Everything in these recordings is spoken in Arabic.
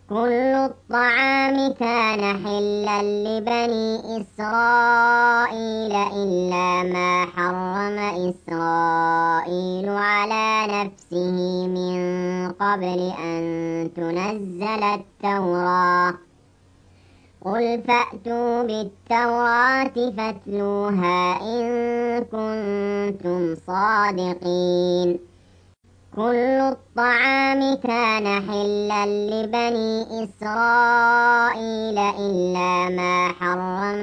كل الطعام كان حلا لبني إسرائيل إلا ما حرم إسرائيل على نفسه من قبل أن تنزل التوراة. قل فأتوا بالتوراة فاتلوها إن كنتم صادقين. كل الطعام كان حلا لبني إسرائيل إلا ما حرم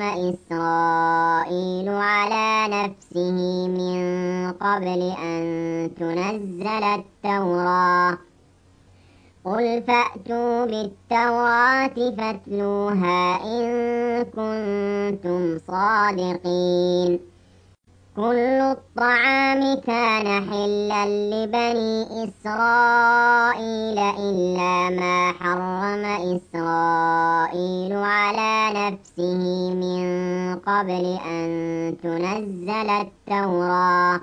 إسرائيل على نفسه من قبل أن تنزل التوراة. قل فأتوا بالتوراة فاتلوها إن كنتم صادقين. كل الطعام كان حلا لبني إسرائيل إلا ما حرم إسرائيل على نفسه من قبل أن تنزل التوراة.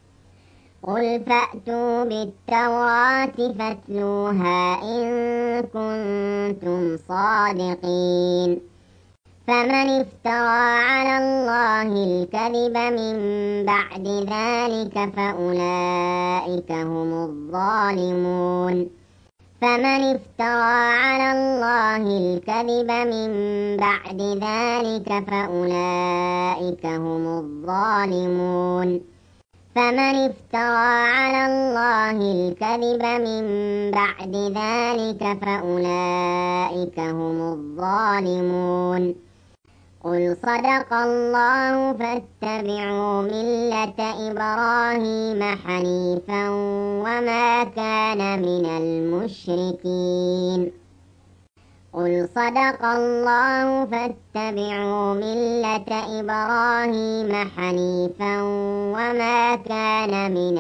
قل فأتوا بالتوراة فاتلوها إن كنتم صادقين. فمن افترى على الله الكذب من بعد ذلك فأولئك هم الظالمون. فمن افترى على الله الكذب من بعد ذلك فأولئك هم الظالمون. فمن افترى على الله الكذب من بعد ذلك فأولئك هم الظالمون. قل صدق الله فاتبعوا ملة إبراهيم حنيفا وما كان من المشركين. قل صدق الله فاتبعوا ملة إبراهيم حنيفا وما كان من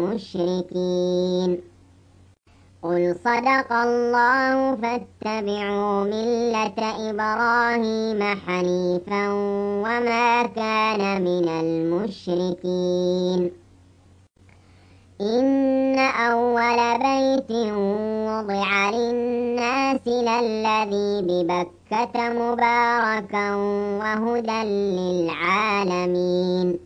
المشركين. قل صدق الله فاتبعوا ملة إبراهيم حنيفا وما كان من المشركين. إن أول بيت وضع للناس للذي ببكة مباركا وهدى للعالمين.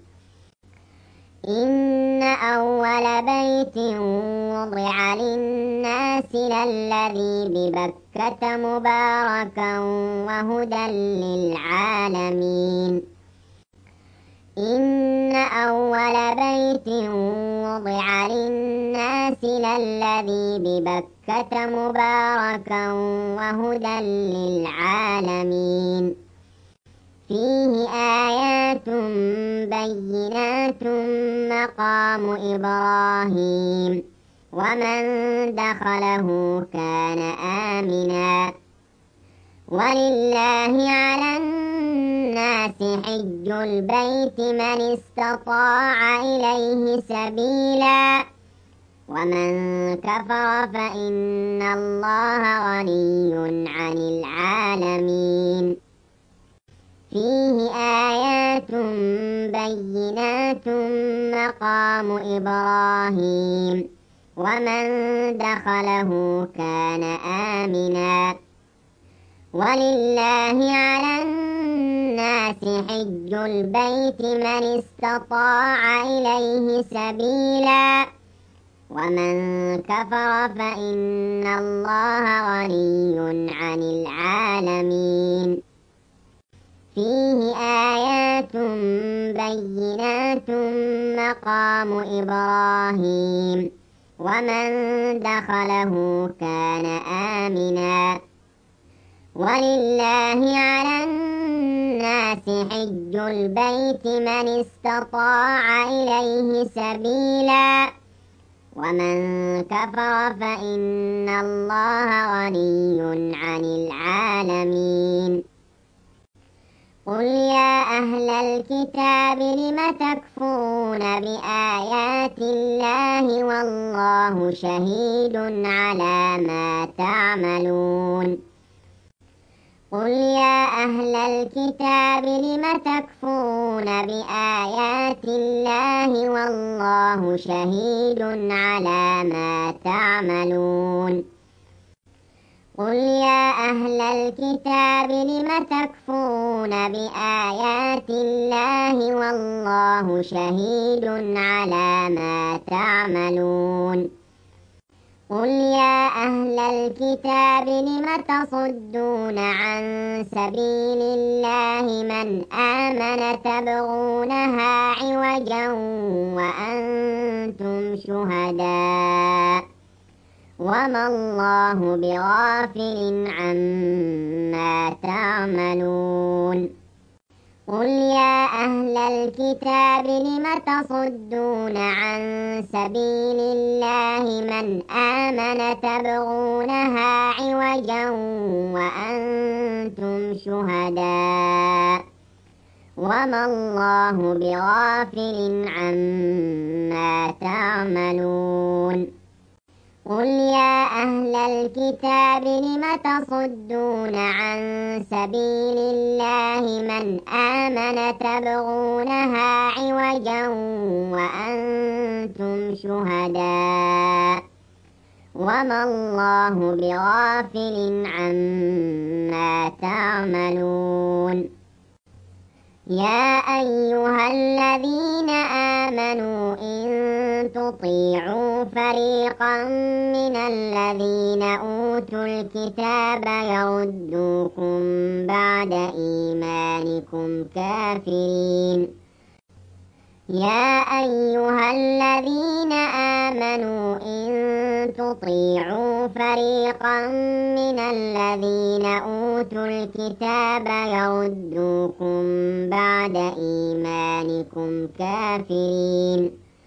إن أول بيت وضع للناس للذي ببكة مباركا وهدى للعالمين. إن أول بيت وضع للناس للذي ببكة مباركا وهدى للعالمين. فيه آيات بينات مقام إبراهيم ومن دخله كان آمنا. ولله على الناس حج البيت من استطاع إليه سبيلا ومن كفر فإن الله غني عن العالمين. فيه آيات بينات مقام إبراهيم ومن دخله كان آمنا. ولله على الناس حج البيت من استطاع إليه سبيلا ومن كفر فإن الله غني عن العالمين. فيه آيات بينات مقام إبراهيم ومن دخله كان آمنا. ولله على الناس حج البيت من استطاع إليه سبيلا ومن كفر فإن الله غني عن العالمين. قل يا أهل الكتاب لم تكفرون بآيات الله والله شهيد على ما تعملون. قل يا أهل الكتاب لم تكفرون بآيات الله والله شهيد على ما تعملون. قل يا أهل الكتاب لم تكفرون بآيات الله والله شهيد على ما تعملون قل يا أهل الكتاب لم تصدون عن سبيل الله من آمن تبغونها عوجا وأنتم شهداء وما الله بغافل عما تعملون قل يا أهل الكتاب لم تصدون عن سبيل الله من آمن تبغونها عوجا وأنتم شهداء وما الله بغافل عما تعملون قل يا أهل الكتاب لم تصدون عن سبيل الله من آمن تبغونها عوجا وأنتم شهداء وما الله بغافل عما تعملون يا أيها الذين آمنوا إن تطيعوا فريقا من الذين أوتوا الكتاب يردوكم بعد إيمانكم كافرين يا أيها الذين آمنوا إن تطيعوا فريقا من الذين أوتوا الكتاب يردوكم بعد إيمانكم كافرين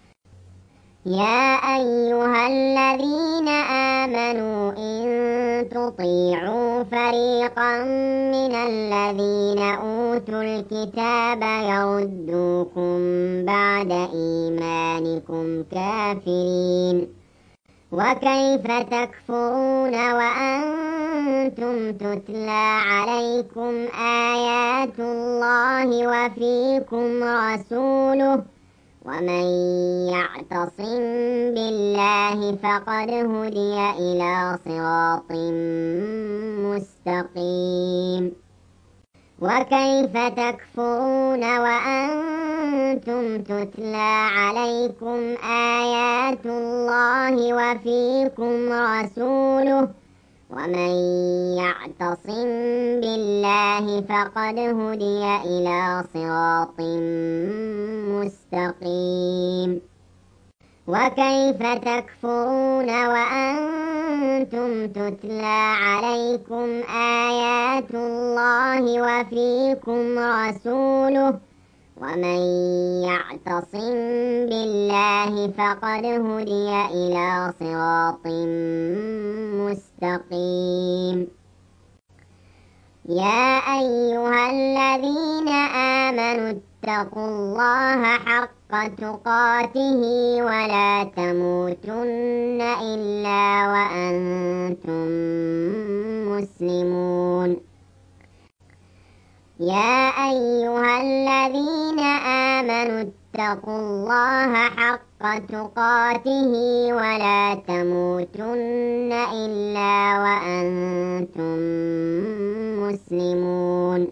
يا أيها الذين آمنوا إن تطيعوا فريقا من الذين أوتوا الكتاب يردوكم بعد إيمانكم كافرين وكيف تكفرون وأنتم تتلى عليكم آيات الله وفيكم رسوله ومن يعتصم بالله فقد هدي إلى صراط مستقيم وكيف تكفرون وأنتم تتلى عليكم آيات الله وفيكم رسوله ومن يعتصم بالله فقد هدي إلى صراط مستقيم وكيف تكفرون وأنتم تتلى عليكم آيات الله وفيكم رسوله ومن يعتصم بالله فقد هدي إلى صراط مستقيم يا أيها الذين آمنوا اتقوا الله حق تقاته ولا تموتن إلا وأنتم مسلمون يا أيها الذين آمنوا اتقوا الله حق تقاته ولا تموتن إلا وأنتم مسلمون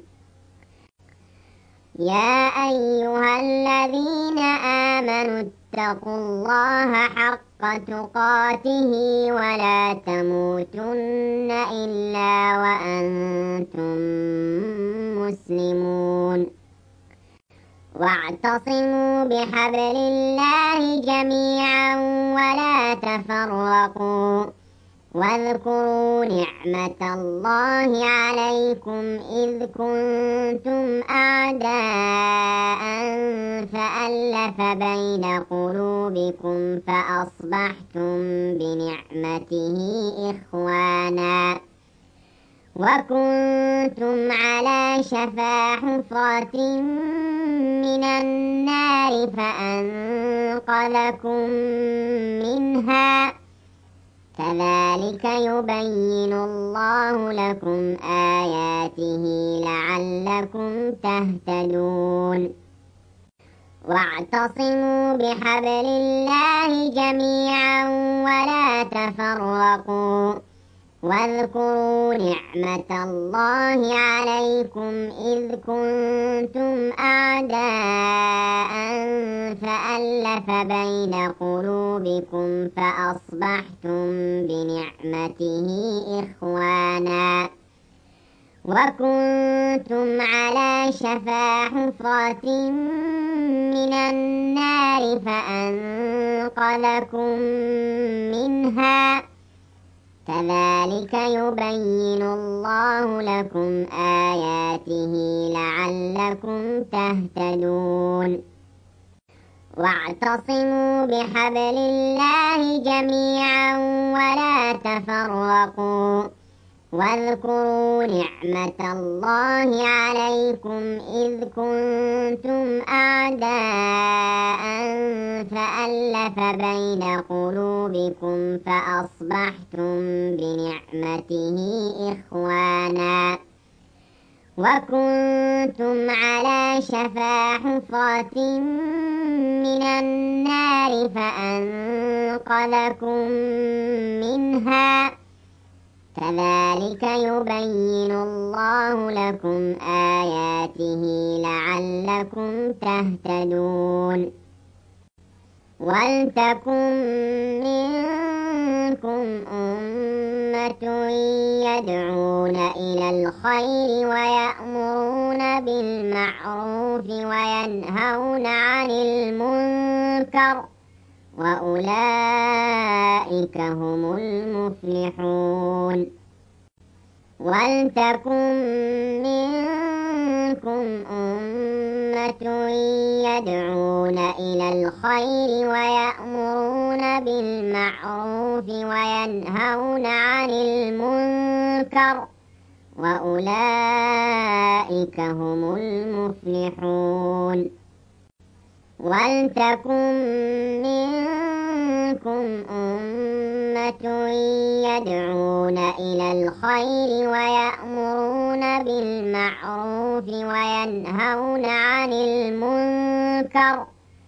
يا أيها الذين آمنوا اتقوا الله حق تقاته ولا تموتن إلا وأنتم مسلمون واعتصموا بحبل الله جميعا ولا تفرقوا واذكروا نعمة الله عليكم إذ كنتم أعداء فألف بين قلوبكم فأصبحتم بنعمته إخوانا وكنتم على شفا حفرة من النار فأنقذكم منها كذلك يبين الله لكم آياته لعلكم تهتدون واعتصموا بحبل الله جميعا ولا تفرقوا واذكروا نعمة الله عليكم إذ كنتم أعداء فألف بين قلوبكم فأصبحتم بنعمته إخوانا وكنتم على شفا حفرة من النار فأنقذكم منها كذلك يبين الله لكم آياته لعلكم تهتدون واعتصموا بحبل الله جميعا ولا تفرقوا واذكروا نعمة الله عليكم إذ كنتم أعداء فألف بين قلوبكم فأصبحتم بنعمته إخوانا وكنتم على شفا حفرة من النار فأنقذكم منها كذلك يبين الله لكم آياته لعلكم تهتدون ولتكن منكم أمة يدعون إلى الخير ويأمرون بالمعروف وينهون عن المنكر وأولئك هم المفلحون ولتكن منكم أمة يدعون إلى الخير ويأمرون بالمعروف وينهون عن المنكر وأولئك هم المفلحون ولتكن منكم أمة يدعون إلى الخير ويأمرون بالمعروف وينهون عن المنكر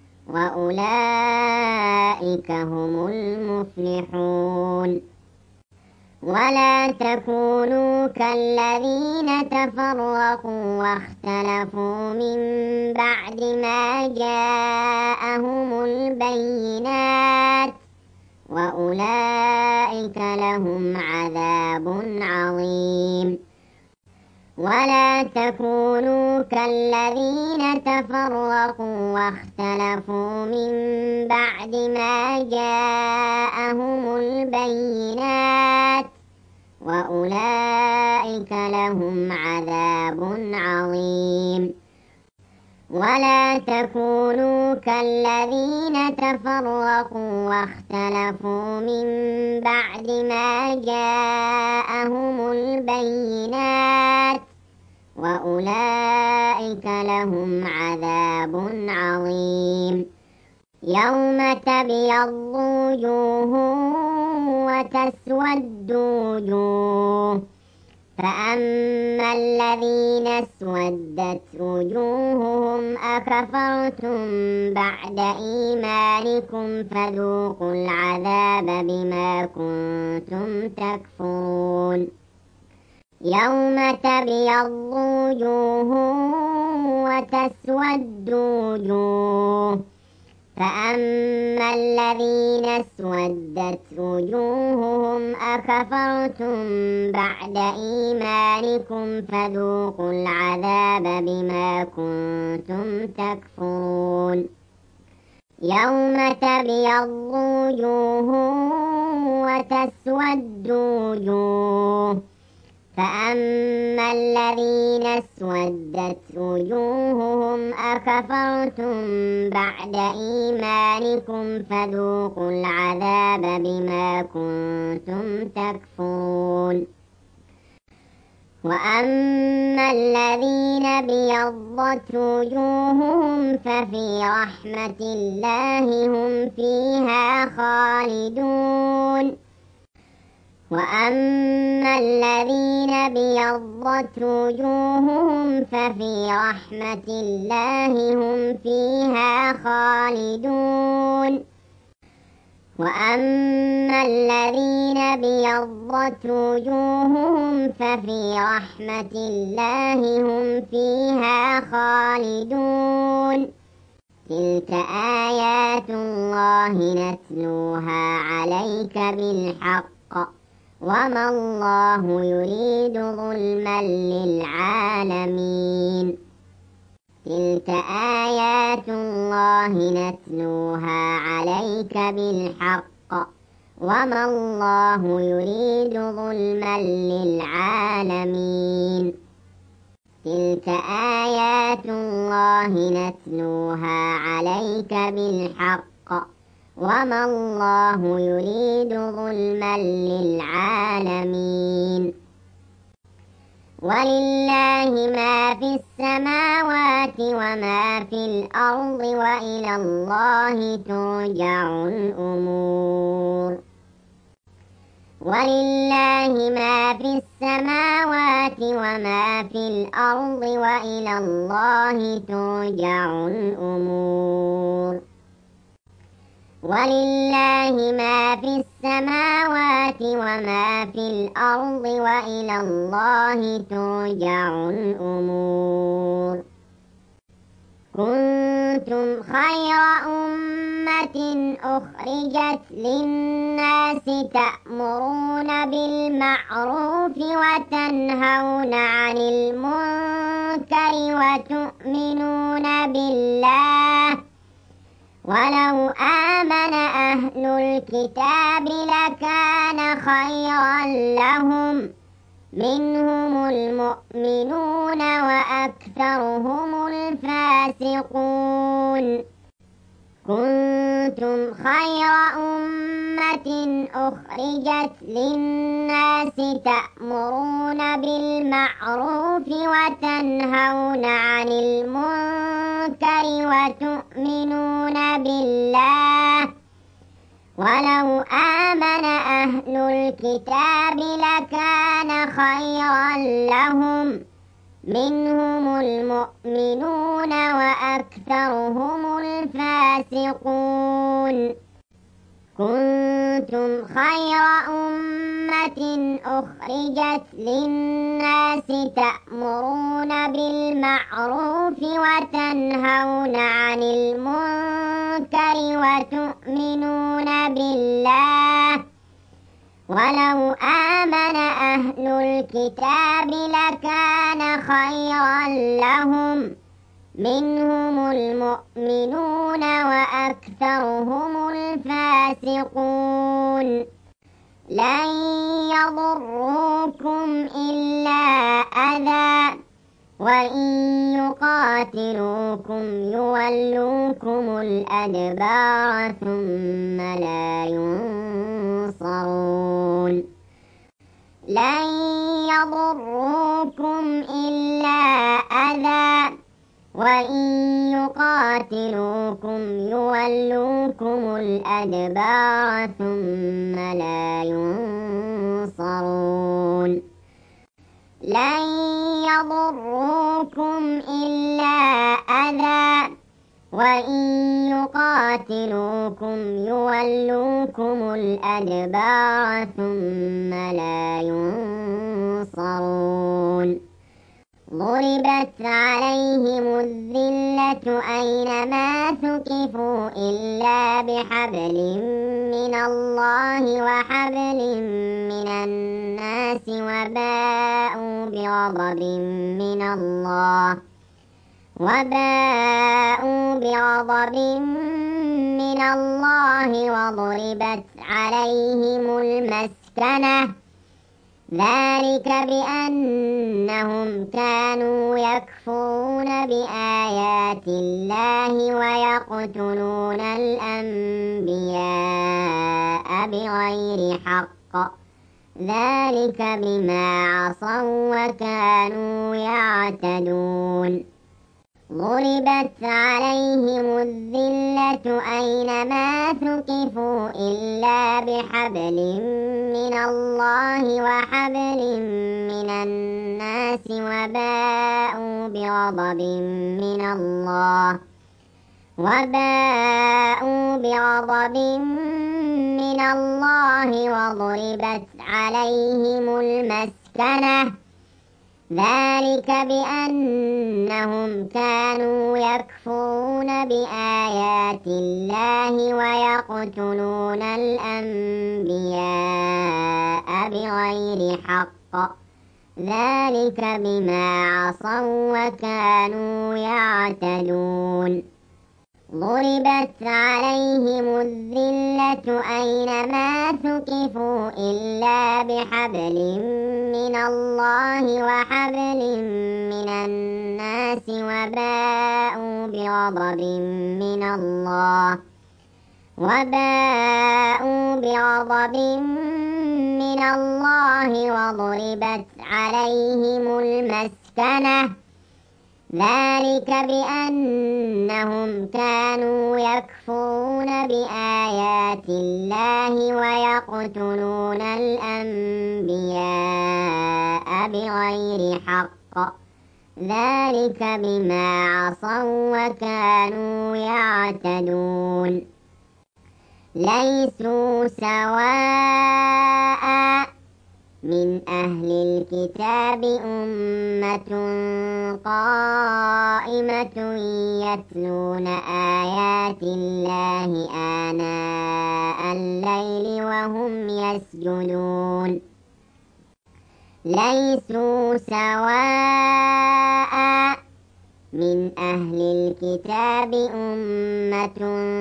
وأولئك هم المفلحون ولا تكونوا كالذين تفرقوا واختلفوا من بعد ما جاءهم البينات وأولئك لهم عذاب عظيم ولا تكونوا كالذين تفرقوا واختلفوا من بعد ما جاءهم البينات وأولئك لهم عذاب عظيم ولا تكونوا كالذين تفرقوا واختلفوا من بعد ما جاءهم البينات وأولئك لهم عذاب عظيم يوم تبيض وجوه وتسود وجوه فأما الذين اسودت وجوههم أكفرتم بعد إيمانكم فذوقوا العذاب بما كنتم تكفرون يوم تبيض وجوه وتسود وجوه فأما الذين اسودت وجوههم أكفرتم بعد إيمانكم فذوقوا العذاب بما كنتم تكفرون يوم تبيض وجوه وتسود وجوه فأما الذين اسودت وجوههم أكفرتم بعد إيمانكم فذوقوا العذاب بما كنتم تكفرون وأما الذين ابيضت وجوههم ففي رحمة الله هم فيها خالدون وأما الذين ابيضت وجوههم ففي رحمة الله هم فيها خالدون وأما الذين ابيضت وجوههم ففي رحمة الله هم فيها خالدون. تلك آيات الله نتلوها عليك بالحق وما الله يريد ظلما للعالمين. تلك آيات الله نتلوها عليك بالحق وما الله يريد ظلما للعالمين. تلك آيات الله نتلوها عليك بالحق وما الله يريد ظلما للعالمين. ولله ما في السماوات وما في الأرض وإلى الله ترجع الأمور. ولله ما في السماوات وما في الأرض وإلى الله ترجع الأمور. ولله ما في السماوات وما في الأرض وإلى الله ترجع الأمور. كنتم خير أمة أخرجت للناس تأمرون بالمعروف وتنهون عن المنكر وتؤمنون بالله. ولو آمن أهل الكتاب لكان خيرا لهم منهم المؤمنون وأكثرهم الفاسقون. كنتم خير أمة أخرجت للناس تأمرون بالمعروف وتنهون عن المنكر وتؤمنون بالله. ولو آمن أهل الكتاب لكان خيرا لهم منهم المؤمنون وأكثرهم الفاسقون. كنتم خير أمة أخرجت للناس تأمرون بالمعروف وتنهون عن المنكر وتؤمنون بالله. ولو آمن أهل الكتاب لكان خيرا لهم منهم المؤمنون وأكثرهم الفاسقون. لن يضروكم إلا أذى وإن يقاتلوكم يولوكم الأدبار ثم لا ينصرون. لن يضروكم إلا أذى وإن يقاتلوكم يولوكم الأدبار ثم لا ينصرون. لن يضروكم إلا أذى وإن يقاتلوكم يولوكم الأدبار ثم لا ينصرون. ضربت عليهم الذلة أينما ثقفوا إلا بحبل من الله وحبل من الناس وباءوا بغضب من الله وضربت عليهم المسكنة. ذلك بأنهم كانوا يكفرون بآيات الله ويقتلون الأنبياء بغير حق. ذلك بما عصوا وكانوا يعتدون. ضربت عليهم الذلة أينما ثقفوا إلا بحبل من الله وحبل من الناس وباءوا بغضب من الله وضربت عليهم المسكنة ذلك بأنهم كانوا يكفرون بآيات الله ويقتلون الأنبياء بغير حق ذلك بما عصوا وكانوا يعتدون ضربت عليهم الذلة أينما ثقفوا إلا بحبل من الله وحبل من الناس وباءوا بغضب من الله وضربت عليهم المسكنة ذلك بأنهم كانوا يكفرون بآيات الله ويقتلون الأنبياء بغير حق ذلك بما عصوا وكانوا يعتدون ليسوا سواء من أهل الكتاب أمة قائمة يتلون آيات الله آناء الليل وهم يسجدون ليسوا سواء من أهل الكتاب أمة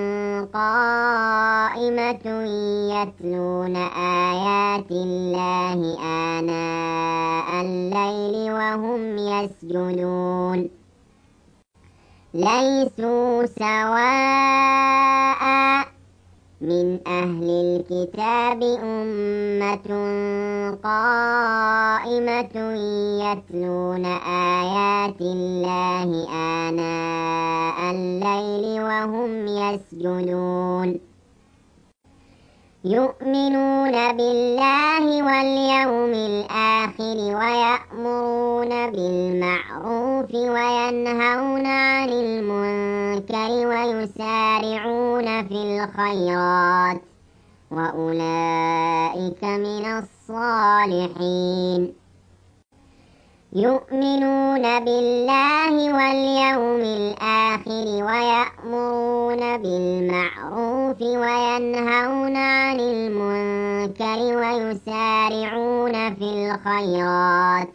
قائمة يتلون آيات الله آناء الليل وهم يسجدون ليسوا سواء من أهل الكتاب أمة قائمة يتلون آيات الله آناء الليل وهم يسجدون يؤمنون بالله واليوم الآخر ويأمرون بالمعروف وينهون عن المنكر ويسارعون في الخيرات وأولئك من الصالحين يؤمنون بالله واليوم الآخر ويأمرون بالمعروف وينهون عن المنكر ويسارعون في الخيرات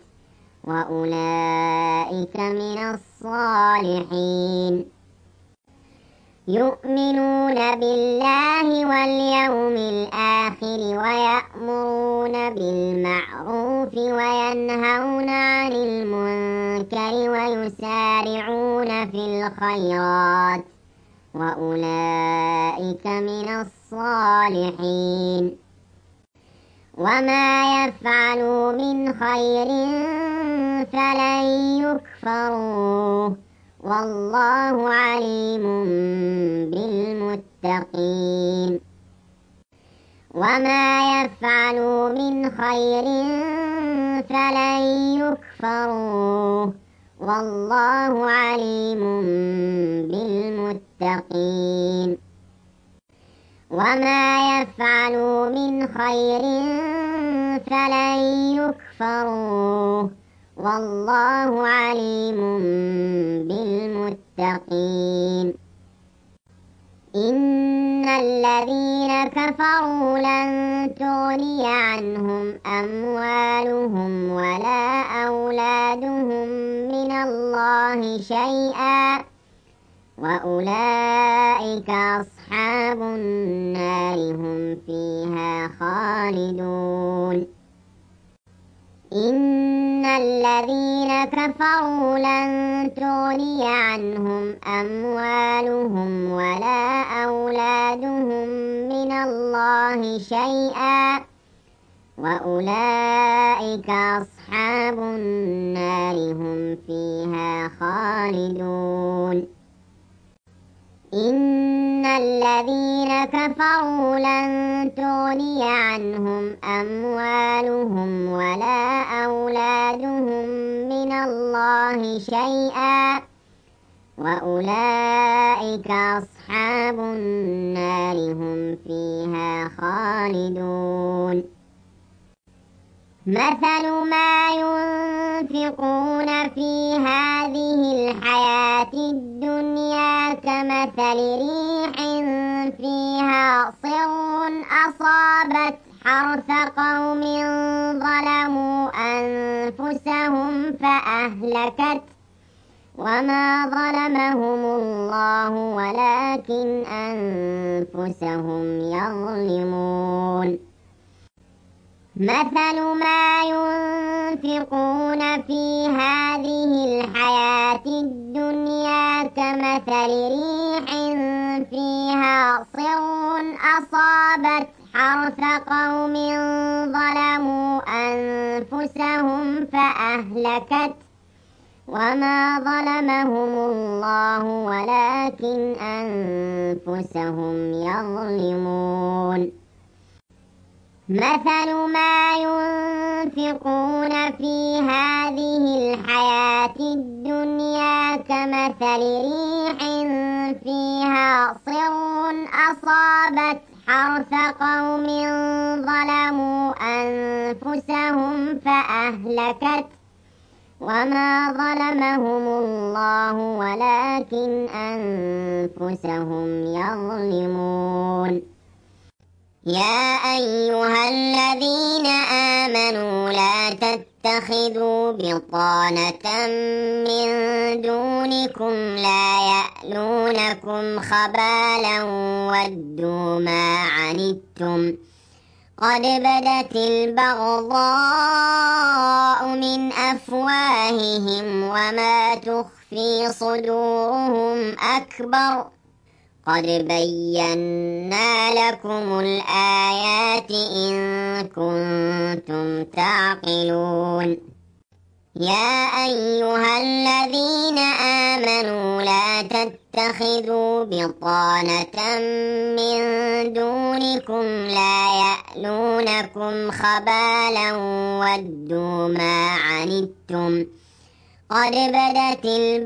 وأولئك من الصالحين يؤمنون بالله واليوم الآخر ويأمرون بالمعروف وينهون عن المنكر ويسارعون في الخيرات وأولئك من الصالحين وما يفعلوا من خير فلن يكفروه والله عليم بالمتقين وما يفعلوا من خير فلن يكفروه والله عليم بالمتقين وما يفعلوا من خير فلن يكفروه والله عليم بالمتقين إن الذين كفروا لن تغني عنهم أموالهم ولا أولادهم من الله شيئا وأولئك أصحاب النار هم فيها خالدون إن الذين كفروا لن تغني عنهم أموالهم ولا أولادهم من الله شيئا وأولئك أصحاب النار هم فيها خالدون إن الذين كفروا لن تغني عنهم أموالهم ولا أولادهم من الله شيئا وأولئك أصحاب النار هم فيها خالدون مثل ما ينفقون في هذه الحياة الدنيا كمثل ريح فيها صر أصابت حرث قوم ظلموا أنفسهم فأهلكت وما ظلمهم الله ولكن أنفسهم يظلمون مثل ما ينفقون في هذه الحياة الدنيا كمثل ريح فيها صر أصابت حرث قوم ظلموا أنفسهم فأهلكت وما ظلمهم الله ولكن أنفسهم يظلمون مثل ما ينفقون في هذه الحياة الدنيا كمثل ريح فيها صر أصابت حرث قوم ظلموا أنفسهم فأهلكت وما ظلمهم الله ولكن أنفسهم يظلمون يا أيها الذين آمنوا لا تتخذوا بطانة من دونكم لا يألونكم خبالا ودوا ما عنتم قد بدت البغضاء من أفواههم وما تخفي صدورهم أكبر قد بينا لكم الآيات إن كنتم تعقلون يا أيها الذين آمنوا لا تتخذوا بطانة من دونكم لا يألونكم خبالا ودوا ما عنتم قد بدت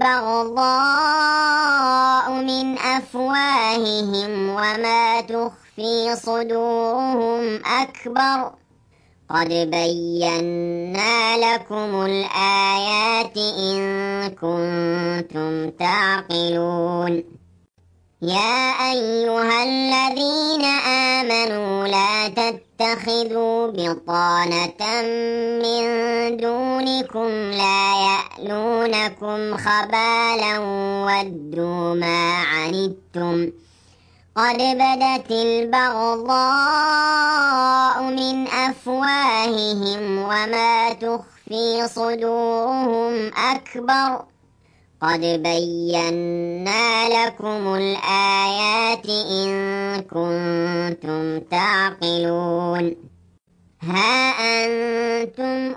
البغضاء من أفواههم وما تخفي صدورهم أكبر قد بينا لكم الآيات إن كنتم تعقلون يا أيها الذين آمنوا لا تتخذوا بطانة من دونكم لا يألونكم خبالا ودوا ما عنتم قد بدت البغضاء من أفواههم وما تخفي صدورهم أكبر قد بينا لكم الآيات إن كنتم تعقلون ها أنتم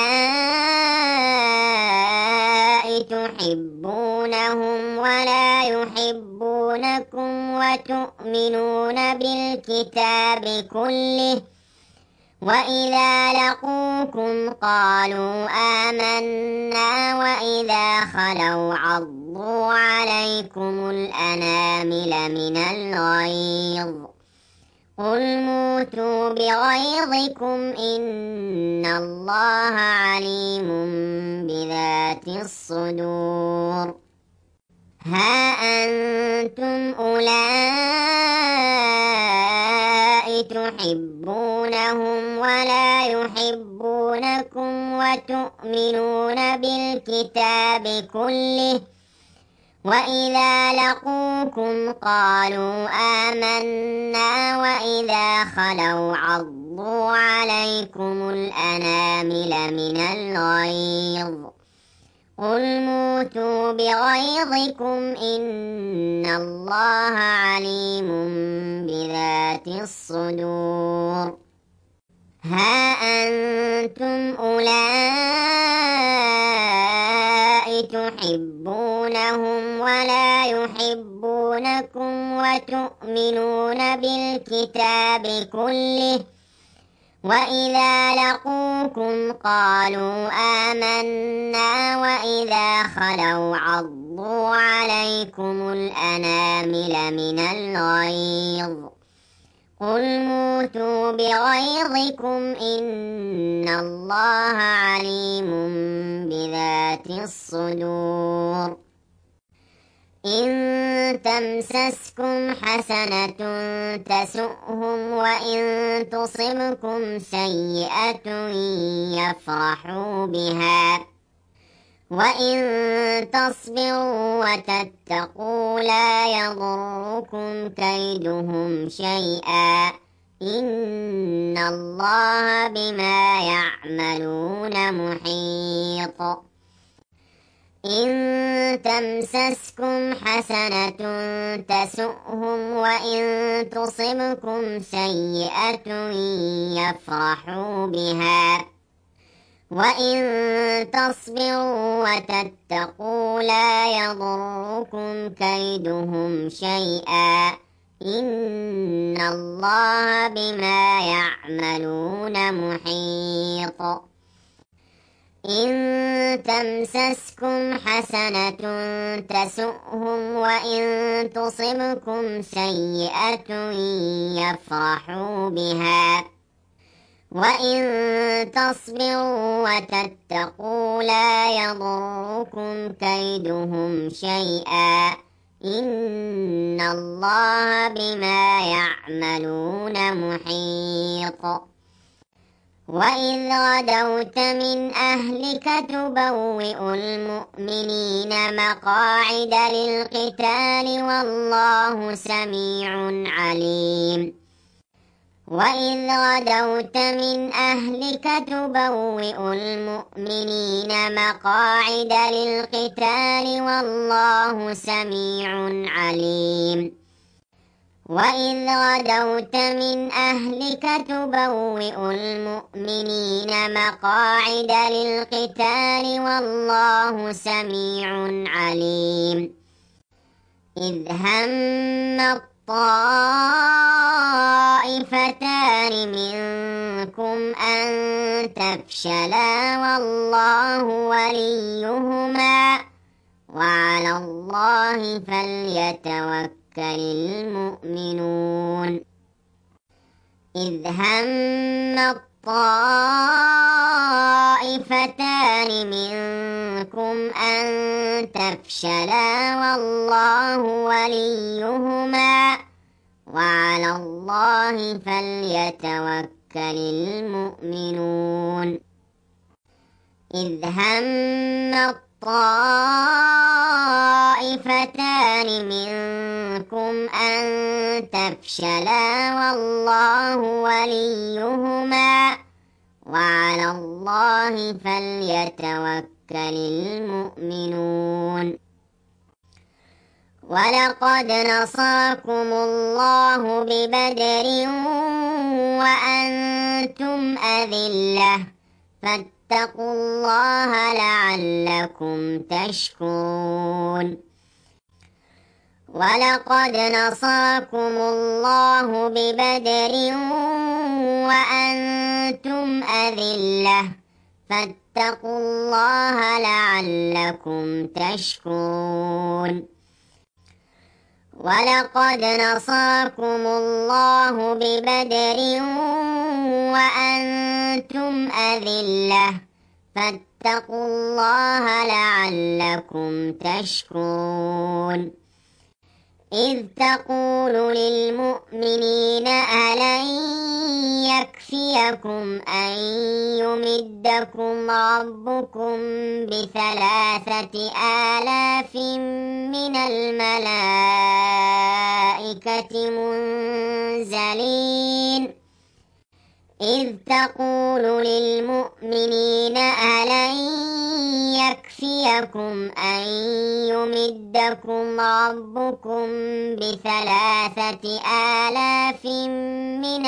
أولئك تحبونهم ولا يحبونكم وتؤمنون بالكتاب كله وإذا لقوكم قالوا آمنا وإذا خلوا عضوا عليكم الأنامل من الغيظ قل موتوا بغيظكم إن الله عليم بذات الصدور ها أنتم أولئك تحبونهم ولا يحبونكم وتؤمنون بالكتاب كله وإذا لقوكم قالوا آمنا وإذا خلوا عضوا عليكم الأنامل من الغيظ قل موتوا بغيظكم إن الله عليم بذات الصدور ها أنتم أولئك تحبونهم ولا يحبونكم وتؤمنون بالكتاب كله وإذا لقوكم قالوا آمنا وإذا خلوا عضوا يسبغوا عليكم الأنامل من الغيظ قل موتوا بغيظكم إن الله عليم بذات الصدور إن تمسسكم حسنة تسؤهم وإن تصبكم سيئة يفرحوا بها وإن تصبروا وتتقوا لا يضركم كيدهم شيئا إن الله بما يعملون محيط إن تمسسكم حسنة تسؤهم وإن تصبكم سيئة يفرحوا بها وإن تصبروا وتتقوا لا يضركم كيدهم شيئا إن الله بما يعملون محيط إن تمسسكم حسنة تسؤهم وإن تصبكم سيئة يفرحوا بها وإن تصبروا وتتقوا لا يضركم كيدهم شيئا إن الله بما يعملون محيط وإذ غدوت من أهلك تبوئ المؤمنين مقاعد للقتال والله سميع عليم وإذ غدوت من أهلك تبوئ المؤمنين مقاعد للقتال والله سميع عليم وإذ غدوت من أهلك تبوئ المؤمنين مقاعد للقتال والله سميع عليم إذ هم الطائفتان منكم أن تفشلا والله وليهما وعلى الله فليتوكل المؤمنون إذ هم الطائفتان منكم أن تفشلا والله وليهما وعلى الله فليتوكل المؤمنون إذ هم الطائفتان منكم أن تفشلا والله وليهما وعلى الله فليتوكل المؤمنون ولقد نصركم الله ببدر وأنتم أذلة فاتقوا الله لعلكم تشكرون ولقد نصركم الله ببدر وأنتم أذلة فاتقوا الله لعلكم تشكرون ولقد نصركم الله ببدر وأنتم أذلة فاتقوا الله لعلكم تشكرون إذ تقول للمؤمنين ألن يكفيكم أن يمدكم ربكم ب3,000 من الملائكة منزلين إذ تقول للمؤمنين ألن يكفيكم أن يمدكم ربكم ب3,000 من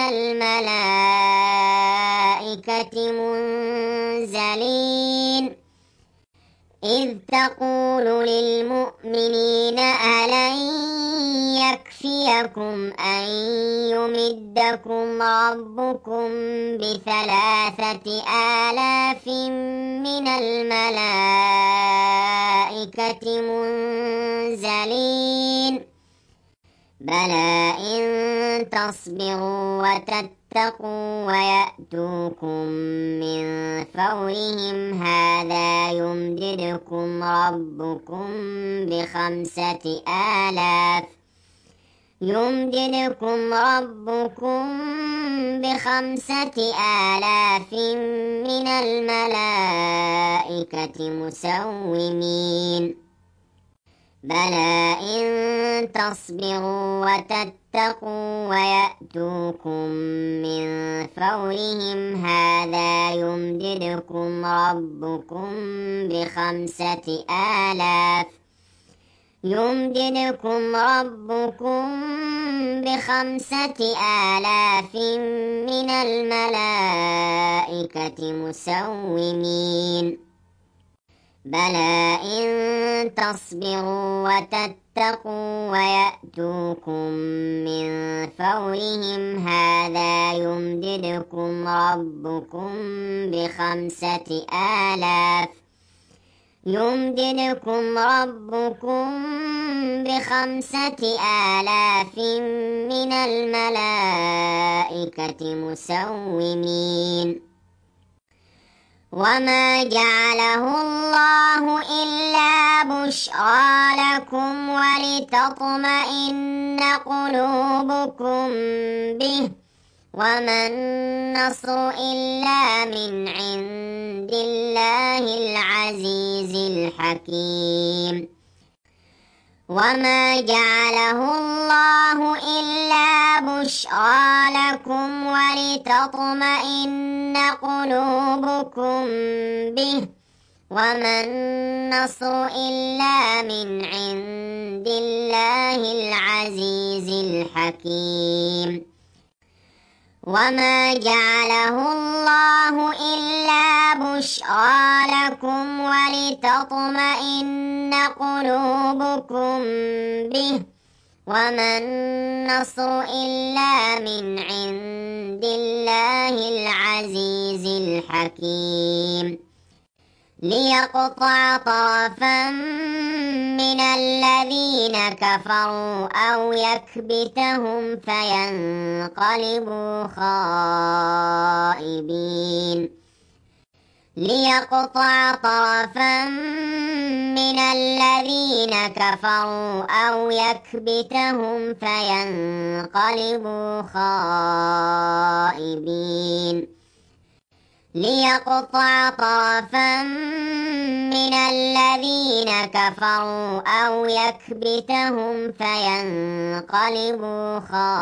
الملائكة منزلين إذ تقول للمؤمنين ألن يكفيكم أن يمدكم ربكم ب3,000 من الملائكة الملائكة منزلين بلى إن تصبروا وتتقوا ويأتوكم من فورهم هذا يمددكم ربكم ب5,000 من الملائكة مسومين بلى إن تصبروا وتتقوا ويأتوكم من فورهم هذا يمددكم ربكم ب5,000 من الملائكة مسومين بلى إن تصبروا وتتقوا ويأتوكم من فورهم هذا يمددكم ربكم ب5,000 من الملائكة مسومين وما جعله الله إلا بشرى لكم ولتطمئن قلوبكم به وما النصر إلا من عند الله العزيز الحكيم وما جعله الله إلا بشرى لكم ولتطمئن قلوبكم به وما النصر إلا من عند الله العزيز الحكيم وما جعله الله إلا بشرى لكم ولتطمئن قلوبكم به وما النصر إلا من عند الله العزيز الحكيم ليقطع طرفا من الذين كفروا أو يكبتهم فينقلبوا خائبين ليقطع طرفا من الذين كفروا أو يكبتهم فينقلبوا خائبين ليقطع طرفا من الذين كفروا أو يكبتهم فينقلبوا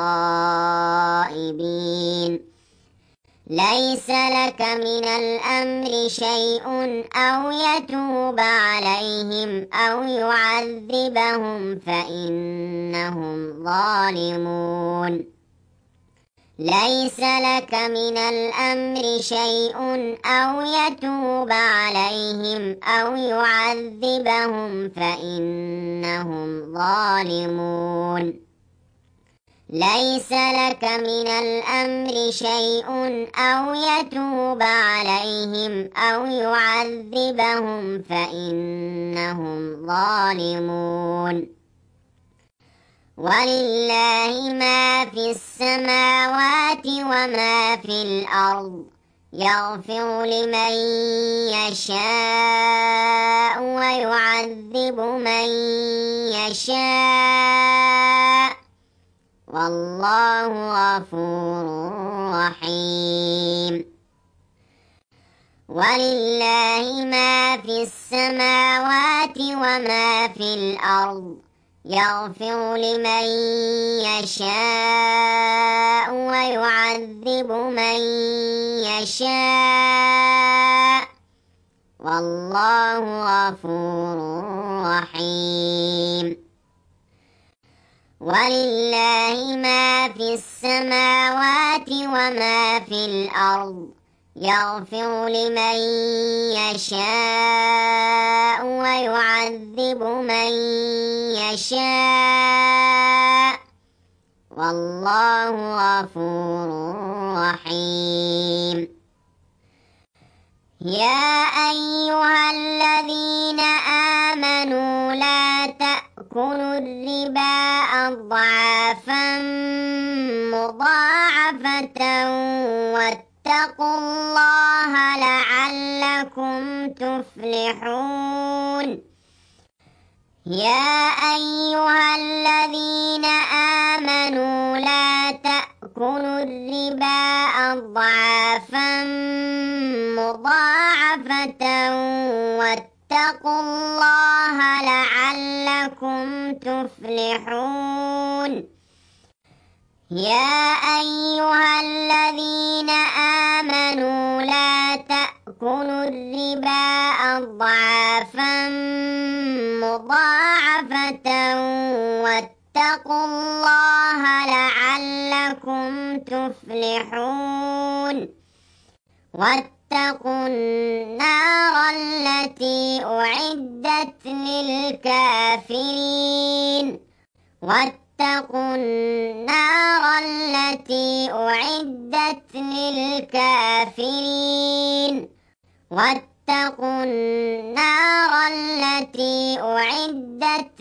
خائبين ليس لك من الأمر شيء أو يتوب عليهم أو يعذبهم فإنهم ظالمون ليس لك من الأمر شيء أو يتوب عليهم أو يعذبهم فإنهم ظالمون ليس لك من الأمر شيء أو يتوب عليهم أو يعذبهم فإنهم ظالمون ولله ما في السماوات وما في الأرض يغفر لمن يشاء ويعذب من يشاء والله غفور رحيم ولله ما في السماوات وما في الأرض يغفر لمن يشاء ويعذب من يشاء والله غفور رحيم ولله ما في السماوات وما في الأرض يغفر لمن يشاء ويعذب من يشاء والله غفور رحيم يا أيها الذين آمنوا تأكلوا الربا أضعافا مضاعفة واتقوا الله لعلكم تفلحون. يا أيها الذين آمنوا لا تأكلوا الربا أضعافا مضاعفة واتقوا الله لعلكم تفلحون. يا أيها الذين آمنوا لا تأكلوا الربا أضعافا مضاعفة واتقوا الله لعلكم تفلحون. واتقوا النار التي أعدت للكافرين. واتقوا النار التي أعدت للكافرين. واتقوا النار التي أعدت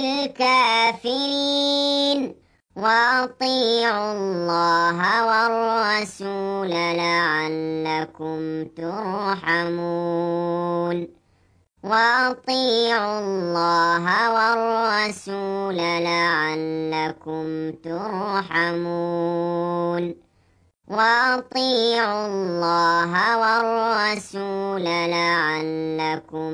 للكافرين. وأطيعوا الله والرسول لعلكم ترحمون. وأطيعوا الله والرسول لعلكم ترحمون. وأطيعوا الله والرسول لعلكم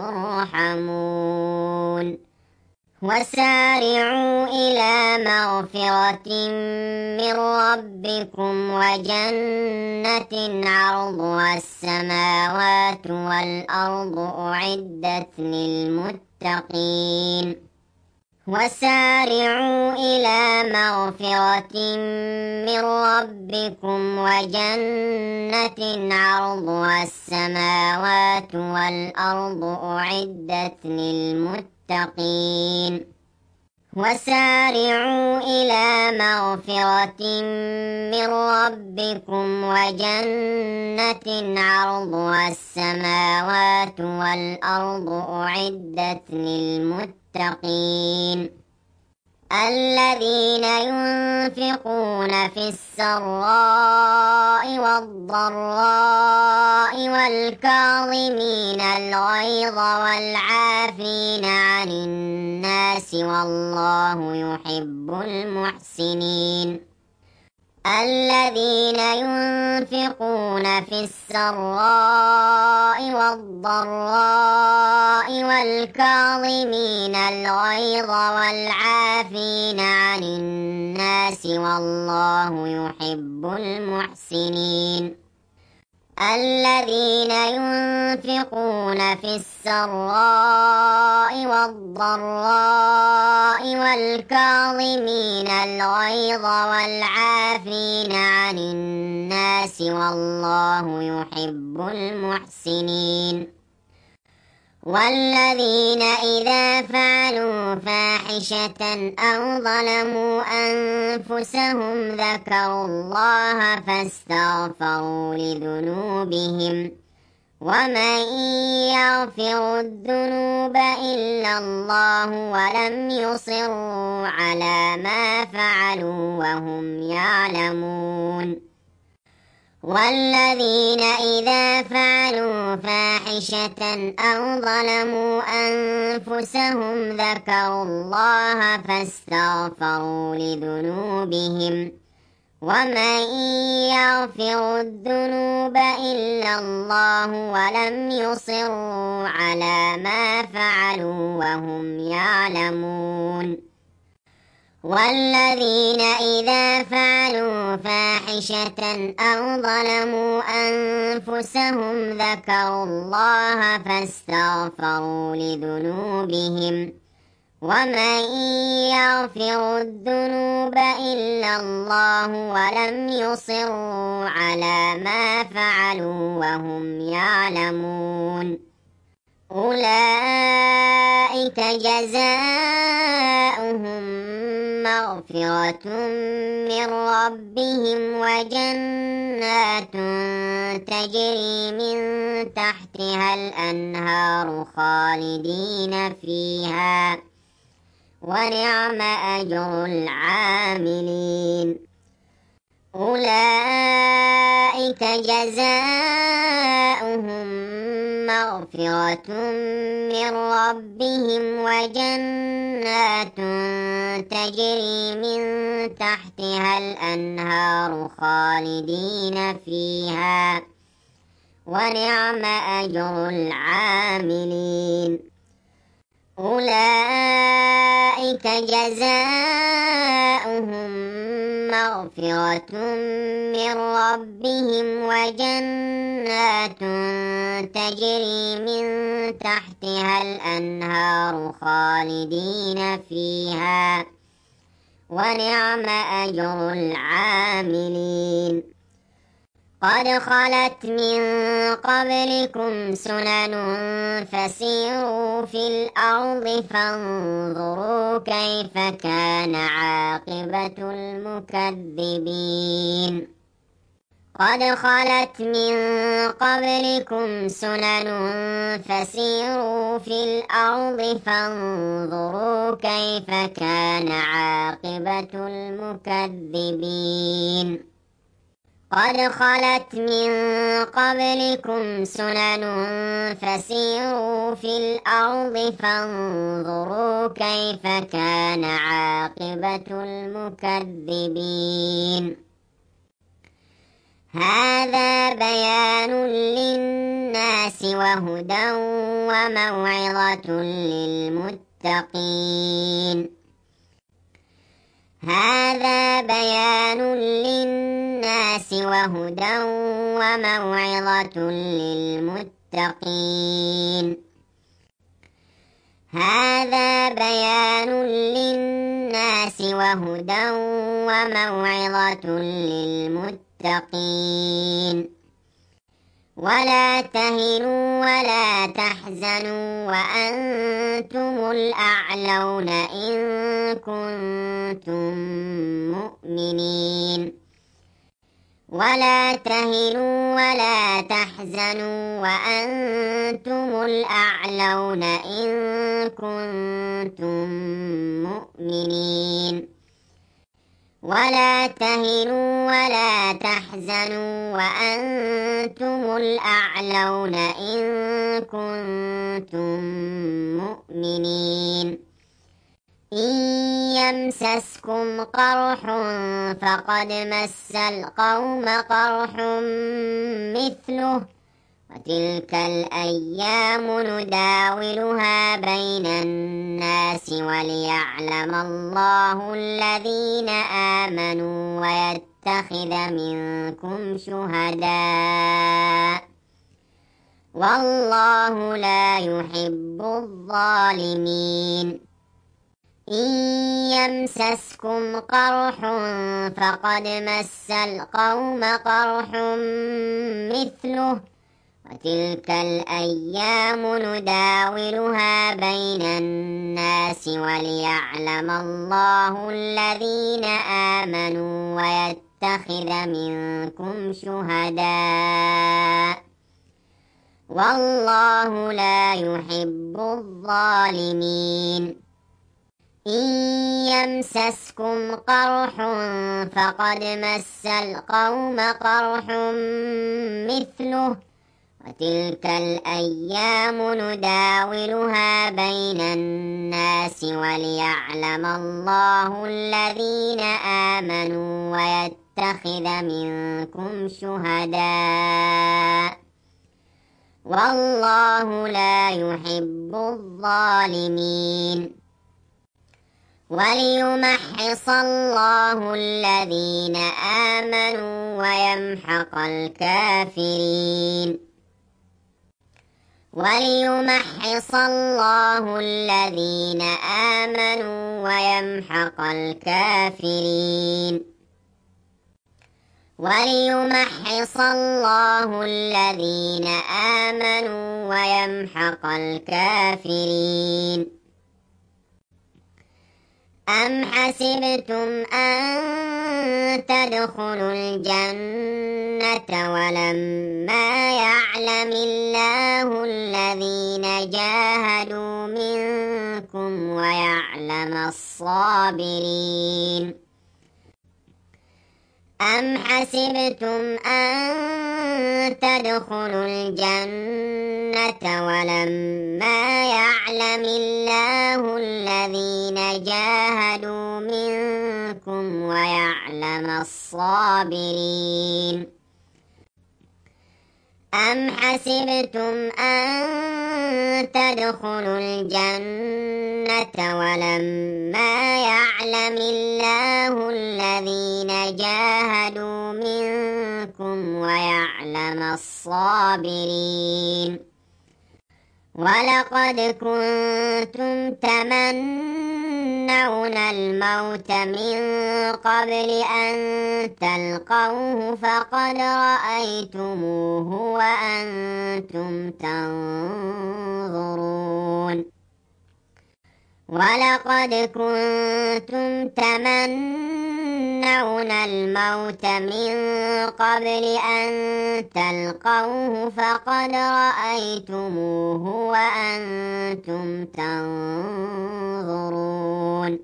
ترحمون. وسارعوا إلى مغفرة من ربكم وجنة عرضها السماوات والأرض أعدت للمتقين. وسارعوا إلى مغفرة من ربكم وجنة عرضها السماوات والأرض أعدت للمتقين. وسارعوا إلى مغفرة من ربكم وجنة عرضها السماوات والأرض أعدت للمتقين. الذين ينفقون في السراء والضراء والكاظمين الغيظ والعافين عن الناس والله يحب المحسنين. الذين ينفقون في السراء والضراء والكاظمين الغيظ والعافين عن الناس والله يحب المحسنين. الذين ينفقون في السراء والضراء والكاظمين الغيظ والعافين عن الناس والله يحب المحسنين. والذين إذا فعلوا فاحشة أو ظلموا أنفسهم ذكروا الله فاستغفروا لذنوبهم ومن يغفر الذنوب إلا الله ولم يصروا على ما فعلوا وهم يعلمون. والذين إذا فعلوا فاحشة أو ظلموا أنفسهم ذكروا الله فاستغفروا لذنوبهم ومن يغفر الذنوب إلا الله ولم يصروا على ما فعلوا وهم يعلمون. والذين إذا فعلوا فاحشة أو ظلموا أنفسهم ذكروا الله فاستغفروا لذنوبهم ومن يغفر الذنوب إلا الله ولم يصروا على ما فعلوا وهم يعلمون. أولئك جزاؤهم مغفرة من ربهم وجنات تجري من تحتها الأنهار خالدين فيها ونعم أجر العاملين أولئك جزاؤهم مغفرة من ربهم وجنات تجري من تحتها الأنهار خالدين فيها ونعم أجر العاملين أولئك جزاؤهم مغفرة من ربهم وجنات تجري من تحتها الأنهار خالدين فيها ونعم أجر العاملين قد خلت من قبلكم سنن فسيروا في الأرض فانظروا كيف كان عاقبة المكذبين قد خلت من قبلكم سنن فسيروا في الأرض فانظروا كيف كان عاقبة المكذبين قد خلت من قبلكم سنن فسيروا في الأرض فانظروا كيف كان عاقبة المكذبين هذا بيان للناس وهدى وموعظة للمتقين هذا بيان للناس وهدى وموعظة للمتقين هذا بيان للناس وهدى وموعظة للمتقين ولا تهنوا ولا تحزنوا وأنتم الأعلون إن كنتم مؤمنين ولا تهنوا ولا تحزنوا وأنتم الأعلون إن كنتم مؤمنين ولا تهنوا ولا تحزنوا وأنتم الأعلون إن كنتم مؤمنين إن يمسسكم قرح فقد مس القوم قرح مثله وتلك الأيام نداولها بين الناس وليعلم الله الذين آمنوا ويتخذ منكم شهداء والله لا يحب الظالمين إن يمسسكم قرح فقد مس القوم قرح مثله وتلك الأيام نداولها بين الناس وليعلم الله الذين آمنوا ويتخذ منكم شهداء والله لا يحب الظالمين إن يمسسكم قرح فقد مس القوم قرح مثله وتلك الأيام نداولها بين الناس وليعلم الله الذين آمنوا ويتخذ منكم شهداء والله لا يحب الظالمين وليمحص الله الذين آمنوا ويمحق الكافرين وليمحص الله الذين آمنوا ويمحق الكافرين وليمحص الله الذين آمنوا ويمحق الكافرين أم حسبتم أن تدخلوا الجنة ولما يعلم الله الذين جاهدوا منكم ويعلم الصابرين. أم حسبتم أن تدخلوا الجنة ولما يعلم الله الذين جاهدوا منكم ويعلم الصابرين. أم حسبتم أن تدخلوا الجنة ولما يعلم الله الذين جاهدوا منكم ويعلم الصابرين. ولقد كنتم تمنون الموت من قبل أن تلقوه فقد رأيتموه وأنتم تنظرون. ولقد كنتم تمنون الموت من قبل أن تلقوه فقد رأيتموه وأنتم تنظرون.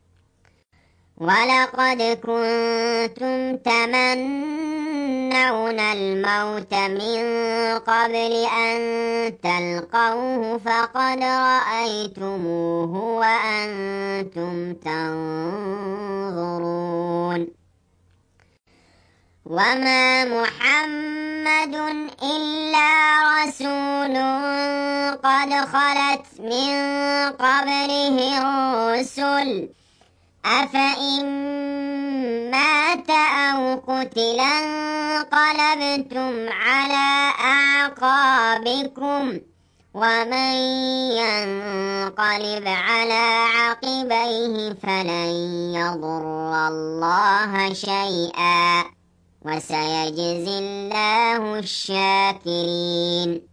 ولقد كنتم تمنون الموت من قبل أن تلقوه فقد رأيتموه وأنتم تنظرون. وما محمد إلا رسول قد خلت من قبله الرسل أفإن مات أو قتل انقلبتم على أعقابكم ومن ينقلب على عقبيه فلن يضر الله شيئا وسيجزي الله الشاكرين.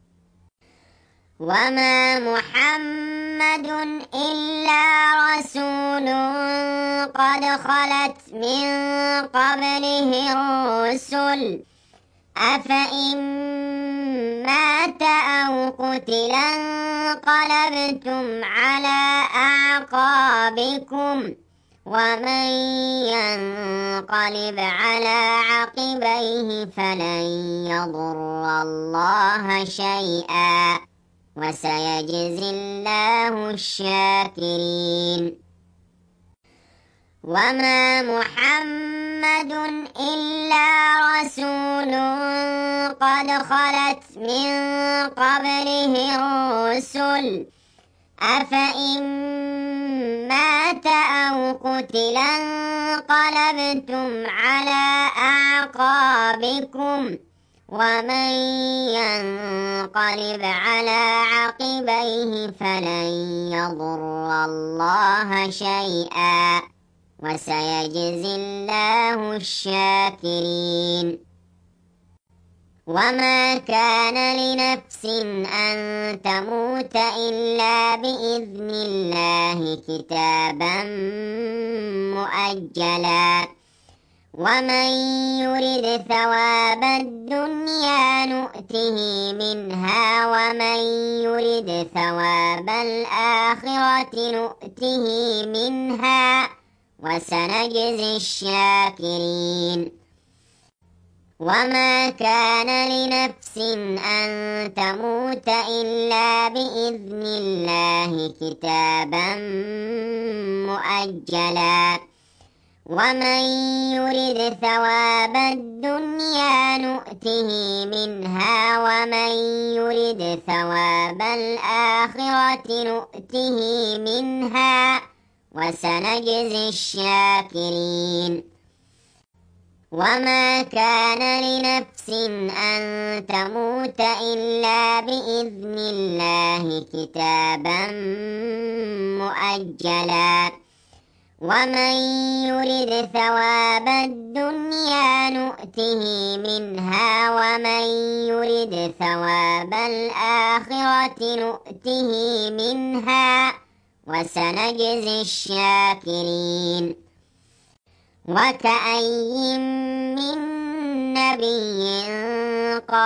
وما محمد إلا رسول قد خلت من قبله الرسل أفإن مات أو قتل انقلبتم على أعقابكم ومن ينقلب على عقبيه فلن يضر الله شيئا وسيجزي الله الشاكرين. وما محمد إلا رسول قد خلت من قبله الرسل أفإن مات أو قتل انقلبتم على أعقابكم ومن ينقلب على عقبيه فلن يضر الله شيئا وسيجزي الله الشاكرين. وما كان لنفس أن تموت إلا بإذن الله كتابا مؤجلا ومن يرد ثواب الدنيا نؤته منها ومن يرد ثواب الآخرة نؤته منها وسنجزي الشاكرين. وما كان لنفس أن تموت إلا بإذن الله كتابا مؤجلا ومن يرد ثواب الدنيا نؤته منها ومن يرد ثواب الآخرة نؤته منها وسنجزي الشاكرين. وما كان لنفس أن تموت إلا بإذن الله كتابا مؤجلا ومن يرد ثواب الدنيا نؤته منها ومن يرد ثواب الآخرة نؤته منها وسنجزي الشاكرين. وكأي من نبي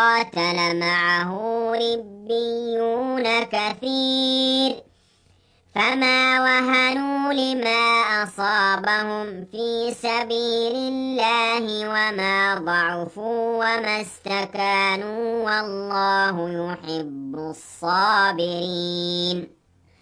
قاتل معه ربيون كثير فما وهنوا لما أصابهم في سبيل الله وما ضعفوا وما استكانوا والله يحب الصابرين.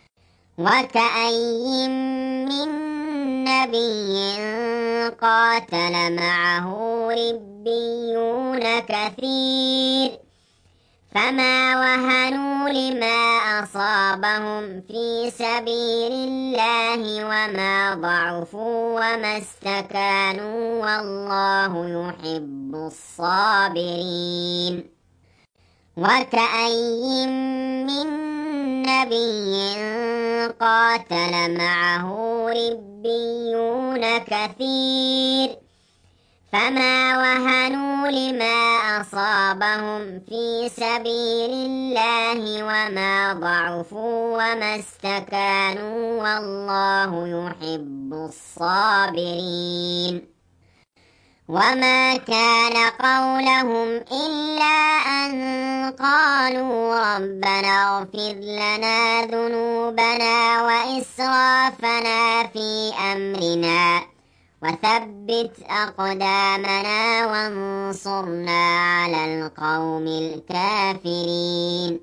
وكأي من نبي قاتل معه ربيون كثير فما وهنوا لما أصابهم في سبيل الله وما ضعفوا وما استكانوا والله يحب الصابرين. وكأي من نبي قاتل معه ربيون كثير فما وهنوا لما أصابهم في سبيل الله وما ضعفوا وما استكانوا والله يحب الصابرين. وما كان قولهم إلا أن قالوا ربنا اغفر لنا ذنوبنا وإسرافنا في أمرنا وثبت أقدامنا وانصرنا على القوم الكافرين.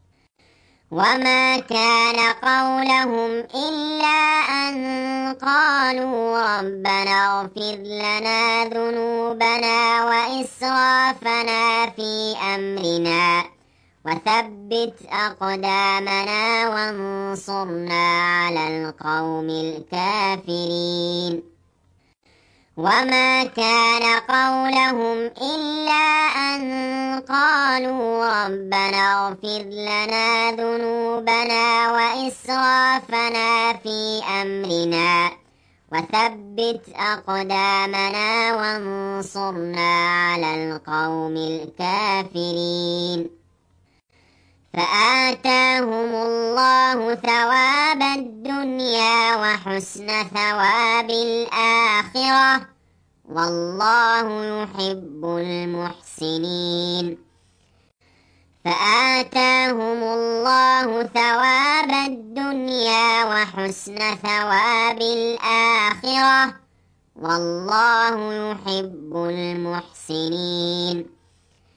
وما كان قولهم إلا أن قالوا ربنا اغفر لنا ذنوبنا وإسرافنا في أمرنا وثبت أقدامنا وانصرنا على القوم الكافرين. وما كان قولهم إلا أن قالوا ربنا اغفر لنا ذنوبنا وإسرافنا في أمرنا وثبت أقدامنا وانصرنا على القوم الكافرين. فآتاهم الله ثواب الدنيا وحسن ثواب الآخرة والله يحب المحسنين. فآتاهم الله ثواب الدنيا وحسن ثواب الآخرة والله يحب المحسنين.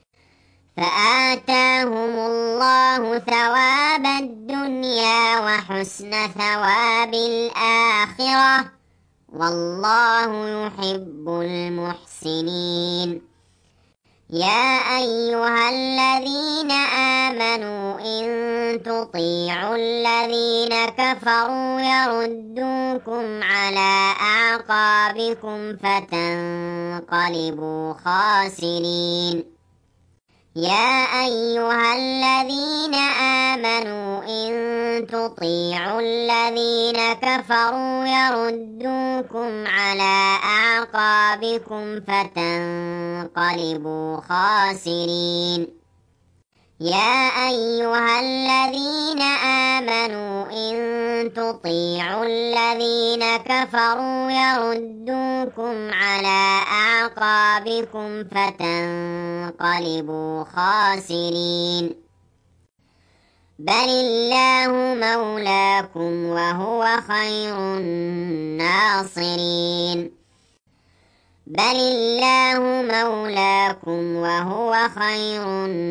فآتاهم الله ثواب الدنيا وحسن ثواب الآخرة والله يحب المحسنين. يا أيها الذين آمنوا إن تطيعوا الذين كفروا يردوكم على أعقابكم فتنقلبوا خاسرين. يا أيها الذين آمنوا إن تطيعوا الذين كفروا يردوكم على أعقابكم فتنقلبوا خاسرين. يا أيها الذين آمنوا إن تطيعوا الذين كفروا يردوكم على أعقابكم فتنقلبوا خاسرين. بل الله مولاكم وهو خير الناصرين. بل الله مولاكم وهو خير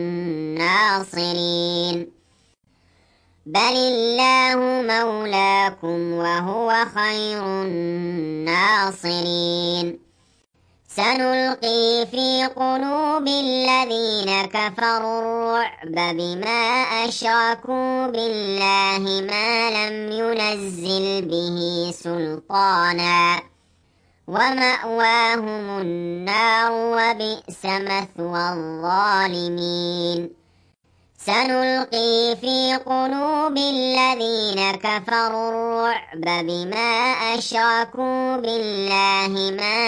الناصرين. بل الله مولاكم وهو خير الناصرين. سنلقي في قلوب الذين كفروا الرعب بما أشركوا بالله ما لم ينزل به سلطانا ومأواهم النار وبئس مثوى الظالمين. سنلقي في قلوب الذين كفروا الرعب بما أشركوا بالله ما لم ينزل به سلطانا ومأواهم النار وبئس مثوى الظالمين. سنلقي في قلوب الذين كفروا الرعب بما أشركوا بالله ما لم ينزل به سلطانا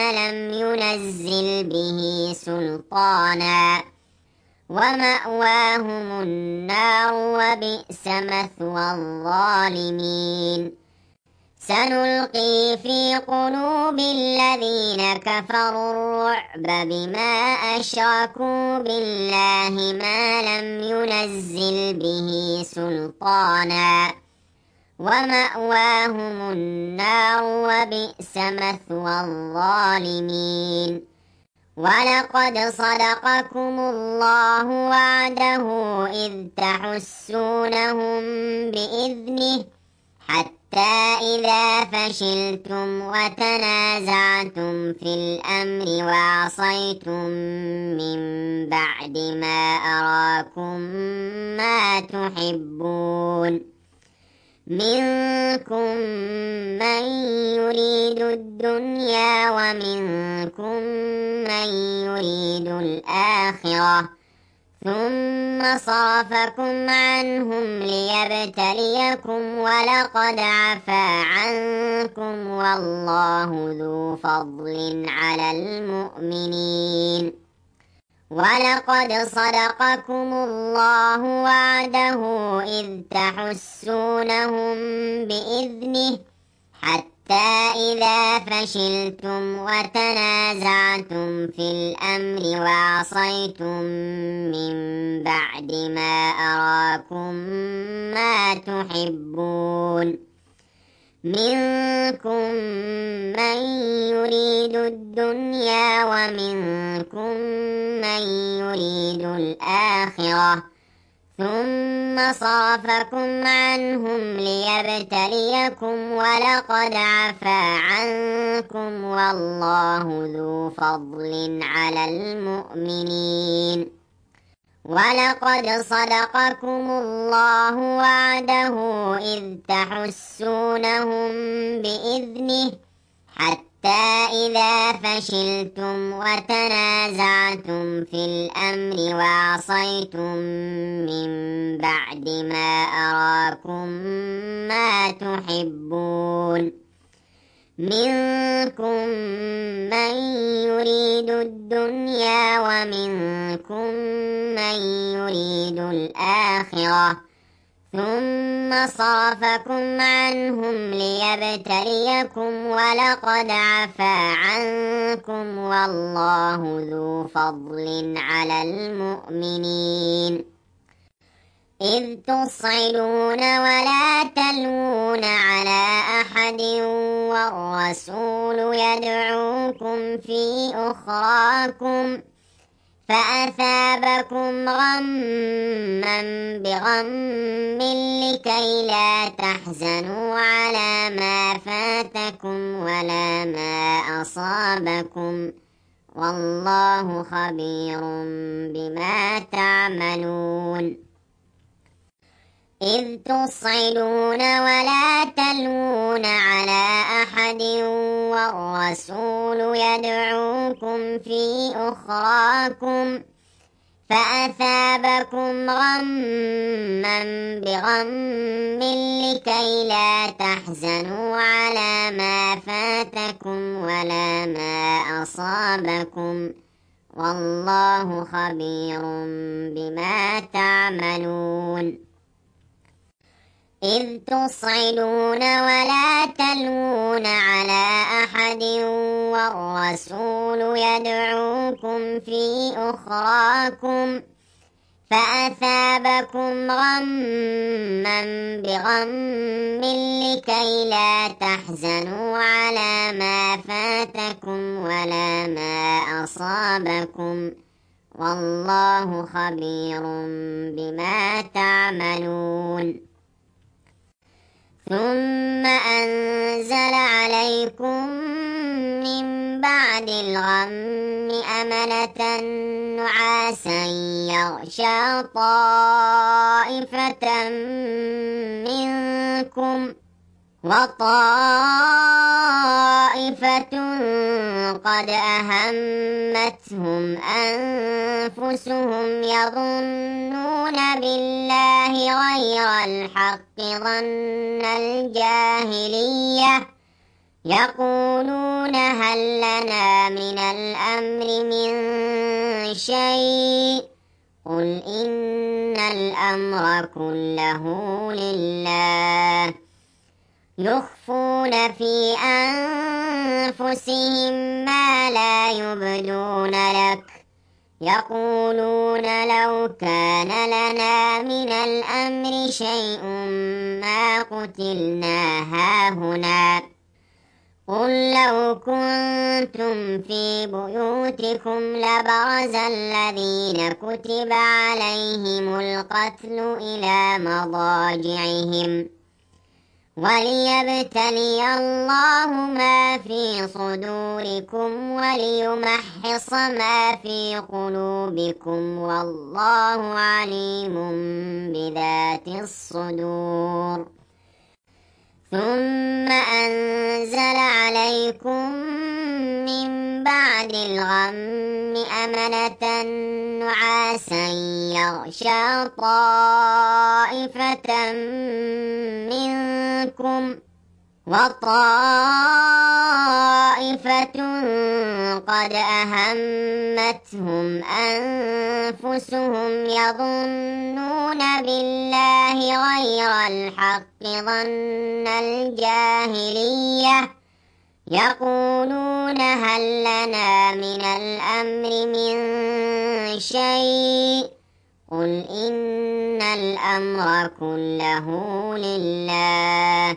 ومأواهم النار وبئس مثوى الظالمين. سنلقي في قلوب الذين كفروا الرعب بما أشركوا بالله ما لم ينزل به سلطانا ومأواهم النار وبئس مثوى الظالمين. ولقد صدقكم الله وعده إذ تحسونهم بإذنه حتى إذا فشلتم وتنازعتم في الأمر وعصيتم من بعد ما أراكم ما تحبون منكم من يريد الدنيا ومنكم من يريد الآخرة ثم صرفكم عنهم ليبتليكم ولقد عفا عنكم والله ذو فضل على المؤمنين. ولقد صدقكم الله وعده إذ تحسونهم بإذنه حتى إذا فشلتم وتنازعتم في الأمر وعصيتم من بعد ما أراكم ما تحبون منكم من يريد الدنيا ومنكم من يريد الآخرة ثم صرفكم عنهم ليبتليكم ولقد عفا عنكم والله ذو فضل على المؤمنين. ولقد صدقكم الله وعده إذ تحسونهم بإذنه حتى إذا فشلتم وتنازعتم في الأمر وعصيتم من بعد ما أراكم ما تحبون منكم من يريد الدنيا ومنكم من يريد الآخرة ثم صرفكم عنهم ليبتليكم ولقد عفا عنكم والله ذو فضل على المؤمنين. إذ تصعدون ولا تلوون على أحد والرسول يدعوكم في أخراكم فأثابكم غما بغم لكي لا تحزنوا على ما فاتكم ولا ما أصابكم والله خبير بما تعملون. إذ تصعدون ولا تلوون على أحد والرسول يدعوكم في أخراكم فأثابكم غما بغم لكي لا تحزنوا على ما فاتكم ولا ما أصابكم والله خبير بما تعملون. إذ تصعدون ولا تلوون على أحد والرسول يدعوكم في أخراكم فأثابكم غما بغم لكي لا تحزنوا على ما فاتكم ولا ما أصابكم والله خبير بما تعملون. ثم أنزل عليكم من بعد الغم أمنة نعاسا يغشى طائفة منكم وطائفة قد أهمتهم أنفسهم يظنون بالله غير الحق ظن الجاهلية يقولون هل لنا من الأمر من شيء قل إن الأمر كله لله يخفون في أنفسهم ما لا يبدون لك يقولون لو كان لنا من الأمر شيء ما قتلنا هاهنا قل لو كنتم في بيوتكم لبرز الذين كتب عليهم القتل إلى مضاجعهم وليبتلي الله ما في صدوركم وليمحص ما في قلوبكم والله عليم بذات الصدور ثم أنزل عليكم من بعد الغم أمنة نعاسا يغشى طائفة منكم وطائفة قد أهمتهم أنفسهم يظنون بالله غير الحق ظن الجاهلية يقولون هل لنا من الأمر من شيء قل إن الأمر كله لله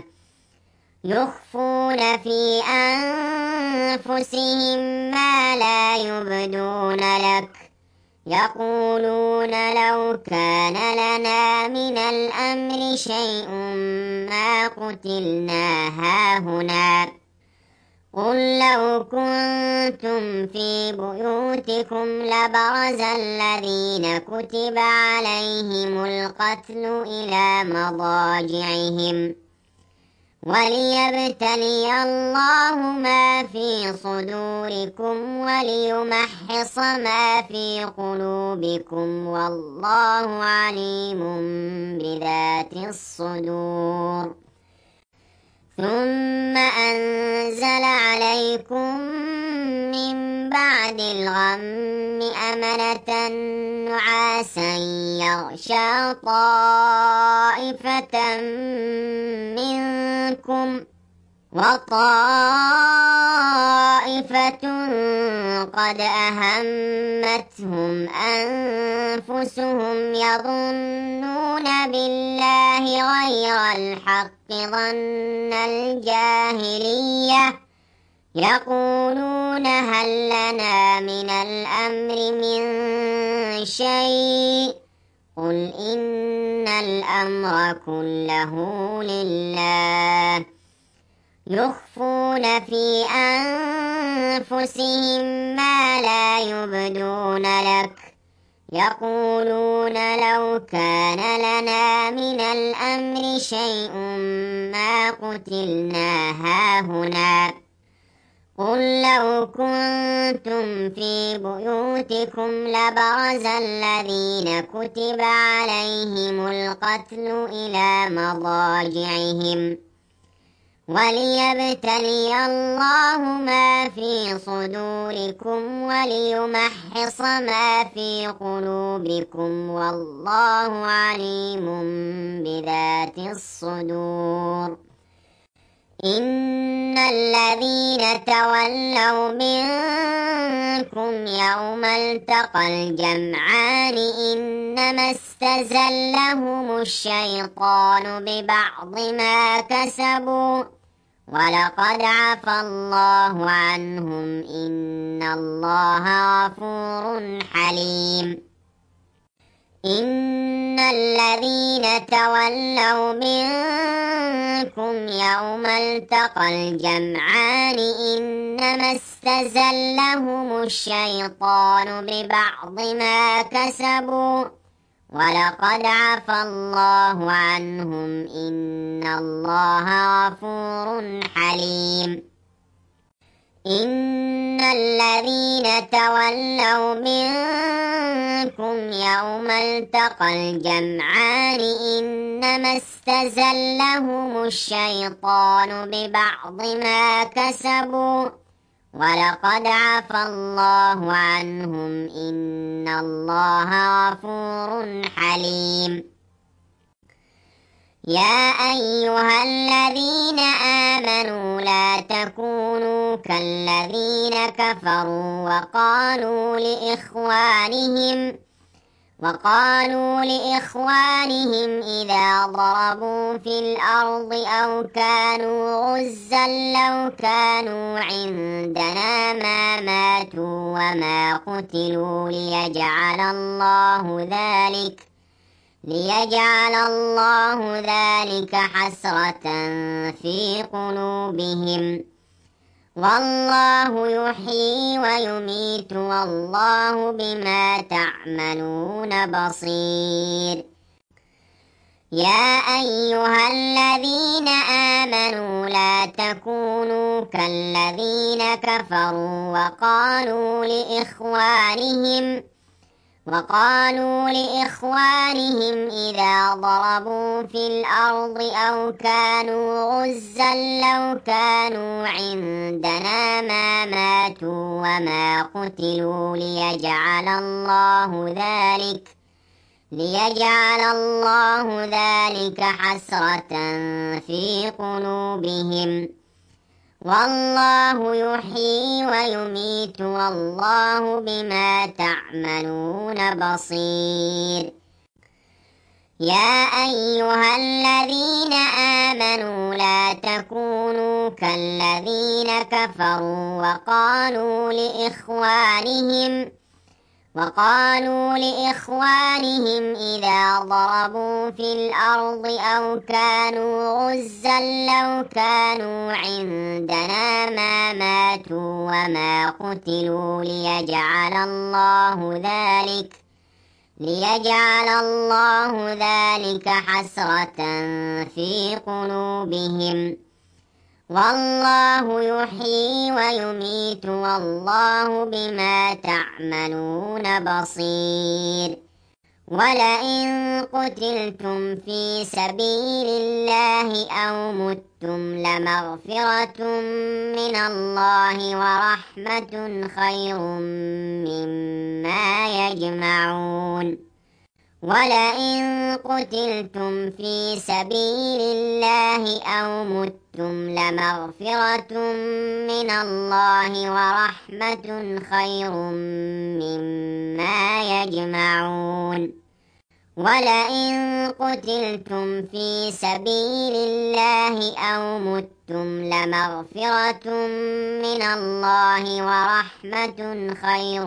يخفون في أنفسهم ما لا يبدون لك يقولون لو كان لنا من الأمر شيء ما قتلنا هاهنا قل لو كنتم في بيوتكم لبرز الذين كتب عليهم القتل إلى مضاجعهم وليبتلي الله ما في صدوركم وليمحص ما في قلوبكم والله عليم بذات الصدور ثم أنزل عليكم من بعد الغم أمنة نعاسا يغشى طائفة منكم وطائفة قد أهمتهم أنفسهم يظنون بالله غير الحق ظن الجاهلية يقولون هل لنا من الأمر من شيء قل إن الأمر كله لله يخفون في أنفسهم ما لا يبدون لك يقولون لو كان لنا من الأمر شيء ما قتلنا هاهنا قل لو كنتم في بيوتكم لبرز الذين كتب عليهم القتل إلى مضاجعهم وليبتلي الله ما في صدوركم وليمحص ما في قلوبكم والله عليم بذات الصدور إن الذين تولوا منكم يوم التقى الجمعان إنما استزلهم الشيطان ببعض ما كسبوا ولقد عفى الله عنهم إن الله غفور حليم إن الذين تولوا منكم يوم التقى الجمعان إنما استزلهم الشيطان ببعض ما كسبوا ولقد عفى الله عنهم إن الله غفور حليم إن الذين تولوا منكم يوم التقى الجمعان إنما استزلهم الشيطان ببعض ما كسبوا ولقد عفى الله عنهم إن الله غفور حليم يا أيها الذين آمنوا لا تكونوا كالذين كفروا وقالوا لإخوانهم إذا ضربوا في الأرض أو كانوا غزا لو كانوا عندنا ما ماتوا وما قتلوا ليجعل الله ذلك حسرة في قلوبهم، والله يحيي ويميت والله بما تعملون بصير. يا أيها الذين آمنوا لا تكونوا كالذين كفروا وقالوا لإخوانهم إذا ضربوا في الأرض أو كانوا غزا لو كانوا عندنا ما ماتوا وما قتلوا ليجعل الله ذلك حسرة في قلوبهم، والله يحيي ويميت والله بما تعملون بصير. يا أيها الذين آمنوا لا تكونوا كالذين كفروا وقالوا لإخوانهم إذا ضربوا في الأرض أو كانوا غزا لو كانوا عندنا ما ماتوا وما قتلوا ليجعل الله ذلك حسرة في قلوبهم، والله يحيي ويميت والله بما تعملون بصير. ولئن قتلتم في سبيل الله أو متم لمغفرة من الله ورحمة خير مما يجمعون. ولئن قتلتم في سبيل الله أو متم لمغفرة من الله ورحمة خير مما يجمعون. ولئن قتلتم في سبيل الله أو متم لمغفرة من الله ورحمة خير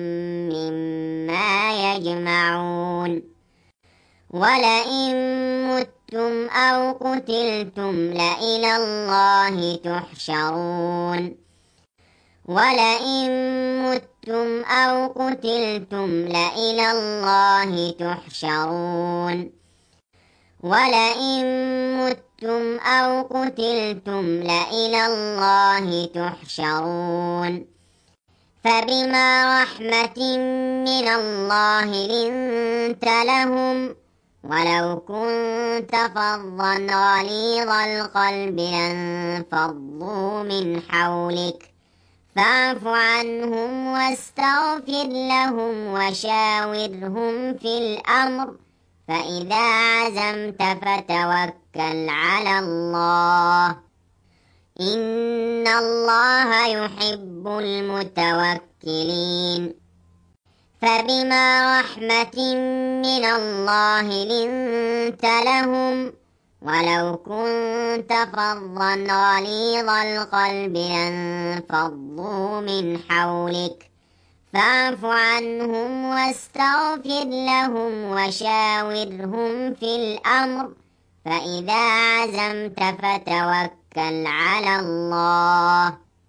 مما يجمعون. ولئن متم أو قتلتم لإلى الله تحشرون. ولئن متم أو قتلتم لإلى الله تحشرون. ولئن متم أو قتلتم لإلى الله تحشرون. فبما رحمة من الله لنت لهم، ولو كنت فظا غليظ القلب لانفضوا من حولك، فاعف عنهم واستغفر لهم وشاورهم في الأمر، فإذا عزمت فتوكل على الله، إن الله يحب المتوكلين. فبما رحمة من الله لنت لهم، ولو كنت فظا غليظ القلب لانفضوا من حولك، فاعف عنهم واستغفر لهم وشاورهم في الأمر، فإذا عزمت فتوكل على الله،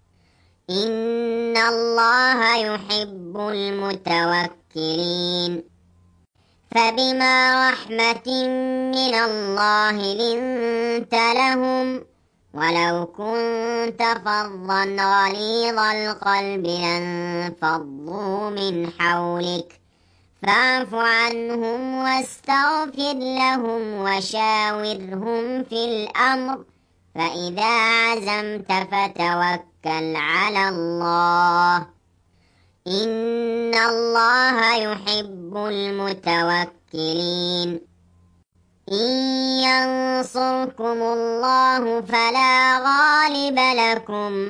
إن الله يحب المتوكلين. فبما رحمة من الله لنت لهم، ولو كنت فظا غليظ القلب لانفضوا من حولك، فاعف عنهم واستغفر لهم وشاورهم في الأمر، فإذا عزمت فتوكل على الله، إن الله يحب المتوكلين. إن ينصركم الله فلا غالب لكم،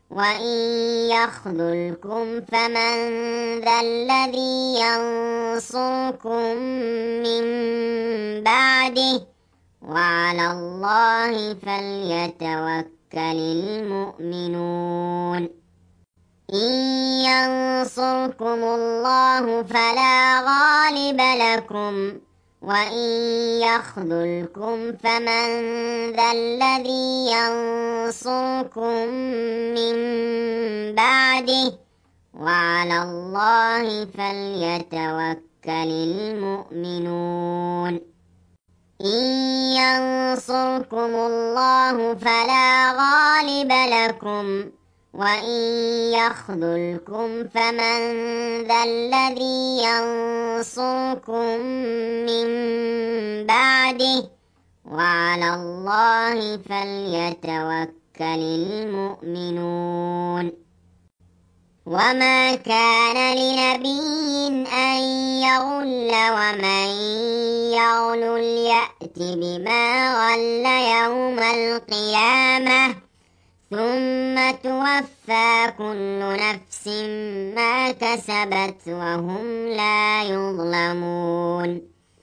وإن يخذلكم فمن ذا الذي ينصركم من بعده وعلى الله فليتوكل المؤمنون إن ينصركم الله فلا غالب لكم وإن يخذلكم فمن ذا الذي ينصركم من بعده وعلى الله فليتوكل المؤمنون إن ينصركم الله فلا غالب لكم وإن يخذلكم فمن ذا الذي ينصركم من بعده وعلى الله فليتوكل المؤمنون وما كان لنبي أن يغل ومن يغل يأت بما غل يوم القيامة ثم توفى كل نفس ما كسبت وهم لا يظلمون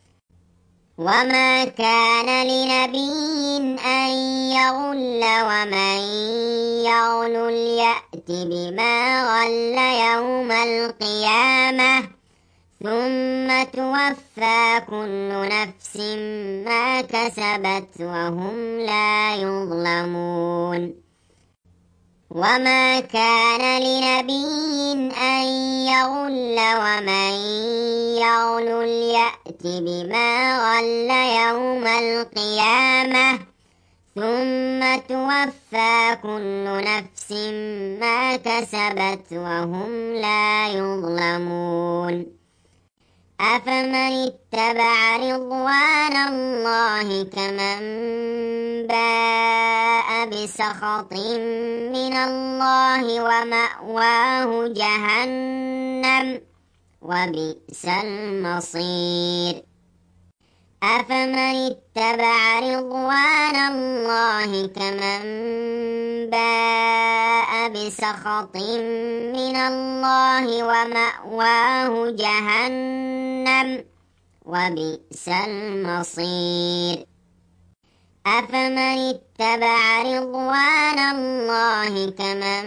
وما كان لنبي أن يغل ومن يغل يأت بما غل يوم القيامة ثم توفى كل نفس ما كسبت وهم لا يظلمون وما كان لنبي أن يغل ومن يغل يأت بما غل يوم القيامة ثم توفى كل نفس ما كسبت وهم لا يظلمون أفمن اتبع رضوان الله كمن باء بسخط من الله ومأواه جهنم وبئس المصير أفمن اتبع رضوان الله كمن باء بسخط من الله ومأواه جهنم وبئس المصير أفمن اتبع رضوان الله كمن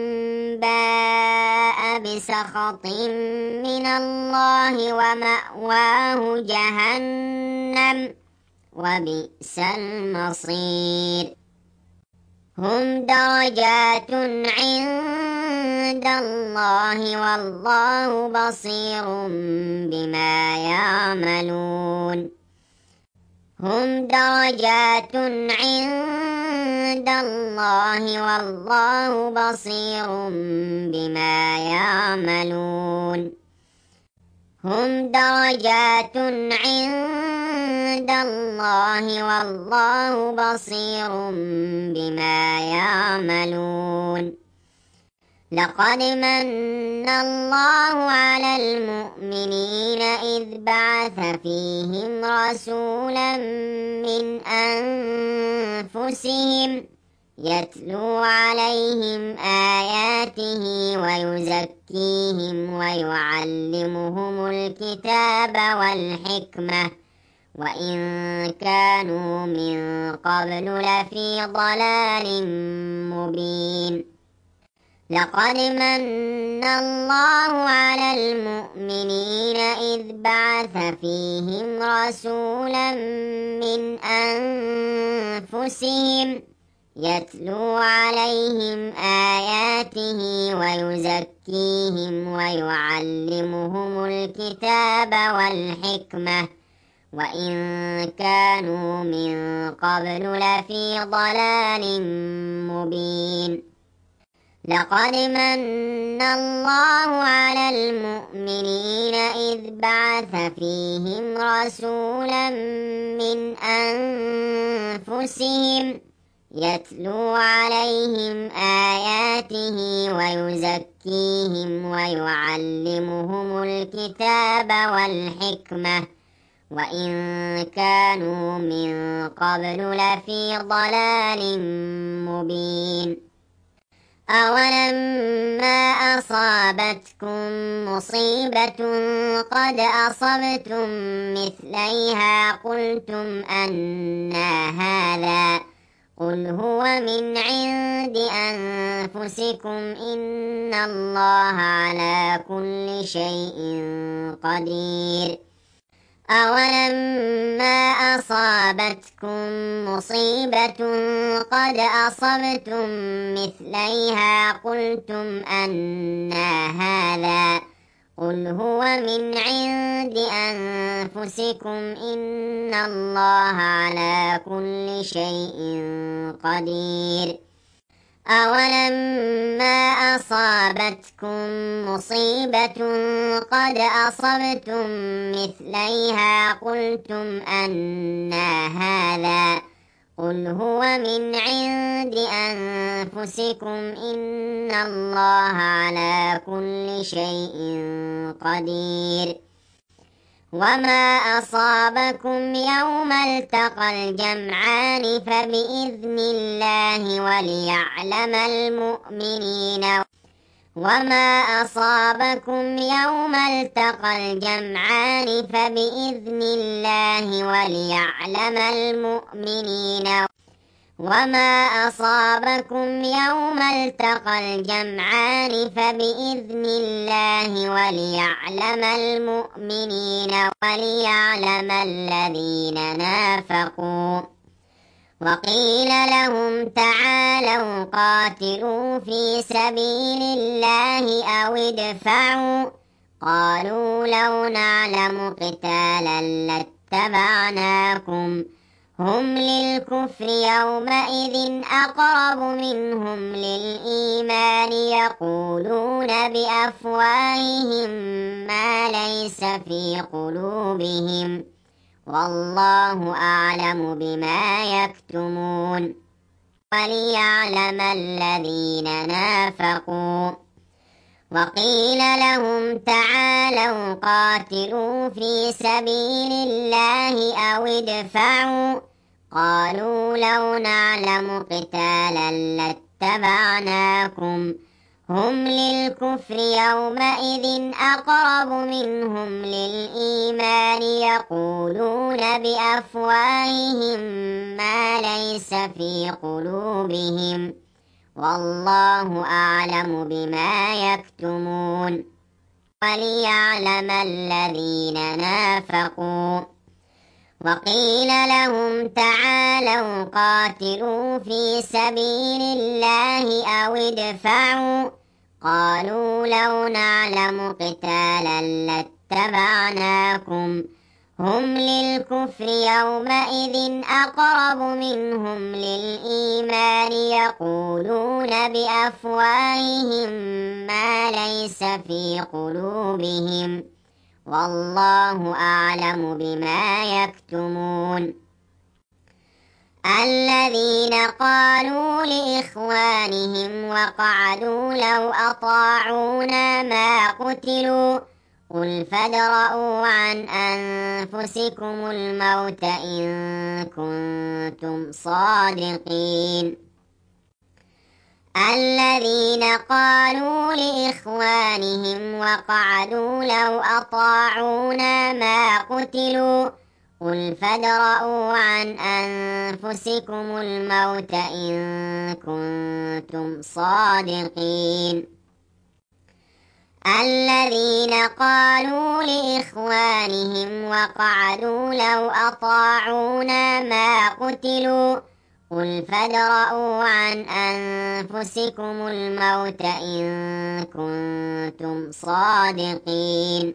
باء بسخط من الله ومأواه جهنم وبئس المصير هم درجات عند الله والله بصير بما يعملون هم درجات عند الله والله بصير بما يعملون هم درجات عند الله والله بصير بما يعملون لقد من الله على المؤمنين إذ بعث فيهم رسولا من أنفسهم يتلو عليهم آياته ويزكيهم ويعلمهم الكتاب والحكمة وإن كانوا من قبل لفي ضلال مبين لقد من الله على المؤمنين إذ بعث فيهم رسولا من أنفسهم يتلو عليهم آياته ويزكيهم ويعلمهم الكتاب والحكمة وإن كانوا من قبل لفي ضلال مبين لقد من الله على المؤمنين إذ بعث فيهم رسولا من أنفسهم يتلو عليهم آياته ويزكيهم ويعلمهم الكتاب والحكمة وإن كانوا من قبل لفي ضلال مبين أولما أصابتكم مصيبة قد أصبتم مثليها قلتم أنى هذا قل هو من عند أنفسكم إن الله على كل شيء قدير أولما أصابتكم مصيبة قد أصبتم مثليها قلتم أنى هذا قل هو من عند أنفسكم إن الله على كل شيء قدير أولما أصابتكم مصيبة قد أصبتم مثليها قلتم أنى هذا قل هو من عند أنفسكم إن الله على كل شيء قدير وما أصابكم يوم التقى الجمعان فبإذن الله وليعلم المؤمنين وما أصابكم يوم التقى الجمعان فبإذن الله وليعلم المؤمنين وما أصابكم يوم التقى الجمعان فبإذن الله وليعلم المؤمنين وليعلم الذين نافقوا وقيل لهم تعالوا قاتلوا في سبيل الله أو ادفعوا قالوا لو نعلم قتالا لاتبعناكم هم للكفر يومئذ أقرب منهم للإيمان يقولون بأفواههم ما ليس في قلوبهم والله أعلم بما يكتمون وليعلم الذين نافقوا وقيل لهم تعالوا قاتلوا في سبيل الله أو ادفعوا قالوا لو نعلم قتالا لاتبعناكم هم للكفر يومئذ أقرب منهم للإيمان يقولون بأفواههم ما ليس في قلوبهم والله أعلم بما يكتمون وليعلم الذين نافقوا وقيل لهم تعالوا قاتلوا في سبيل الله أو ادفعوا قالوا لو نعلم قتالا لاتبعناكم هم للكفر يومئذ أقرب منهم للإيمان يقولون بأفواههم ما ليس في قلوبهم والله أعلم بما يكتمون الذين قالوا لإخوانهم وقعدوا لو أطاعونا ما قتلوا قل فادرءوا عن أنفسكم الموت إن كنتم صادقين الذين قالوا لإخوانهم وقعدوا لو أطاعونا ما قتلوا قل فادرءوا عن أنفسكم الموت إن كنتم صادقين الذين قالوا لإخوانهم وقعدوا لو أطاعونا ما قتلوا قل فادرءوا عن أنفسكم الموت إن كنتم صادقين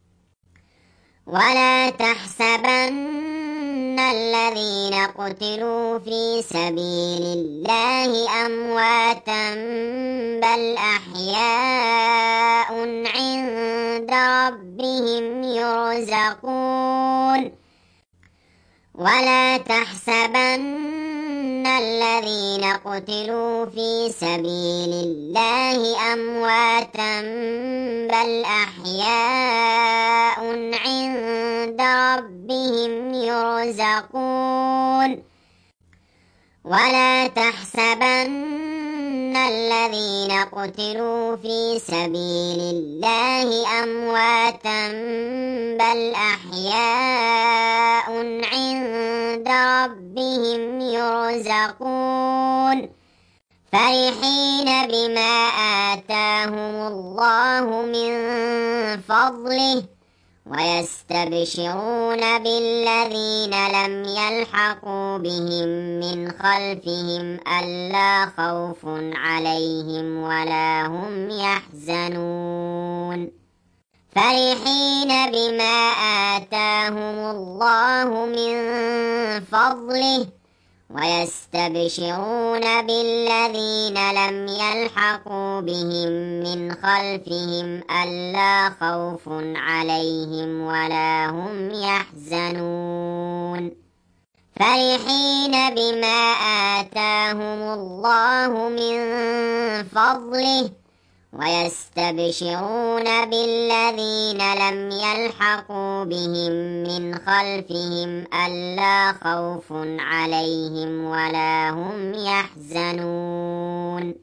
ولا تحسبن الذين قتلوا في سبيل الله أمواتا بل أحياء عند ربهم يرزقون ولا تحسبن الذين قتلوا في سبيل الله أمواتا بل أحياء عند ربهم يرزقون ولا تحسبن الذين قتلوا في سبيل الله أمواتا بل أحياء عند ربهم يرزقون فرحين بما آتاهم الله من فضله ويستبشرون بالذين لم يلحقوا بهم من خلفهم ألا خوف عليهم ولا هم يحزنون فرحين بما آتاهم الله من فضله ويستبشرون بالذين لم يلحقوا بهم من خلفهم ألا خوف عليهم ولا هم يحزنون فرحين بما آتاهم الله من فضله ويستبشرون بالذين لم يلحقوا بهم من خلفهم ألا خوف عليهم ولا هم يحزنون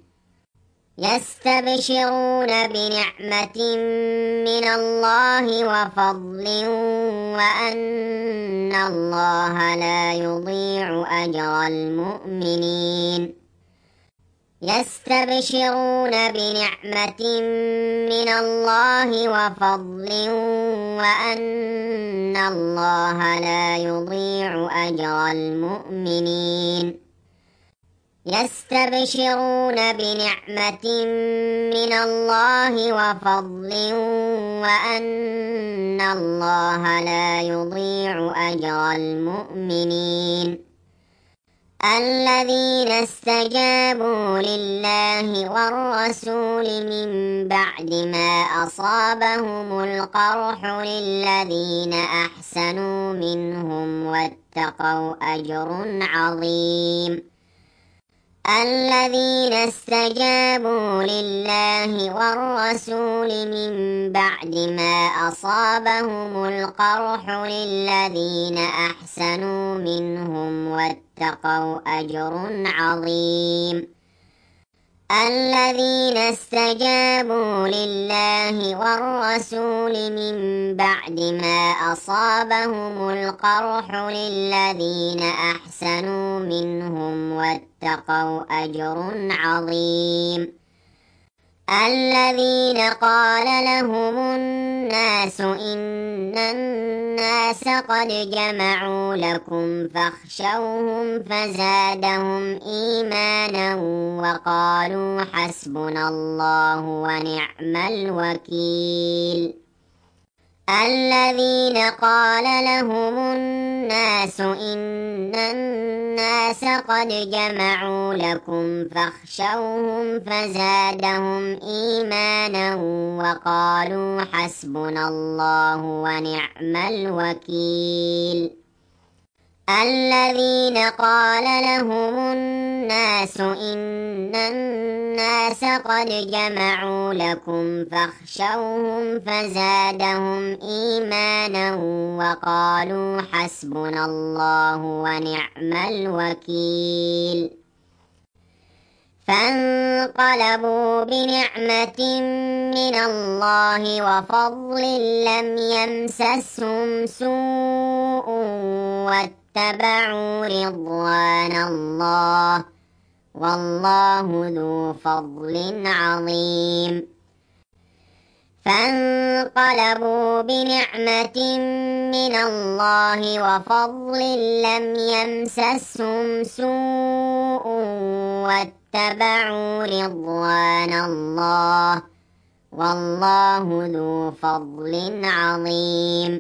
يستبشرون بنعمة من الله وفضل وأن الله لا يضيع أجر المؤمنين يستبشرون بنعمة من الله وفضل وأن الله لا يضيع أجر المؤمنين يستبشرون بنعمة من الله وفضل وأن الله لا يضيع أجر المؤمنين الذين استجابوا لله والرسول من بعد ما أصابهم القرح للذين أحسنوا منهم واتقوا أجر عظيم الذين استجابوا لله والرسول من بعد ما أصابهم القرح للذين أحسنوا منهم واتقوا أجر عظيم الذين استجابوا لله والرسول من بعد ما أصابهم القرح للذين أحسنوا منهم واتقوا أجر عظيم الذين قال لهم الناس إن الناس قد جمعوا لكم فاخشوهم فزادهم إيمانا وقالوا حسبنا الله ونعم الوكيل الذين قال لهم الناس إن الناس قد جمعوا لكم فاخشوهم فزادهم إيمانا وقالوا حسبنا الله ونعم الوكيل الذين قال لهم الناس إن الناس قد جمعوا لكم فاخشوهم فزادهم إيمانا وقالوا حسبنا الله ونعم الوكيل فانقلبوا بنعمة من الله وفضل لم يمسسهم سوء واتبعوا رضوان الله والله ذو فضل عظيم فانقلبوا بنعمة من الله وفضل لم يمسسهم سوء واتبعوا رضوان الله والله ذو فضل عظيم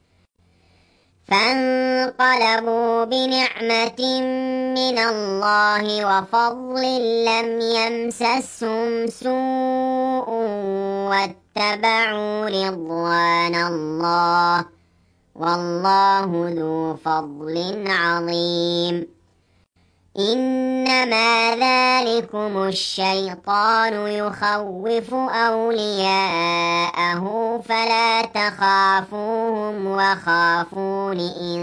فانقلبوا بنعمة من الله وفضل لم يمسسهم سوء واتبعوا رضوان الله والله ذو فضل عظيم إنما ذلكم الشيطان يخوف أولياءه فلا تخافوهم وخافون إن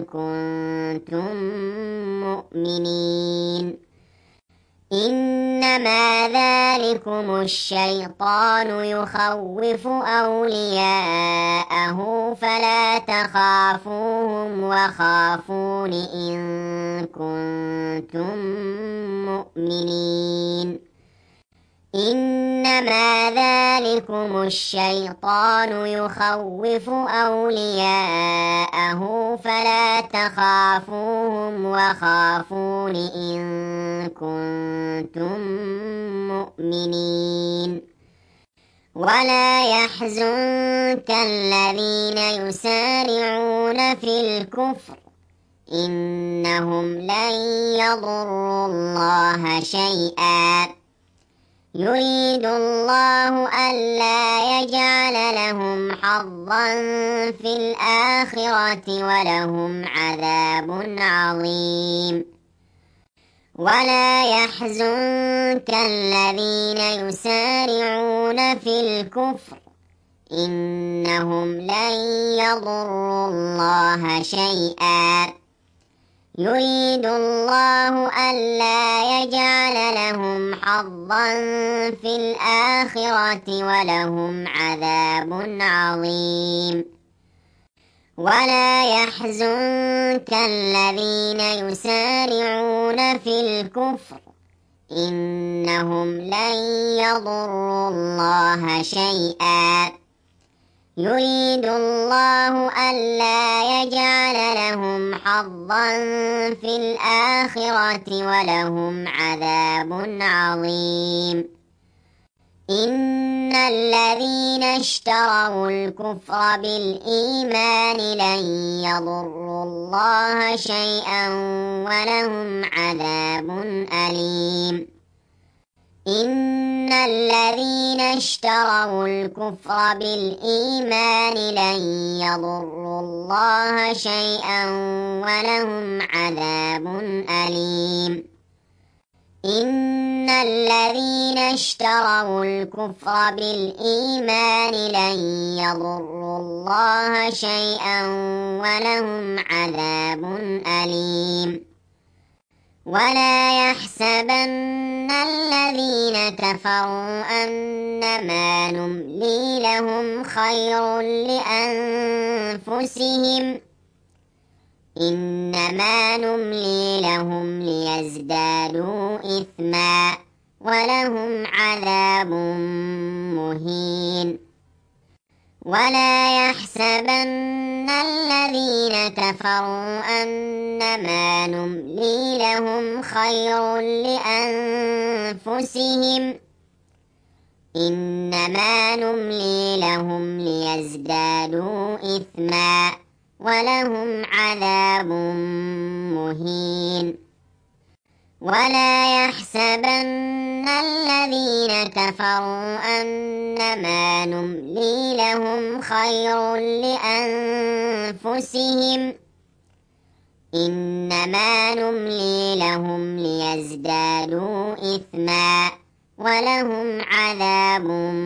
كنتم مؤمنين إنما إنما ذلكم الشيطان يخوف أولياءه فلا تخافوهم وخافون إن كنتم مؤمنين إنما ذلكم الشيطان يخوف أولياءه فلا تخافوهم وخافون إن كنتم مؤمنين ولا يحزنك الذين يسارعون في الكفر إنهم لن يضروا الله شيئا يريد الله ألا يجعل لهم حظا في الآخرة ولهم عذاب عظيم ولا يحزنك الذين يسارعون في الكفر إنهم لن يضروا الله شيئا يريد الله ألا يجعل لهم حظا في الآخرة ولهم عذاب عظيم ولا يحزنك الذين يسارعون في الكفر إنهم لن يضروا الله شيئا يريد الله ألا يجعل لهم حظا في الآخرة ولهم عذاب عظيم إن الذين اشتروا الكفر بالإيمان لن يضروا الله شيئا ولهم عذاب أليم إن الذين اشتروا الكفر بالإيمان لن يضروا الله شيئا ولهم عذاب أليم إن الذين اشتروا الكفر بالإيمان لن يضروا الله شيئا ولهم عذاب أليم ولا يحسبن الذين كفروا أنما نملي لهم خير لأنفسهم إنما نملي لهم ليزدادوا إثما ولهم عذاب مهين ولا يحسبن الذين كفروا أنما نملي لهم خير لأنفسهم إنما نملي لهم ليزدادوا إثما ولهم عذاب مهين ولا يحسبن الذين كفروا أنما نملي لهم خير لأنفسهم إنما نملي لهم ليزدادوا إثما ولهم عذاب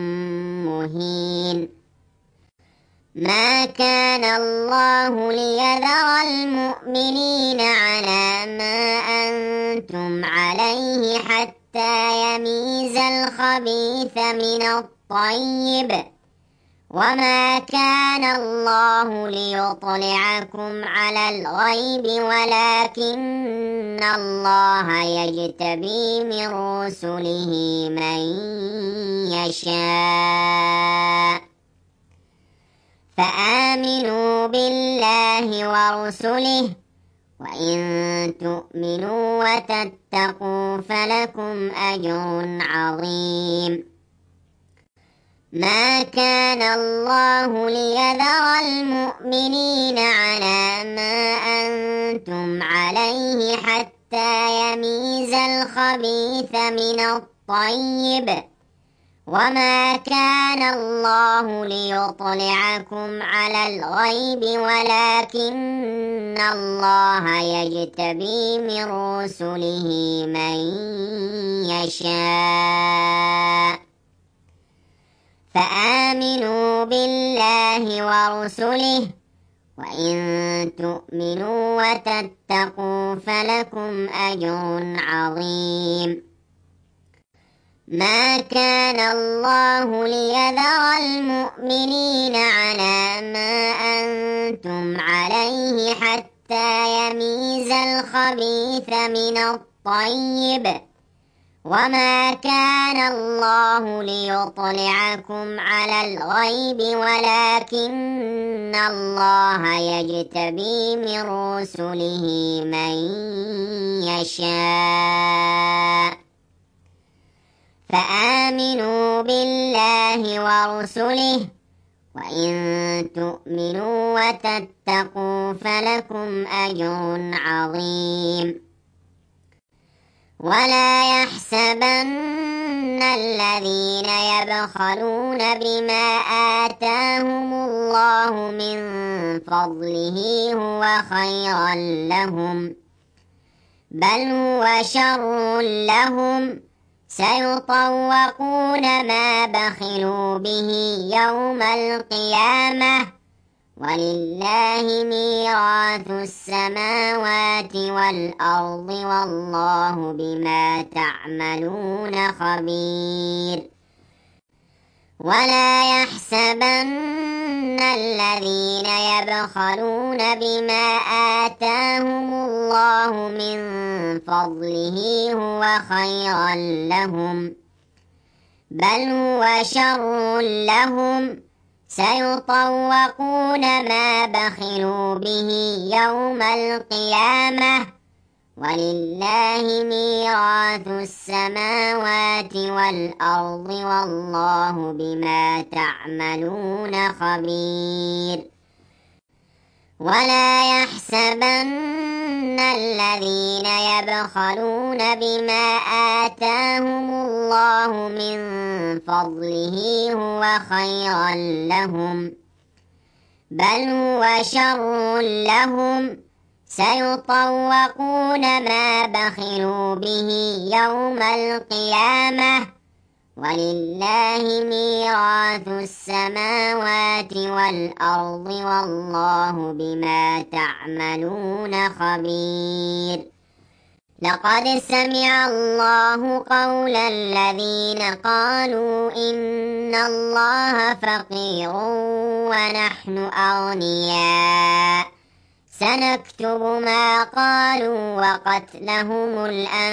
مهين ما كان الله ليذر المؤمنين على ما أنتم عليه حتى يميز الخبيث من الطيب وما كان الله ليطلعكم على الغيب ولكن الله يجتبي من رسله من يشاء فآمنوا بالله ورسله وإن تؤمنوا وتتقوا فلكم أجر عظيم ما كان الله ليذر المؤمنين على ما أنتم عليه حتى يميز الخبيث من الطيب وما كان الله ليطلعكم على الغيب ولكن الله يجتبي من رسله من يشاء فآمنوا بالله ورسله وإن تؤمنوا وتتقوا فلكم أجر عظيم ما كان الله ليذر المؤمنين على ما أنتم عليه حتى يميز الخبيث من الطيب، وما كان الله ليطلعكم على الغيب ولكن الله يجتبي من رسله من يشاء، فآمنوا بالله ورسله، وإن تؤمنوا وتتقوا فلكم أجر عظيم. ولا يحسبن الذين يبخلون بما آتاهم الله من فضله هو خيرا لهم، بل هو شر لهم، سيطوقون ما بخلوا به يوم القيامة، ولله ميراث السماوات والأرض والله بما تعملون خبير. ولا يحسبن الذين يبخلون بما آتاهم الله من فضله هو خيرا لهم، بل هو شر لهم، سيطوقون ما بخلوا به يوم القيامة، ولله ميراث السماوات والأرض والله بما تعملون خبير. ولا يحسبن الذين يبخلون بما آتاهم الله من فضله هو خيرا لهم، بل هو شر لهم، سيطوقون ما بخلوا به يوم القيامة، ولله ميراث السماوات والأرض والله بما تعملون خبير. لقد سمع الله قول الذين قالوا إن الله فقير ونحن أغنياء، سنكتب ما قالوا وقتلهم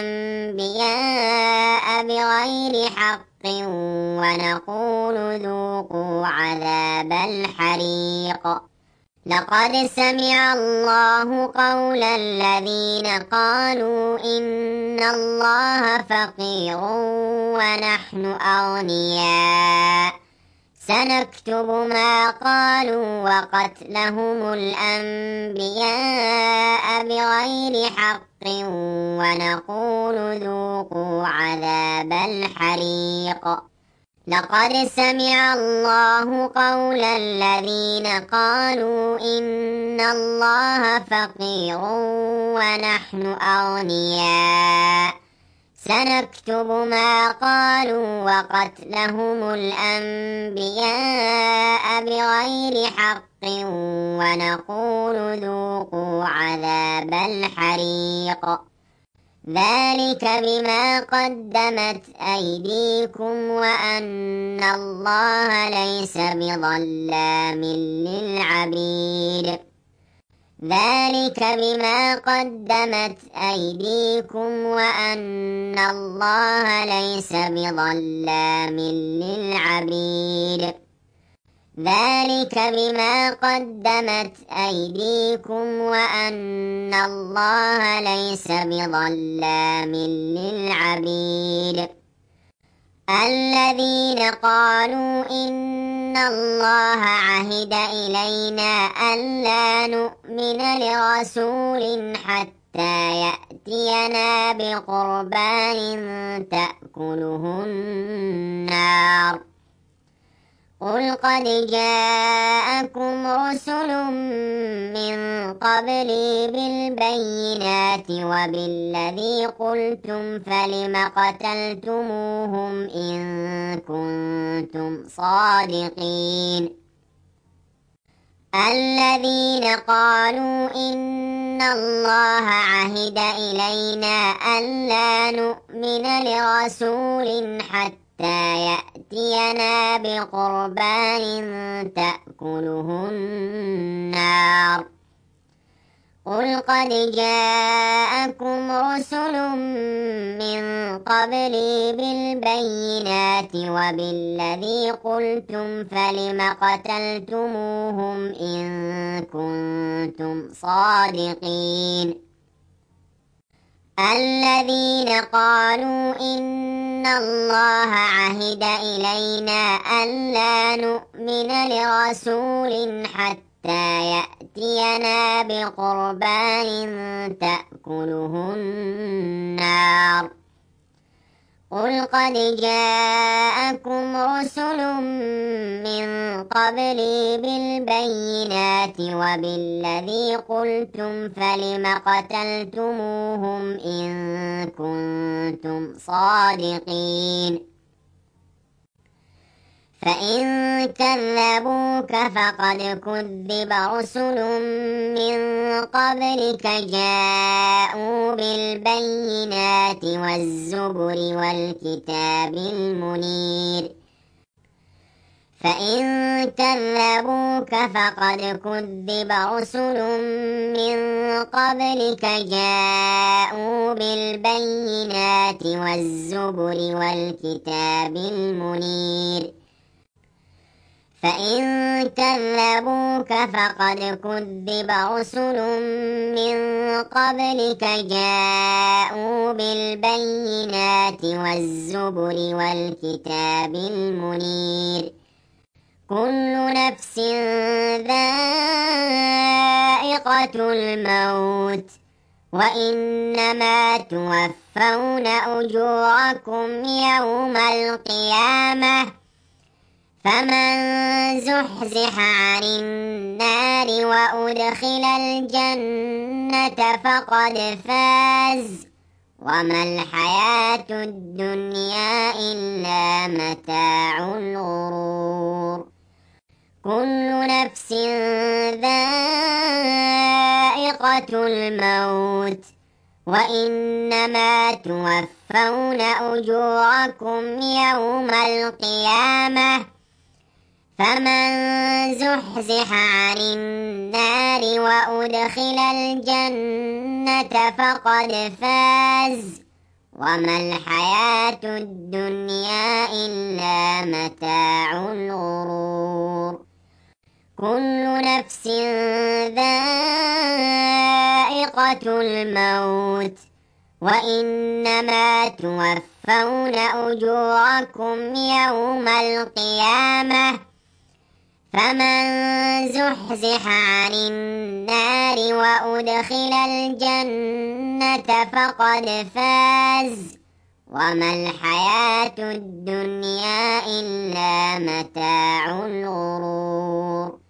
الأنبياء بغير حق ونقول ذوقوا عذاب الحريق. لقد سمع الله قول الذين قالوا إن الله فقير ونحن أغنياء، سنكتب ما قالوا وقتلهم الأنبياء بغير حق ونقول ذوقوا عذاب الحريق. لقد سمع الله قول الذين قالوا إن الله فقير ونحن أغنياء، سنكتب ما قالوا وقتلهم الأنبياء بغير حق ونقول ذوقوا عذاب الحريق. ذلك بما قدمت أيديكم وأن الله ليس بظلام للعبيد. ذلك بما قدمت أيديكم وأن الله ليس بظلام للعبيد. ذلك بما قدمت أيديكم وأن الله ليس بظلام للعبيد. الذين قالوا إن الله عهد إلينا ألا نؤمن لرسول حتى يأتينا بقربان تأكله النار، قل قد جاءكم رسل من قبلي بالبينات وبالذي قلتم فلم قتلتموهم إن كنتم صادقين. الذين قالوا إن الله عهد إلينا ألا نؤمن لرسول حتى يأتينا بقربان تأكله النار قل قد جاءكم رسل من قبلي بالبينات وبالذي قلتم فلم قتلتموهم إن كنتم صادقين الذين قالوا إن الله عهد إلينا ألا نؤمن لرسول حتى يأتينا بقربان تأكله النار قل قد جاءكم رسل من قبلي بالبينات وبالذي قلتم فلم قتلتموهم إن كنتم صادقين فإن كذبوك فقد كذب رسل من قبلك جاءوا بالبينات والزبر والكتاب المنير فإن كذبوك فقد كذب رسل من قبلك جاءوا بالبينات والزبر والكتاب المنير فإن كذبوك فقد كذب رسل من قبلك جاءوا بالبينات والزبر والكتاب المنير كل نفس ذائقة الموت وإنما توفون أجوركم يوم القيامة فمن زحزح عن النار وأدخل الجنة فقد فاز وما الحياة الدنيا إلا متاع الغرور كل نفس ذائقة الموت وإنما توفون أجوركم يوم القيامة فمن زحزح عن النار وأدخل الجنة فقد فاز وما الحياة الدنيا إلا متاع الغرور كل نفس ذائقة الموت وإنما توفون أجوركم يوم القيامة فمن زحزح عن النار وأدخل الجنة فقد فاز وما الحياة الدنيا إلا متاع الغرور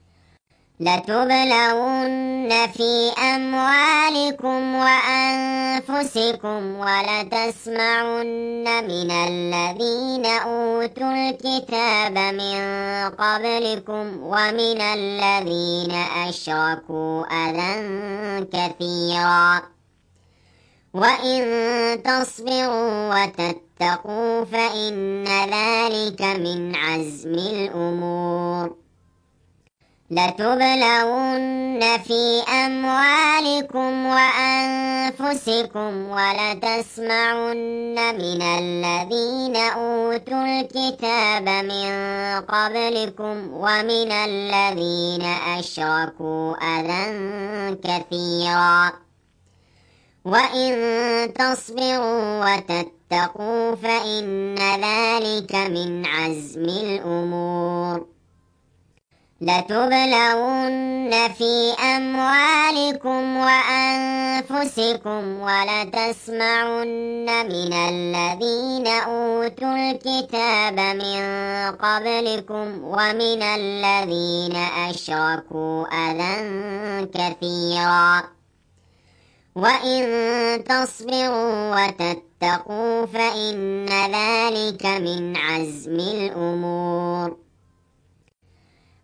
لتبلغن في أموالكم وأنفسكم ولتسمعن من الذين أوتوا الكتاب من قبلكم ومن الذين أشركوا أذى كثيرا وإن تصبروا وتتقوا فإن ذلك من عزم الأمور لتبلغن في أموالكم وأنفسكم ولتسمعن من الذين أوتوا الكتاب من قبلكم ومن الذين أشركوا أذى كثيرا وإن تصبروا وتتقوا فإن ذلك من عزم الأمور لتبلغن في أموالكم وأنفسكم ولتسمعن من الذين أوتوا الكتاب من قبلكم ومن الذين أشركوا أذى كثيرا وإن تصبروا وتتقوا فإن ذلك من عزم الأمور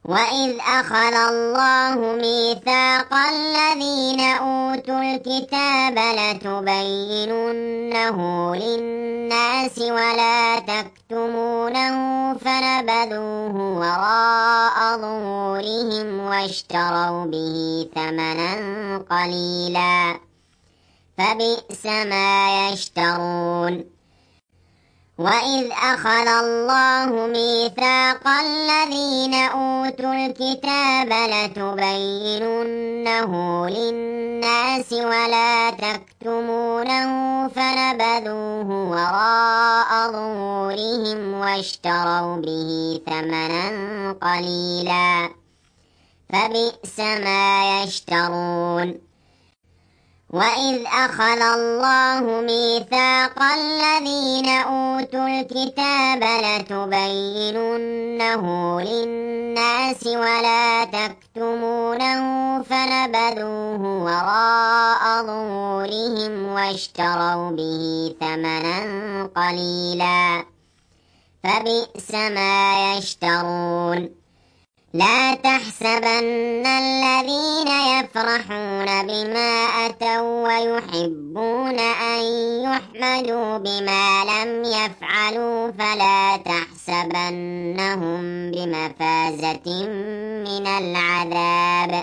وإذ أخذ الله ميثاق الذين أوتوا الكتاب لتبيننه للناس ولا تكتمونه فنبذوه وراء ظهورهم واشتروا به ثمنا قليلا فبئس ما يشترون. وإذ أخذ الله ميثاق الذين أوتوا الكتاب لتبيننه للناس ولا تكتمونه فنبذوه وراء ظهورهم واشتروا به ثمنا قليلا فبئس ما يشترون. وإذ أخذ الله ميثاق الذين أوتوا الكتاب لتبيننه للناس ولا تكتمونه فنبذوه وراء ظهورهم واشتروا به ثمنا قليلا فبئس ما يشترون. لا تحسبن الذين يفرحون بما أتوا ويحبون أن يحمدوا بما لم يفعلوا فلا تحسبنهم بمفازة من العذاب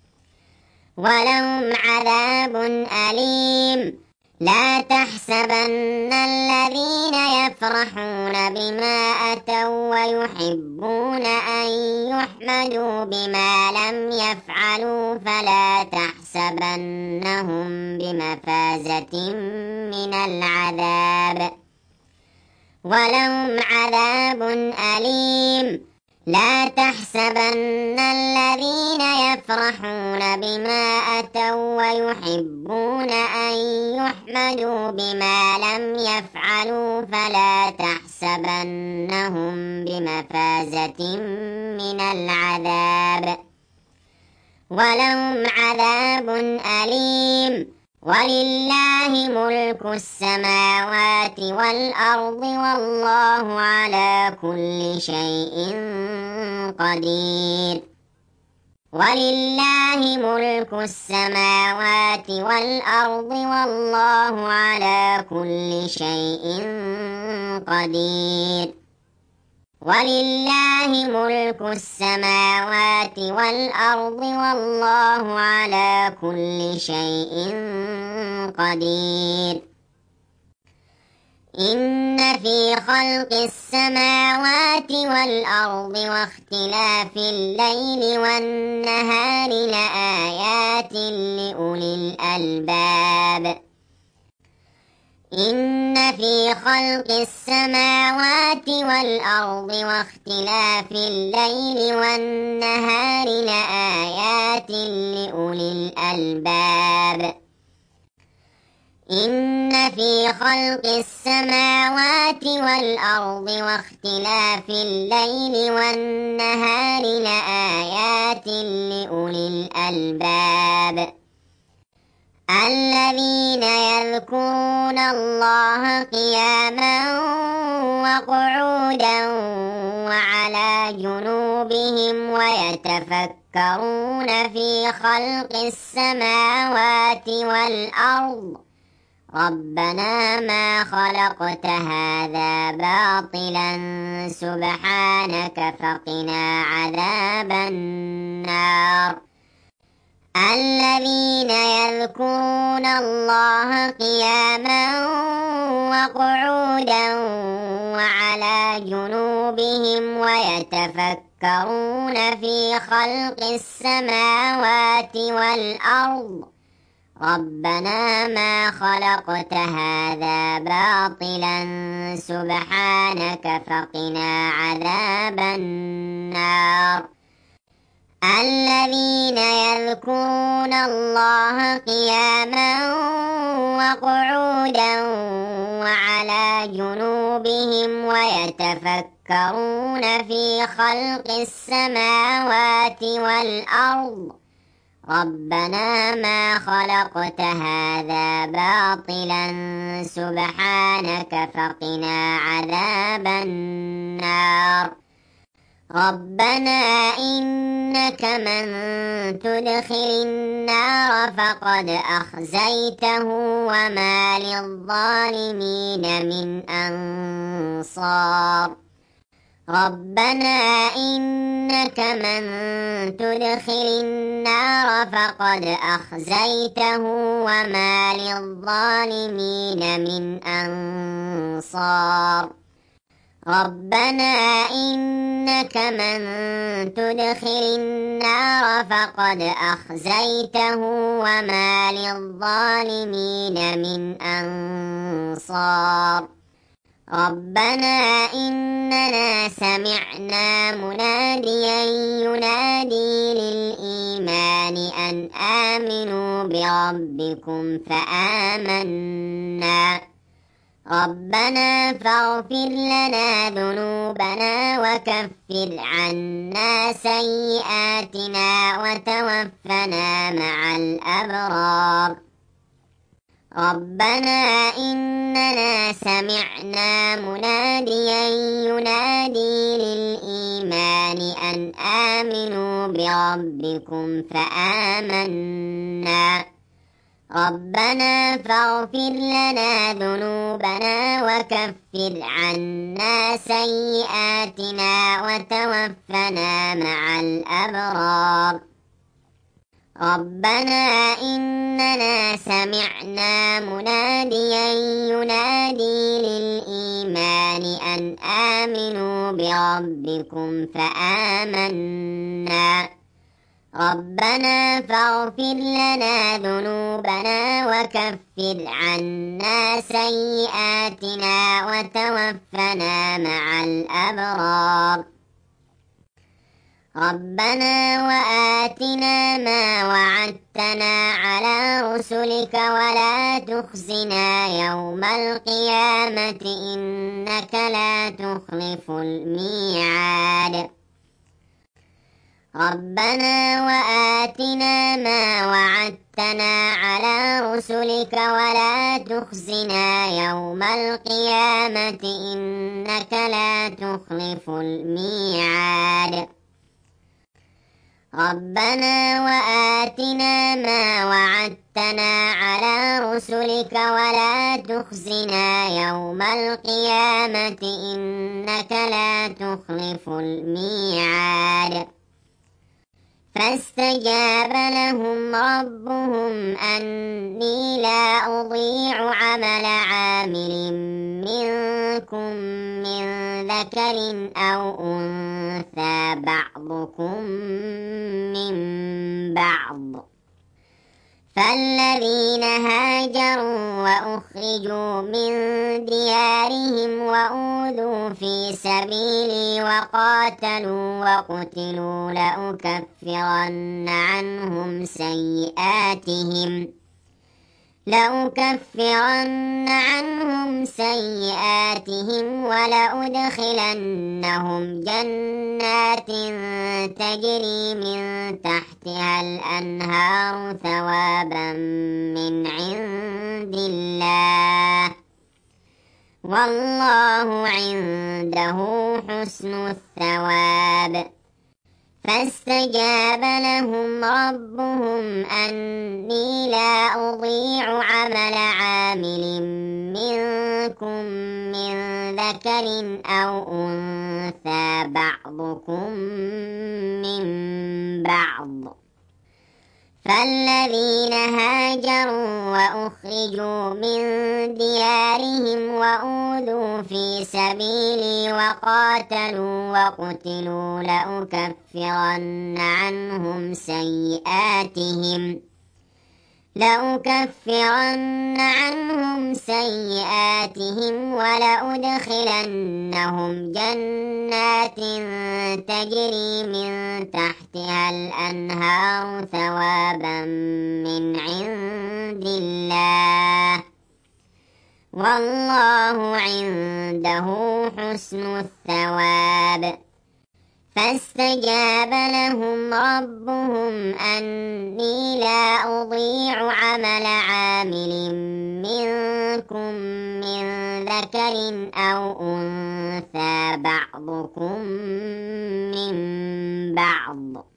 ولهم عذاب أليم. لا تحسبن الذين يفرحون بما أتوا ويحبون أن يحمدوا بما لم يفعلوا فلا تحسبنهم بمفازة من العذاب ولهم عذاب أليم. لا تحسبن الذين يفرحون بما أتوا ويحبون أن يحمدوا بما لم يفعلوا فلا تحسبنهم بمفازة من العذاب ولهم عذاب أليم. ولله ملك السماوات والأرض والله على كل شيء قدير. ولله ملك السماوات والأرض والله على كل شيء قدير. ولله ملك السماوات والأرض والله على كل شيء قدير. إن في خلق السماوات والأرض واختلاف الليل والنهار لآيات لأولي الألباب. إن في خلق السماوات والأرض واختلاف الليل والنهار لآيات لأولي الألباب. إن في خلق السماوات والأرض واختلاف الليل والنهار لآيات لأولي الألباب الذين يذكرون الله قياما وقعودا وعلى جنوبهم ويتفكرون في خلق السماوات والأرض ربنا ما خلقت هذا باطلا سبحانك فقنا عذاب النار. الذين يذكرون الله قياما وقعودا وعلى جنوبهم ويتفكرون في خلق السماوات والأرض ربنا ما خلقت هذا باطلا سبحانك فقنا عذاب النار. الذين يذكرون الله قياما وقعودا وعلى جنوبهم ويتفكرون في خلق السماوات والأرض ربنا ما خلقت هذا باطلا سبحانك فقنا عذاب النار. ربنا إنك من تدخل النار فقد أخزيته وما للظالمين من أنصار ربنا إنك من تدخل النار فقد أخزيته وما للظالمين من أنصار ربنا إنك من تدخل النار فقد أخزيته وما للظالمين من أنصار ربنا إننا سمعنا مناديا ينادي للإيمان أن آمنوا بربكم فآمنا ربنا فاغفر لنا ذنوبنا وكفر عنا سيئاتنا وتوفنا مع الأبرار ربنا إننا سمعنا مناديا ينادي للإيمان أن آمنوا بربكم فآمنا ربنا فاغفر لنا ذنوبنا وكفر عنا سيئاتنا وتوفنا مع الأبرار ربنا إننا سمعنا مناديا ينادي للإيمان أن آمنوا بربكم فآمنا ربنا فاغفر لنا ذنوبنا وكفر عنا سيئاتنا وتوفنا مع الأبرار ربنا وآتنا ما وعدتنا على رسلك ولا تخزنا يوم القيامة إنك لا تخلف الميعاد ربنا وآتنا ما وعدتنا على رسلك ولا تخزنا يوم القيامة إنك لا تخلف الميعاد ربنا وآتنا ما وعدتنا على رسلك ولا تخزنا يوم القيامة إنك لا تخلف الميعاد فاستجاب لهم ربهم أني لا أضيع عمل عامل منكم من ذكر أو أنثى بعضكم من بعض فالذين هاجروا وأخرجوا من ديارهم وأوذوا في سبيلي وقاتلوا وقتلوا لأكفرن عنهم سيئاتهم ولأدخلنهم جنات تجري من تحتها الأنهار ثوابا من عند الله والله عنده حسن الثواب فاستجاب لهم ربهم أني لا أضيع عمل عامل منكم من ذكر أو أنثى بعضكم من بعض فالذين هاجروا وأخرجوا من ديارهم وأوذوا في سبيلي وقاتلوا وقتلوا لأكفرن عنهم سيئاتهم ولأدخلنهم جنات تجري من تحتها الأنهار ثوابا من عند الله والله عنده حسن الثواب فاستجاب لهم ربهم أني لا أضيع عمل عامل منكم من ذكر أو أنثى بعضكم من بعض،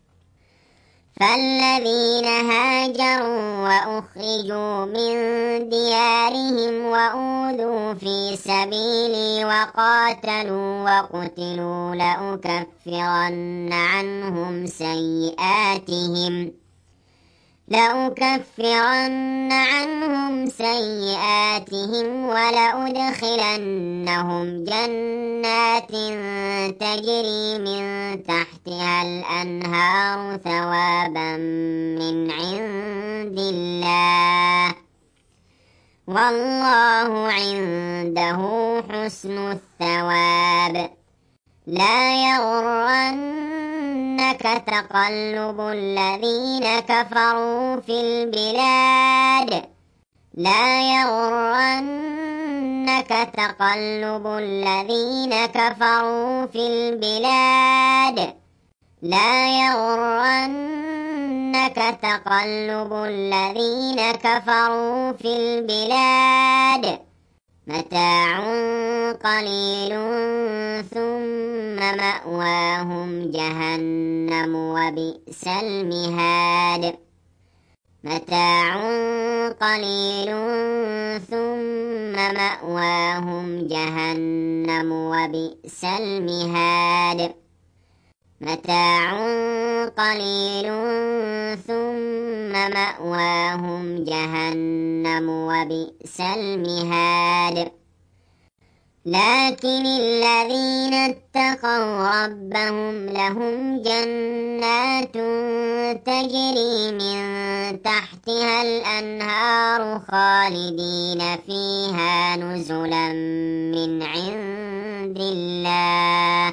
فالذين هاجروا وأخرجوا من ديارهم وأوذوا في سبيلي وقاتلوا وقتلوا لأكفرن عنهم سيئاتهم ولأدخلنهم جنات تجري من تحتها الأنهار ثوابا من عند الله، والله عنده حسن الثواب. لا يغرنك تقلب الذين كفروا في البلاد متاع قليل ثم مأواهم جهنم وبئس المهاد. متاع قليل ثم مأواهم جهنم وبئس المهاد. متاع قليل ثم مأواهم جهنم وبئس المهاد. لكن الذين اتقوا ربهم لهم جنات تجري من تحتها الأنهار خالدين فيها نزلا من عند الله،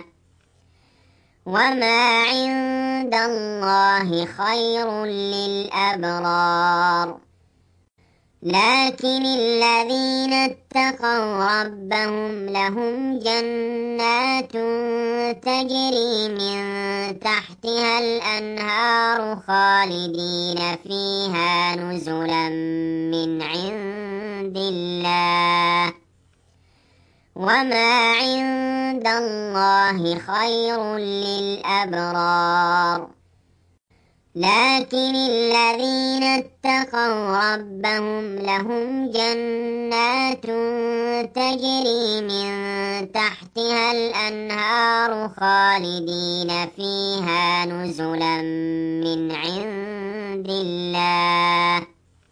وما عند الله خير للأبرار. لكن الذين اتقوا ربهم لهم جنات تجري من تحتها الأنهار خالدين فيها نزلا من عند الله، وما عند الله خير للأبرار. لكن الذين اتقوا ربهم لهم جنات تجري من تحتها الأنهار خالدين فيها نزلا من عند الله،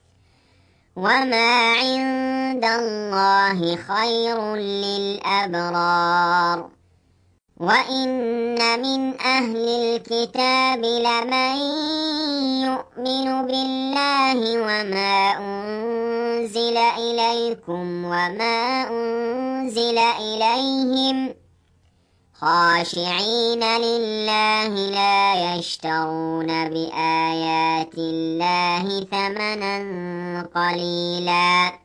وما عند الله خير للأبرار. وإن من أهل الكتاب لمن يؤمن بالله وما أنزل إليكم وما أنزل إليهم خاشعين لله لا يشترون بآيات الله ثمنا قليلا،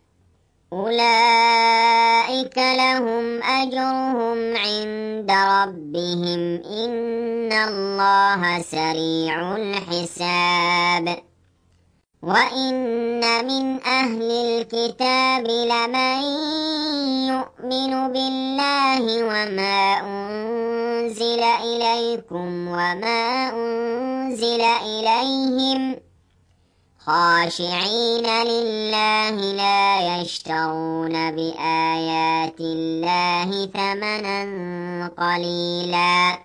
أولئك لهم أجرهم عند ربهم إن الله سريع الحساب. وإن من أهل الكتاب لمن يؤمن بالله وما أنزل إليكم وما أنزل إليهم خاشعين لله لا يشترون بآيات الله ثمنا قليلا،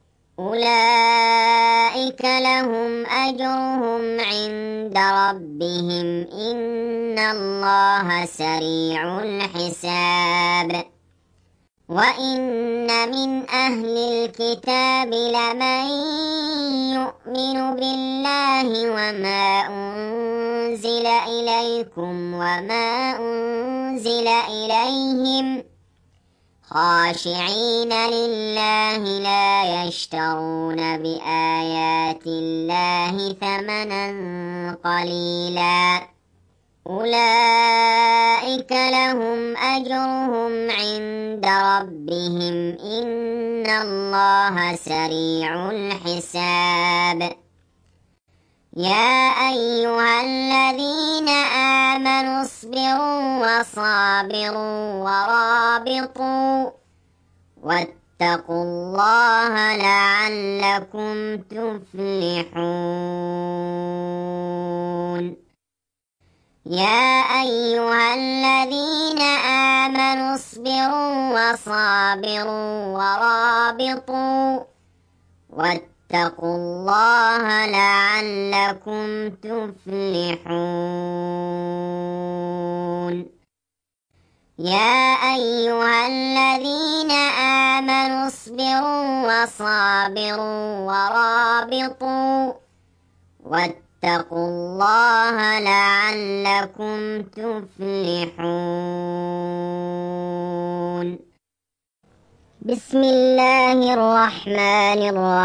أولئك لهم أجرهم عند ربهم إن الله سريع الحساب. وإن من أهل الكتاب لمن يؤمن بالله وما أنزل إليكم وما أنزل إليهم خاشعين لله لا يشترون بآيات الله ثمنا قليلا، أولئك لهم أجرهم عند ربهم إن الله سريع الحساب يا أيها الذين آمنوا اصبروا وصابروا ورابطوا واتقوا الله لعلكم تفلحون يا أيها الذين آمنوا اصبروا وصابروا ورابطوا واتقوا الله لعلكم تفلحون يا أيها الذين آمنوا اصبروا وصابروا ورابطوا واتقوا الله لعلكم تفلحون بسم الله الرحمن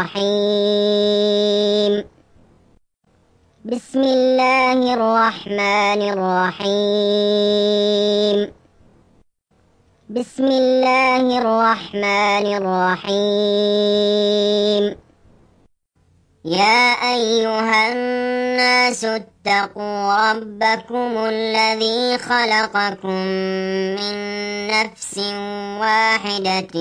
الرحيم بسم الله الرحمن الرحيم بسم الله الرحمن الرحيم يا أيها الناس اتقوا ربكم الذي خلقكم من نفس واحدة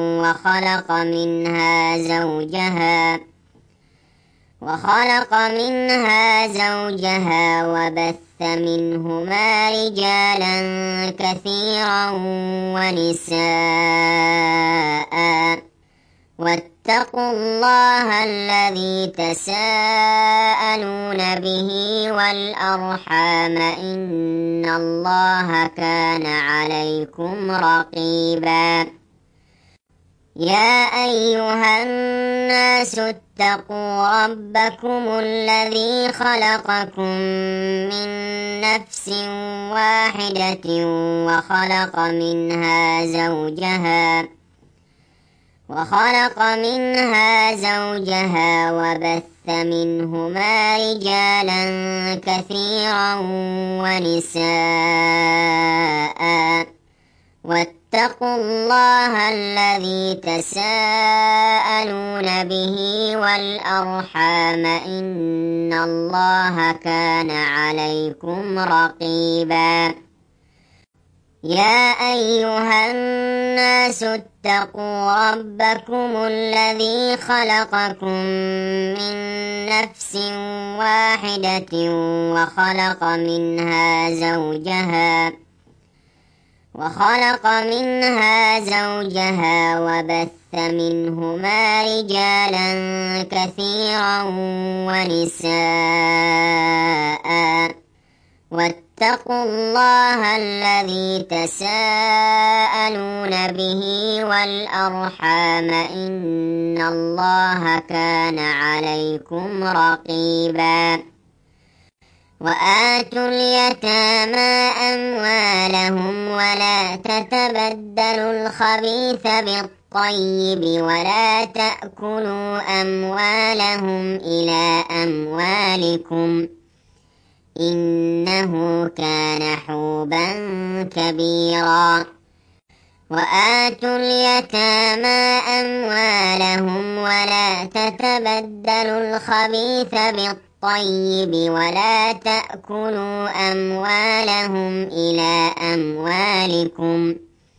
وخلق منها زوجها وبث منهما رجالا كثيرا ونساء واتقوا الله الذي تساءلون به والأرحام إن الله كان عليكم رقيبا يا أيها الناس اتقوا ربكم الذي خلقكم من نفس واحدة وخلق منها زوجها وبث منهما رجالا كثيرا ونساء واتقوا الله الذي تساءلون به والأرحام إن الله كان عليكم رقيبا يا أيها الناس اتقوا ربكم الذي خلقكم من نفس واحدة وخلق منها زوجها وبث منهما رجالا كثيرا ونساء واتقوا الله الذي تساءلون به والأرحام إن الله كان عليكم رقيبا وآتوا اليتامى أموالهم ولا تتبدلوا الخبيث بالطيب ولا تأكلوا أموالهم إلى أموالكم إنه كان حوبا كبيرا وآتوا اليتامى أموالهم ولا تتبدلوا الخبيث بالطيب ولا تأكلوا أموالهم إلى أموالكم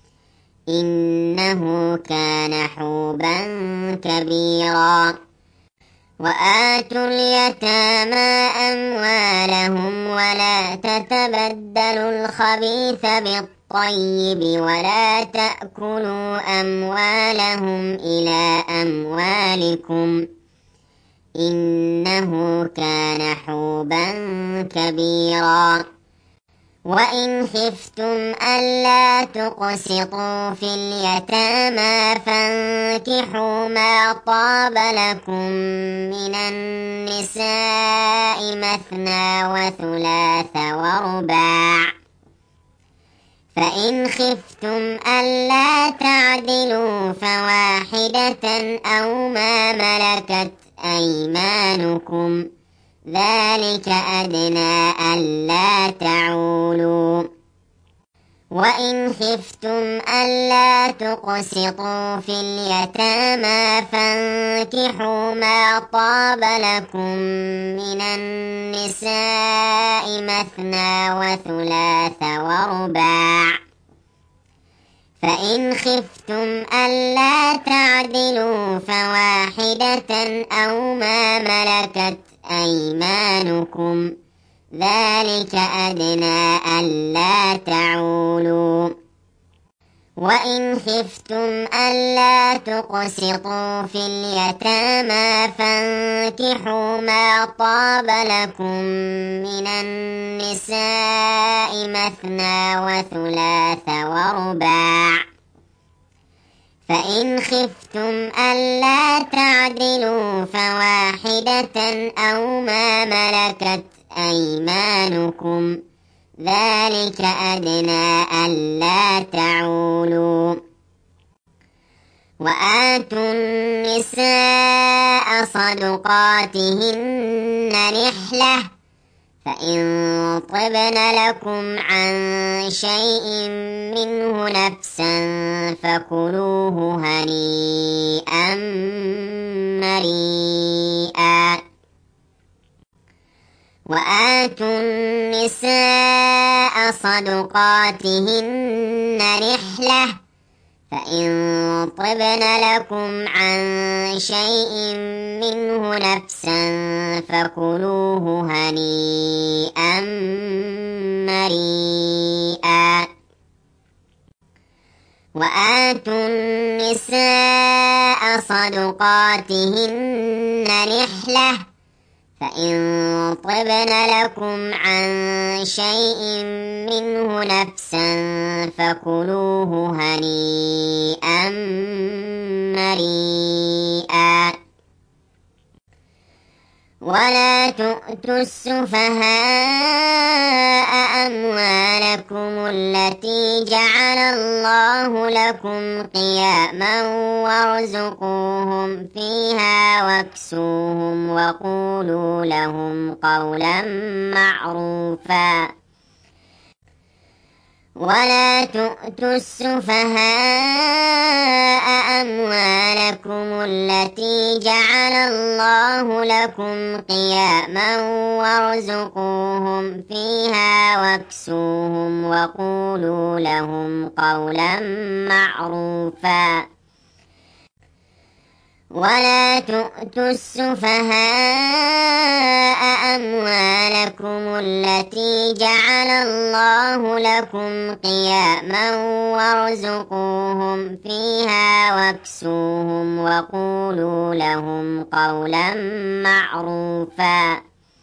إنه كان حوبا كبيرا وآتوا اليتامى أموالهم ولا تتبدلوا الخبيث بالطيب ولا تأكلوا أموالهم إلى أموالكم إنه كان حوبا كبيرا وإن خفتم ألا تقسطوا في اليتامى فانكحوا ما طاب لكم من النساء مثنى وثلاث ورباع فإن خفتم ألا تعدلوا فواحدة أو ما ملكت أيمانكم ذلك أدنى ألا تعولوا وإن خفتم ألا تقسطوا في اليتامى فانكحوا ما طاب لكم من النساء مثنى وثلاث ورباع فإن خفتم ألا تعدلوا فواحدة أو ما ملكت أيمانكم ذلك أدنى ألا تعولوا وإن خفتم ألا تقسطوا في اليتامى فانكحوا ما طاب لكم من النساء مثنى وثلاث ورباع فإن خفتم ألا تعدلوا فواحدة أو ما ملكت أيمانكم ذلك أدنى ألا تعولوا وآتوا النساء صدقاتهن نحلة فإن طبن لكم عن شيء منه نفسا فكلوه هنيئا مريئا وآتوا النساء صدقاتهن نحلة فإن طبن لكم عن شيء منه نفسا فكلوه هنيئا مريئا وآتوا النساء صدقاتهن نحلة فإن طبن لكم عن شيء منه نفسا فكلوه هنيئا مريئا ولا تؤتوا السفهاء أموالكم التي جعل الله لكم قياما وارزقوهم فيها واكسوهم وقولوا لهم قولا معروفا ولا تؤتوا السفهاء أموالكم التي جعل الله لكم قياما وارزقوهم فيها واكسوهم وقولوا لهم قولا معروفا ولا تؤتوا السفهاء أموالكم التي جعل الله لكم قياما وارزقوهم فيها واكسوهم وقولوا لهم قولا معروفا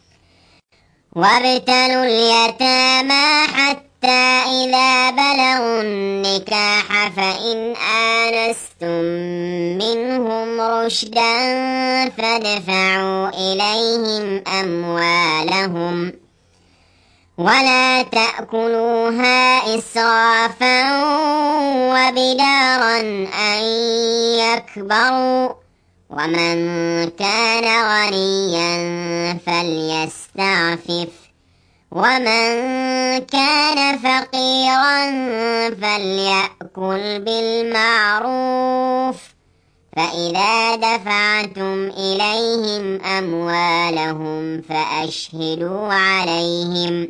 وابتلوا اليتامى حتى إذا بلغوا النكاح فإن آنستم منهم رشدا فادفعوا إليهم أموالهم ولا تأكلوها إسرافا وبدارا أن يكبروا ومن كان غنيا فليستعفف ومن كان فقيرا فليأكل بالمعروف فإذا دفعتم إليهم أموالهم فأشهدوا عليهم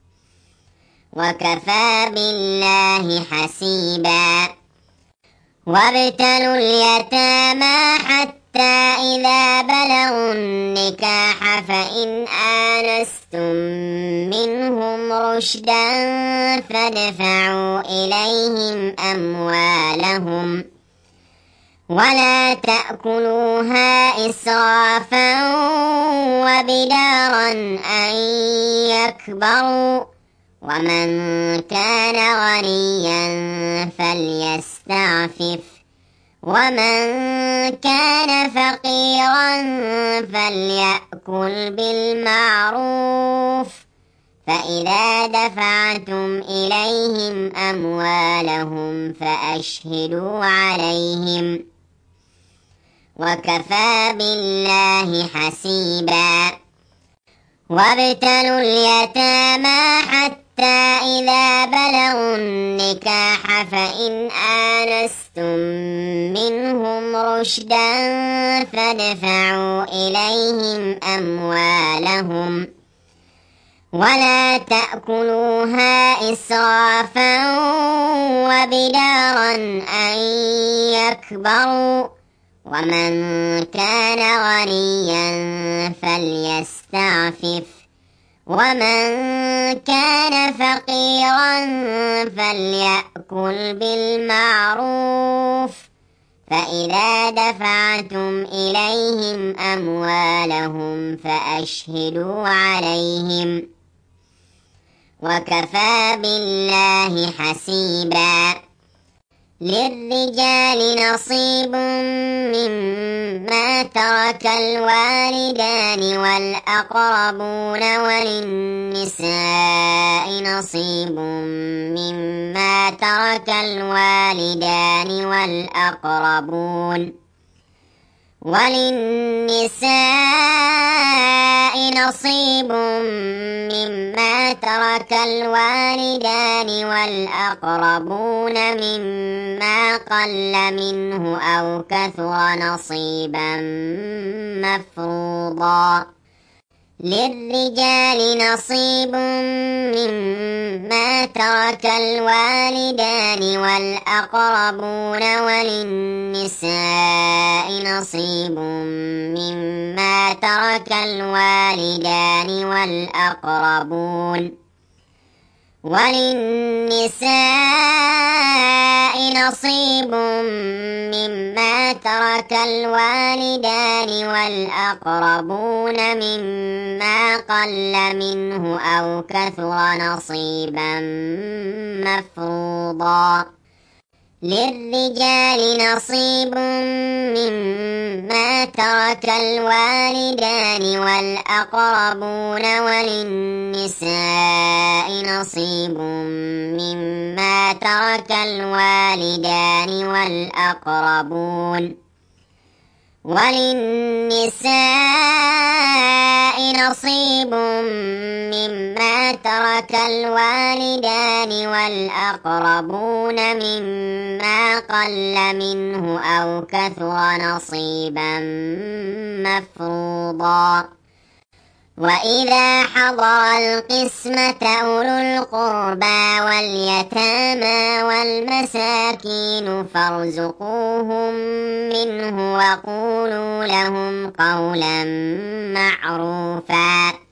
وكفى بالله حسيبا وابتلوا اليتامى حتى إذا بلغوا النكاح فإن آنستم منهم رشدا فادفعوا إليهم أموالهم ولا تأكلوها إسرافا وبدارا أن يكبروا ومن كان غنيا فليستعفف ومن كان فقيرا فليأكل بالمعروف فإذا دفعتم إليهم أموالهم فأشهدوا عليهم وكفى بالله حسيبا وابتلوا اليتامى حتى إذا بلغوا النكاح فإن آنستم منهم رشدا فادفعوا إليهم أموالهم ولا تأكلوها إسرافا وبدارا أن يكبروا ومن كان غنيا فليستعفف ومن كان فقيرا فليأكل بالمعروف فإذا دفعتم إليهم أموالهم فأشهدوا عليهم وكفى بالله حسيبا. للرجال نصيب مما ترك الوالدان والأقربون وللنساء نصيب مما ترك الوالدان والأقربون نصيب مما ترك الوالدان والأقربون مما قل منه أو كثر نصيبا مفروضا. للرجال نصيب مما ترك الوالدان والأقربون وللنساء نصيب مما ترك الوالدان والأقربون نصيب مما ترك الوالدان والأقربون مما قل منه أو كثر نصيبا مفروضا. للرجال نصيب مما ترك الوالدان والأقربون وللنساء نصيب مما ترك الوالدان والأقربون نصيب مما ترك الوالدان والأقربون مما قل منه أو كثر نصيبا مفروضا. وإذا حضر القسمة أولو القربى واليتامى والمساكين فارزقوهم منه وقولوا لهم قولا معروفا.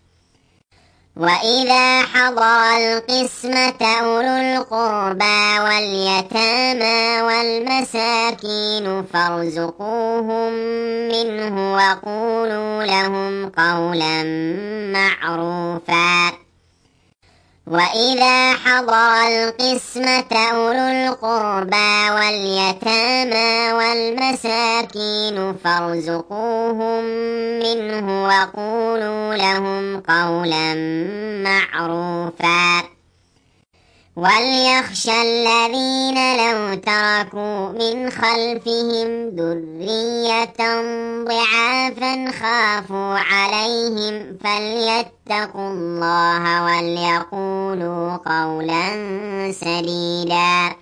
وإذا حضر القسمة أولو القربى واليتامى والمساكين فارزقوهم منه وقولوا لهم قولا معروفا. وإذا حضر القسمة أولو القربى واليتامى والمساكين فارزقوهم منه وقولوا لهم قولا معروفا. وليخشى الذين لو تركوا من خلفهم ذرية ضعافا خافوا عليهم فليتقوا الله وليقولوا قولا سديدا.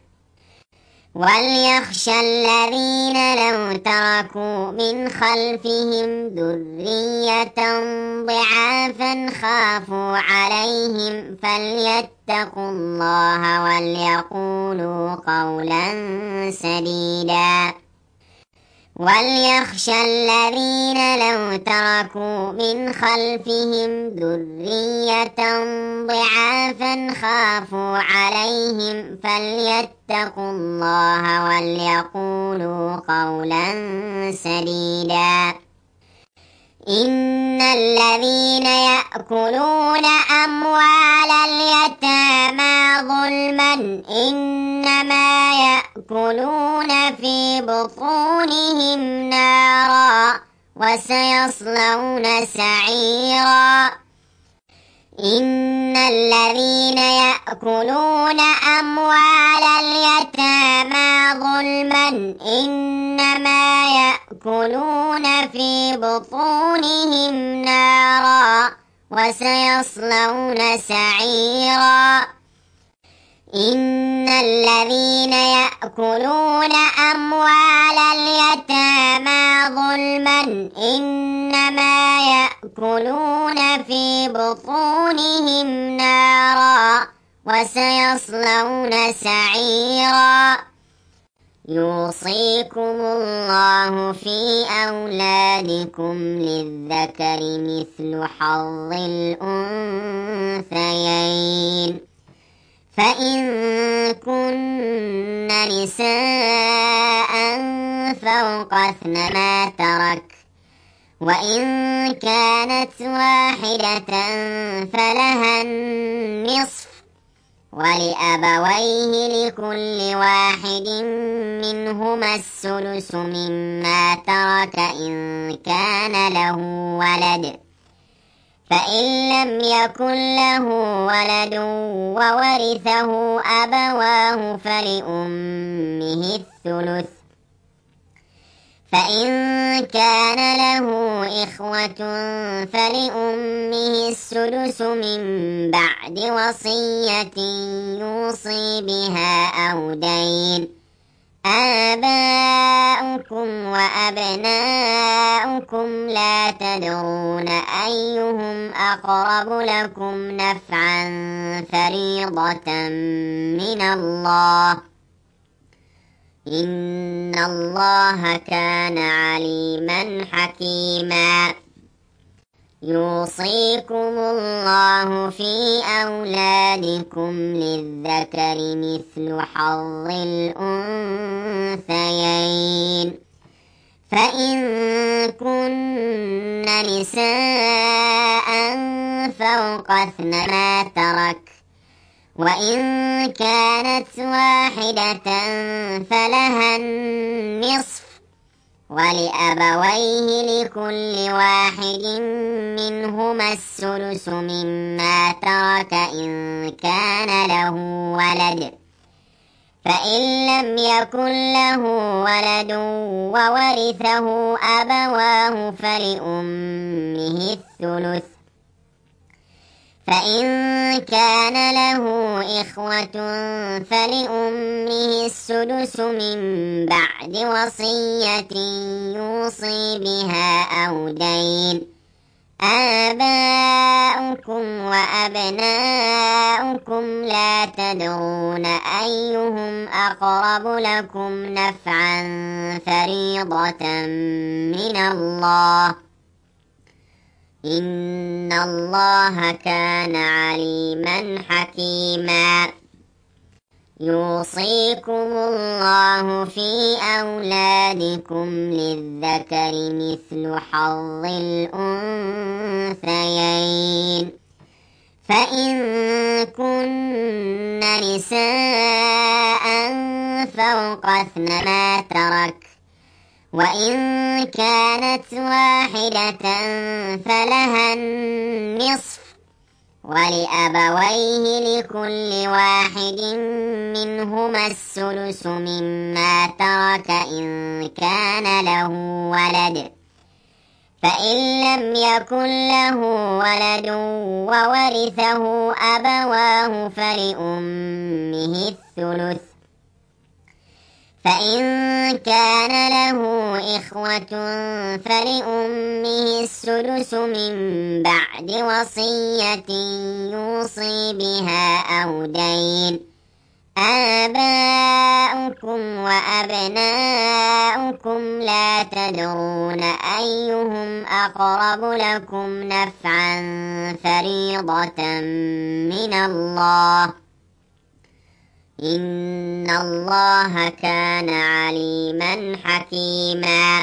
وليخشى الذين لو تركوا من خلفهم ذرية ضعافا خافوا عليهم فليتقوا الله وليقولوا قولا سديدا. وليخشى الذين لو تركوا من خلفهم ذرية ضعافا خافوا عليهم فليتقوا الله وليقولوا قولا سديدا. إن الذين يأكلون أموال اليتامى ظلما إنما يأكلون في بطونهم نارا وسيصلون سعيرا. إن الذين يأكلون أموال اليتامى ظلما إنما يأكلون في بطونهم نارا وسيصلون سعيرا إن الذين يأكلون أموال اليتامى ظلما إنما يأكلون في بطونهم نارا وسيصلون سعيرا يوصيكم الله في أولادكم للذكر مثل حظ الأنثيين فإن كن نساء فوق 2 ترك وإن كانت واحدة فلها النصف ولأبويه لكل واحد منهما السدس مما ترك إن كان له ولد فإن لم يكن له ولد وورثه أبواه فلأمه الثلث فإن كان له إخوة فلأمه السدس من بعد وصية يوصي بها أو دين آباؤكم وأبناؤكم لا تدرون أيهم أقرب لكم نفعا فريضة من الله إن الله كان عليما حكيما يوصيكم الله في أولادكم للذكر مثل حظ الأنثيين فإن كن نساء فوق 2 ترك وإن كانت واحدة فلها النصف ولأبويه لكل واحد منهما السدس مما ترك إن كان له ولد فإن لم يكن له ولد وورثه أبواه فلأمه الثلث فإن كان له إخوة فلأمه السدس من بعد وصية يوصي بها أو دين آباؤكم وأبناؤكم لا تدرون أيهم أقرب لكم نفعا فريضة من الله إن الله كان عليما حكيما يوصيكم الله في أولادكم للذكر مثل حظ الأنثيين فإن كن نساء فوق 2 ترك وإن كانت واحدة فلها النصف ولأبويه لكل واحد منهما السدس مما ترك إن كان له ولد فإن لم يكن له ولد وورثه أبواه فلأمه الثلث فإن كان له إخوة فلأمه السدس من بعد وصية يوصي بها أو دين آباؤكم وأبناؤكم لا تدرون أيهم أقرب لكم نفعا فريضة من الله إن الله كان عليما حكيما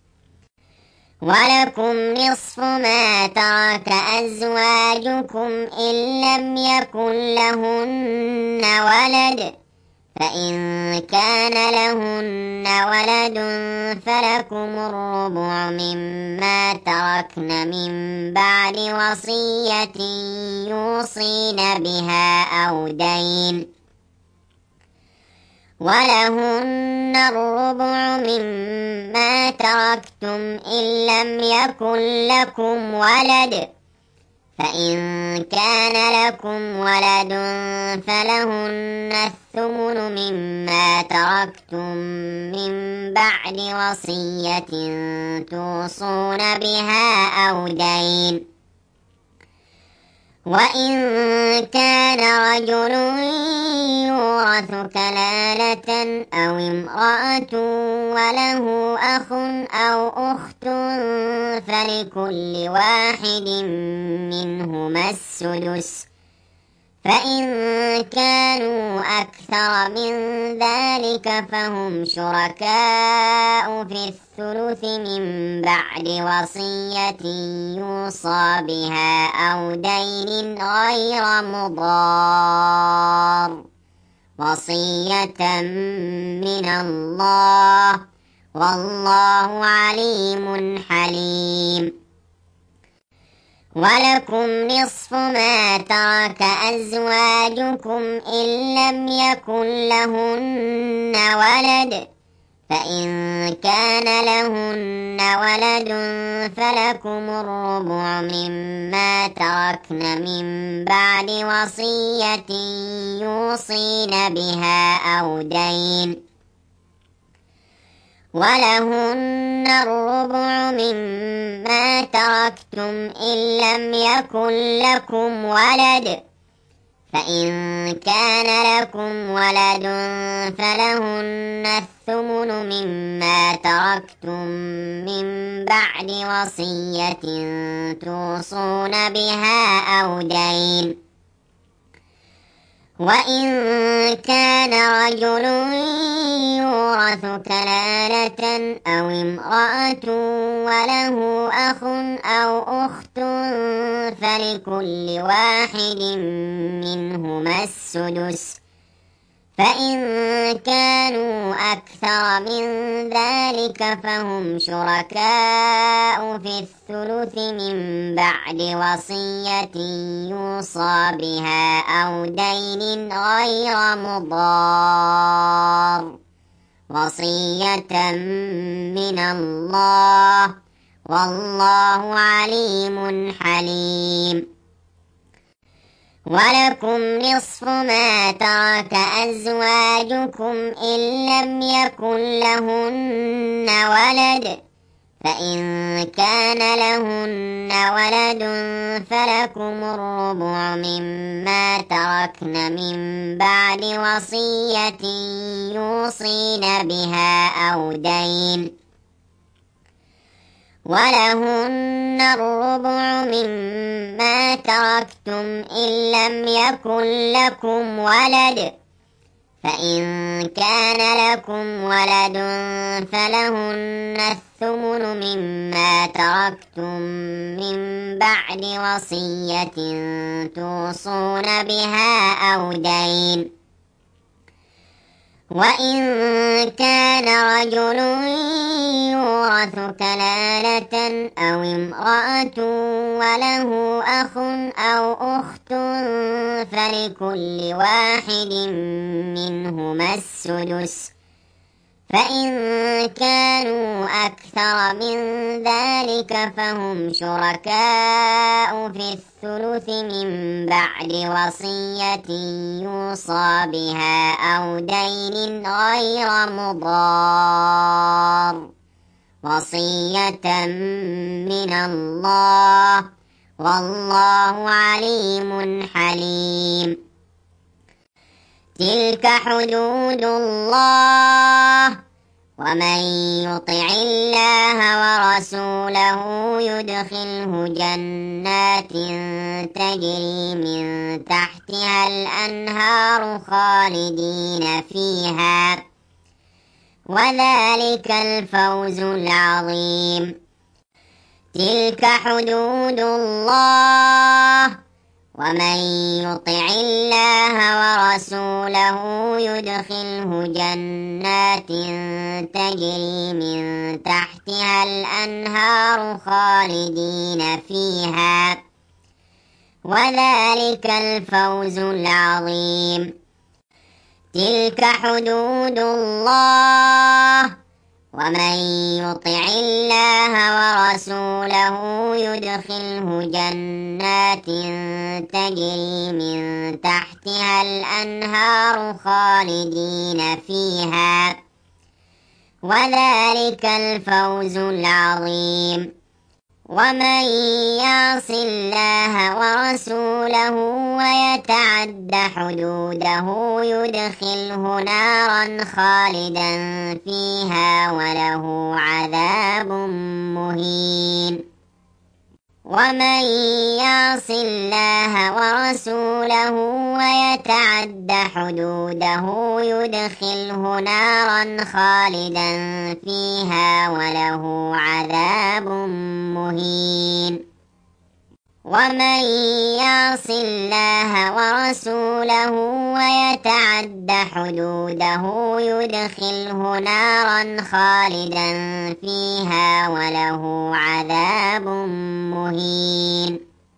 ولكم نصف ما ترك أزواجكم إن لم يكن لهن ولد فإن كان لهن ولد فلكم الربع مما تركن من بعد وصية يوصين بها أو دين ولهن الربع مما تركتم إن لم يكن لكم ولد فإن كان لكم ولد فلهن الثمن مما تركتم من بعد وصية توصون بها أو دين. وإن كان رجل يورث كلالة أو امرأة وله أخ أو أخت فلكل واحد منهما السدس، فإن كانوا أكثر من ذلك فهم شركاء في الثلث من بعد وصية يوصى بها أو دين غير مضار، وصية من الله، والله عليم حليم. ولكم نصف ما ترك أزواجكم إن لم يكن لهن ولد، فإن كان لهن ولد فلكم الربع مما تركن من بعد وصية يوصين بها أو دين، ولهن الربع مما تركتم إن لم يكن لكم ولد، فإن كان لكم ولد فلهن الثمن مما تركتم من بعد وصية توصون بها أو دين. وإن كان رجل يورث كلالة أو امرأة وله أخ أو أخت فلكل واحد منهما السدس، فإن كانوا أكثر من ذلك فهم شركاء في الثلث من بعد وصية يوصى بها أو دين غير مضار، وصية من الله، والله عليم حليم. ولكم نصف ما ترك أزواجكم إن لم يكن لهن ولد، فإن كان لهن ولد فلكم الربع مما تركن من بعد وصية يوصين بها أو دين، ولهن الربع مما تركتم إن لم يكن لكم ولد، فإن كان لكم ولد فلهن الثمن مما تركتم من بعد وصية توصون بها أو دين. وإن كان رجل يورث كلالة أو امرأة وله أخ أو أخت فلكل واحد منهما السدس، فإن كانوا أكثر من ذلك فهم شركاء في الثلث من بعد وصية يوصى بها أو دين غير مضار، وصية من الله، والله عليم حليم. تلك حدود الله، ومن يطع الله ورسوله يدخله جنات تجري من تحتها الأنهار خالدين فيها، وذلك الفوز العظيم. تلك حدود الله، ومن يطع الله ورسوله يدخله جنات تجري من تحتها الأنهار خالدين فيها، وذلك الفوز العظيم. تلك حدود الله، ومن يطع الله ورسوله يدخله جنات تجري من تحتها الأنهار خالدين فيها، وذلك الفوز العظيم. ومن يعص الله ورسوله ويتعد حدوده يدخله نارا خالدا فيها وله عذاب مهين. ومن يعص الله ورسوله ويتعد حدوده يدخله نارا خالدا فيها وله عذاب مهين. ومن يعص الله ورسوله ويتعد حدوده يدخله نارا خالدا فيها وله عذاب مهين.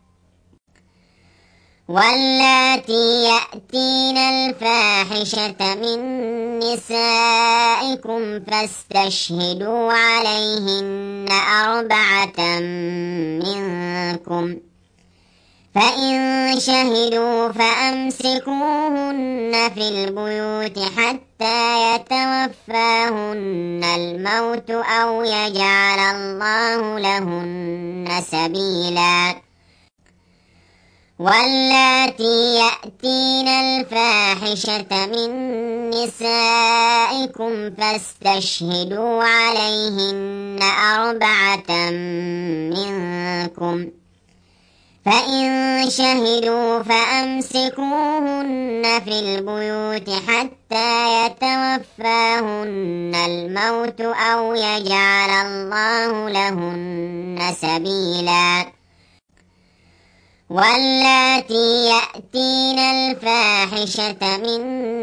واللاتي يأتين الفاحشة من نسائكم فاستشهدوا عليهن 4 منكم، فإن شهدوا فأمسكوهن في البيوت حتى يتوفاهن الموت أو يجعل الله لهن سبيلا. واللاتي يأتين الفاحشة من نسائكم فاستشهدوا عليهن 4 منكم، فإن شهدوا فأمسكوهن في البيوت حتى يتوفاهن الموت أو يجعل الله لهن سبيلا. واللاتي يأتين الفاحشة من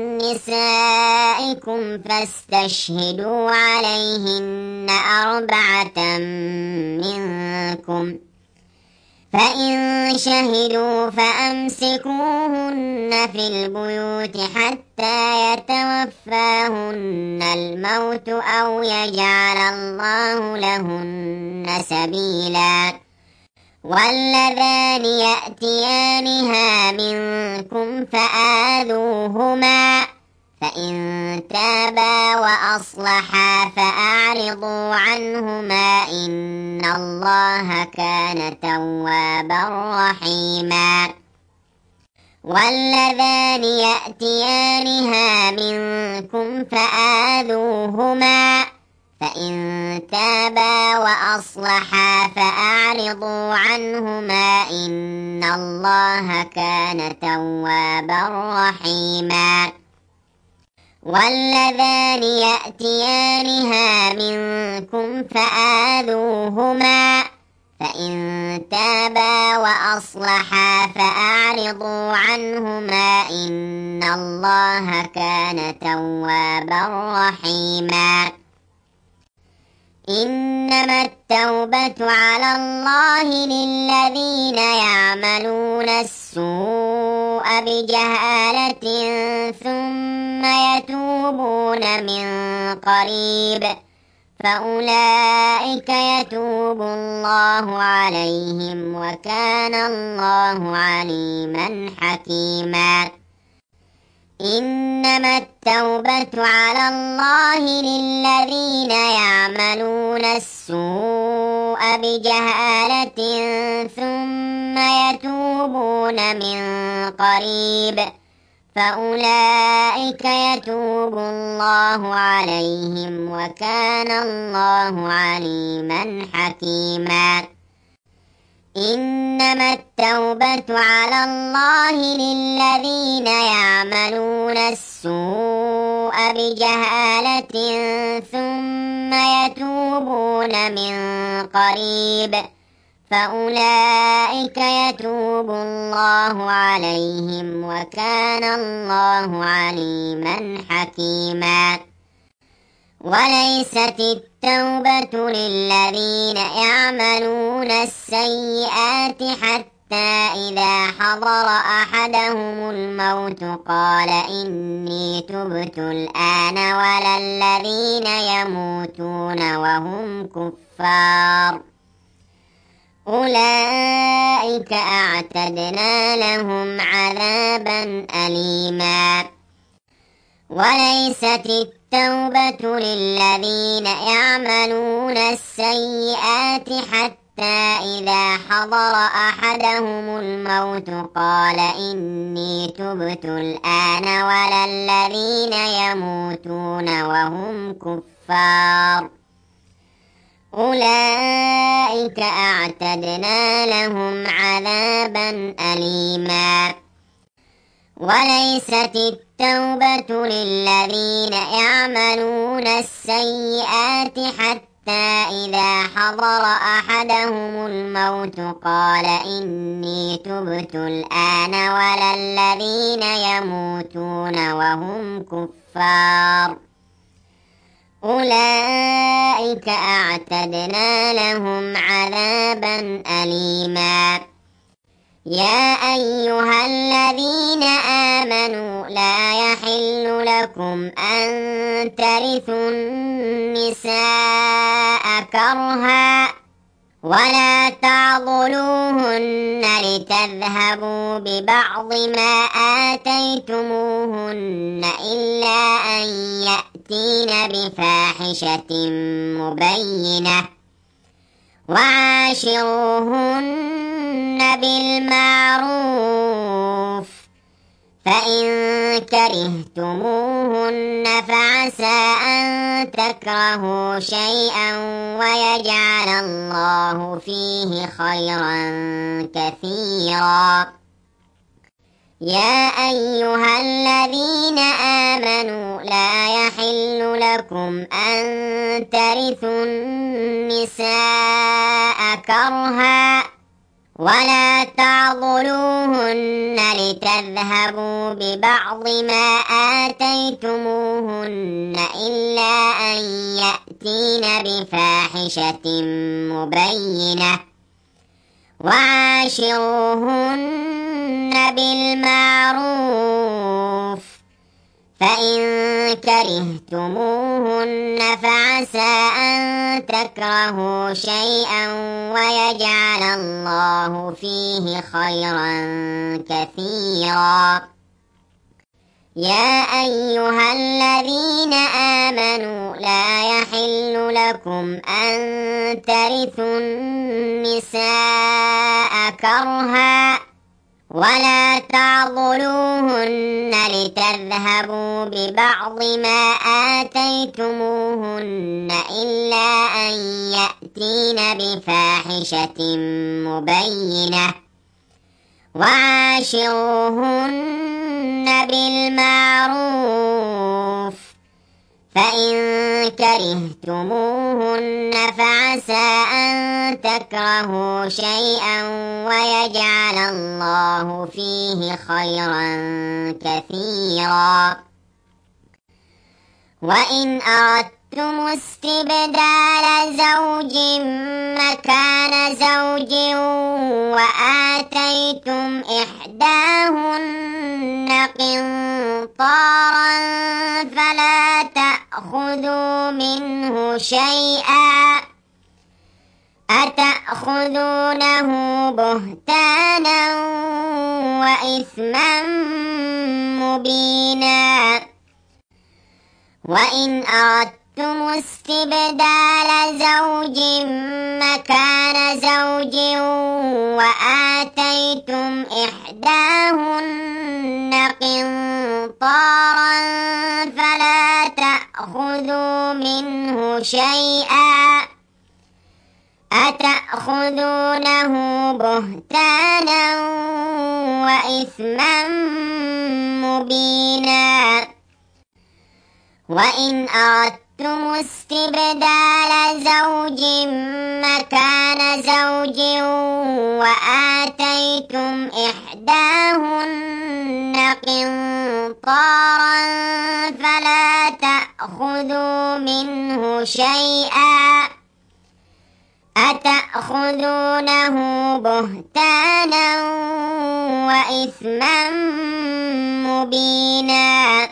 نسائكم فاستشهدوا عليهن 4 منكم، فإن شهدوا فأمسكوهن في البيوت حتى يتوفاهن الموت أو يجعل الله لهن سبيلا. واللذان يأتيانها منكم فآذوهما، فإن تابا وأصلحا فأعرضوا عنهما إن الله كان توابا رحيما. واللذان يأتيانها منكم فآذوهما، فإن تابا وأصلحا فأعرضوا عنهما إن الله كان توابا رحيما. واللذان يأتيانها منكم فآذوهما، فإن تابا وأصلحا فأعرضوا عنهما إن الله كان توابا رحيما. إنما التوبة على الله للذين يعملون السوء بجهالة ثم يتوبون من قريب فأولئك يتوب الله عليهم وكان الله عليما حكيما. إنما التوبة على الله للذين يعملون السوء بجهالة ثم يتوبون من قريب فأولئك يتوب الله عليهم وكان الله عليما حكيما. إنما التوبة على الله للذين يعملون السوء بجهالة ثم يتوبون من قريب فأولئك يتوب الله عليهم وكان الله عليما حكيما. وليست التوبة للذين يعملون السيئات حتى إذا حضر أحدهم الموت قال إني تبت الآن ولا الذين يموتون وهم كفار أولئك أعتدنا لهم عذابا أليما. وليست التوبة للذين يعملون السيئات حتى إذا حضر أحدهم الموت قال إني تبت الآن ولا الذين يموتون وهم كفار أولئك أعتدنا لهم عذابا أليما. وليست التوبة للذين يعملون السيئات حتى إذا حضر أحدهم الموت قال إني تبت الآن ولا الذين يموتون وهم كفار أولئك أعتدنا لهم عذابا أليما. يا أيها الذين آمنوا لا يحل لكم أن ترثوا النساء كرها ولا تعضلوهن لتذهبوا ببعض ما آتيتموهن إلا أن يأتين بفاحشة مبينة وعاشروهن بالمعروف فإن كرهتموهن فعسى أن تكرهوا شيئا ويجعل الله فيه خيرا كثيرا. يا أيها الذين آمنوا لا يحل لكم أن ترثوا النساء كرها ولا تعضلوهن لتذهبوا ببعض ما آتيتموهن إلا أن يأتين بفاحشة مبينة وعاشروهن بالمعروف فإن كرهتموهن فعسى أن تكرهوا شيئا ويجعل الله فيه خيرا كثيرا. يا أيها الذين آمنوا لا يحل لكم أن ترثوا النساء كرها ولا تعضلوهن لتذهبوا ببعض ما آتيتموهن إلا أن يأتين بفاحشة مبينة وعاشروهن بالمعروف فإن كرهتموهن فعسى أن تكرهوا شيئا ويجعل الله فيه خيرا كثيرا. وإن أردتم استبدال زوج مكان زوج وآتيتم إحداهن قنطارا فلا تأخذوا منه شيئا أتأخذونه بهتانا وإثما مبينا. وإن أردتم استبدال زوج مكان زوج وآتيتم إحداهن قنطارا فلا تأخذوا منه شيئا أتأخذونه بهتانا وإثما مبينا. وإن أردتم استبدال زوج مكان زوج وآتيتم إحداهن قنطارا فلا تأخذوا منه شيئا أتأخذونه بهتانا وإثما مبينا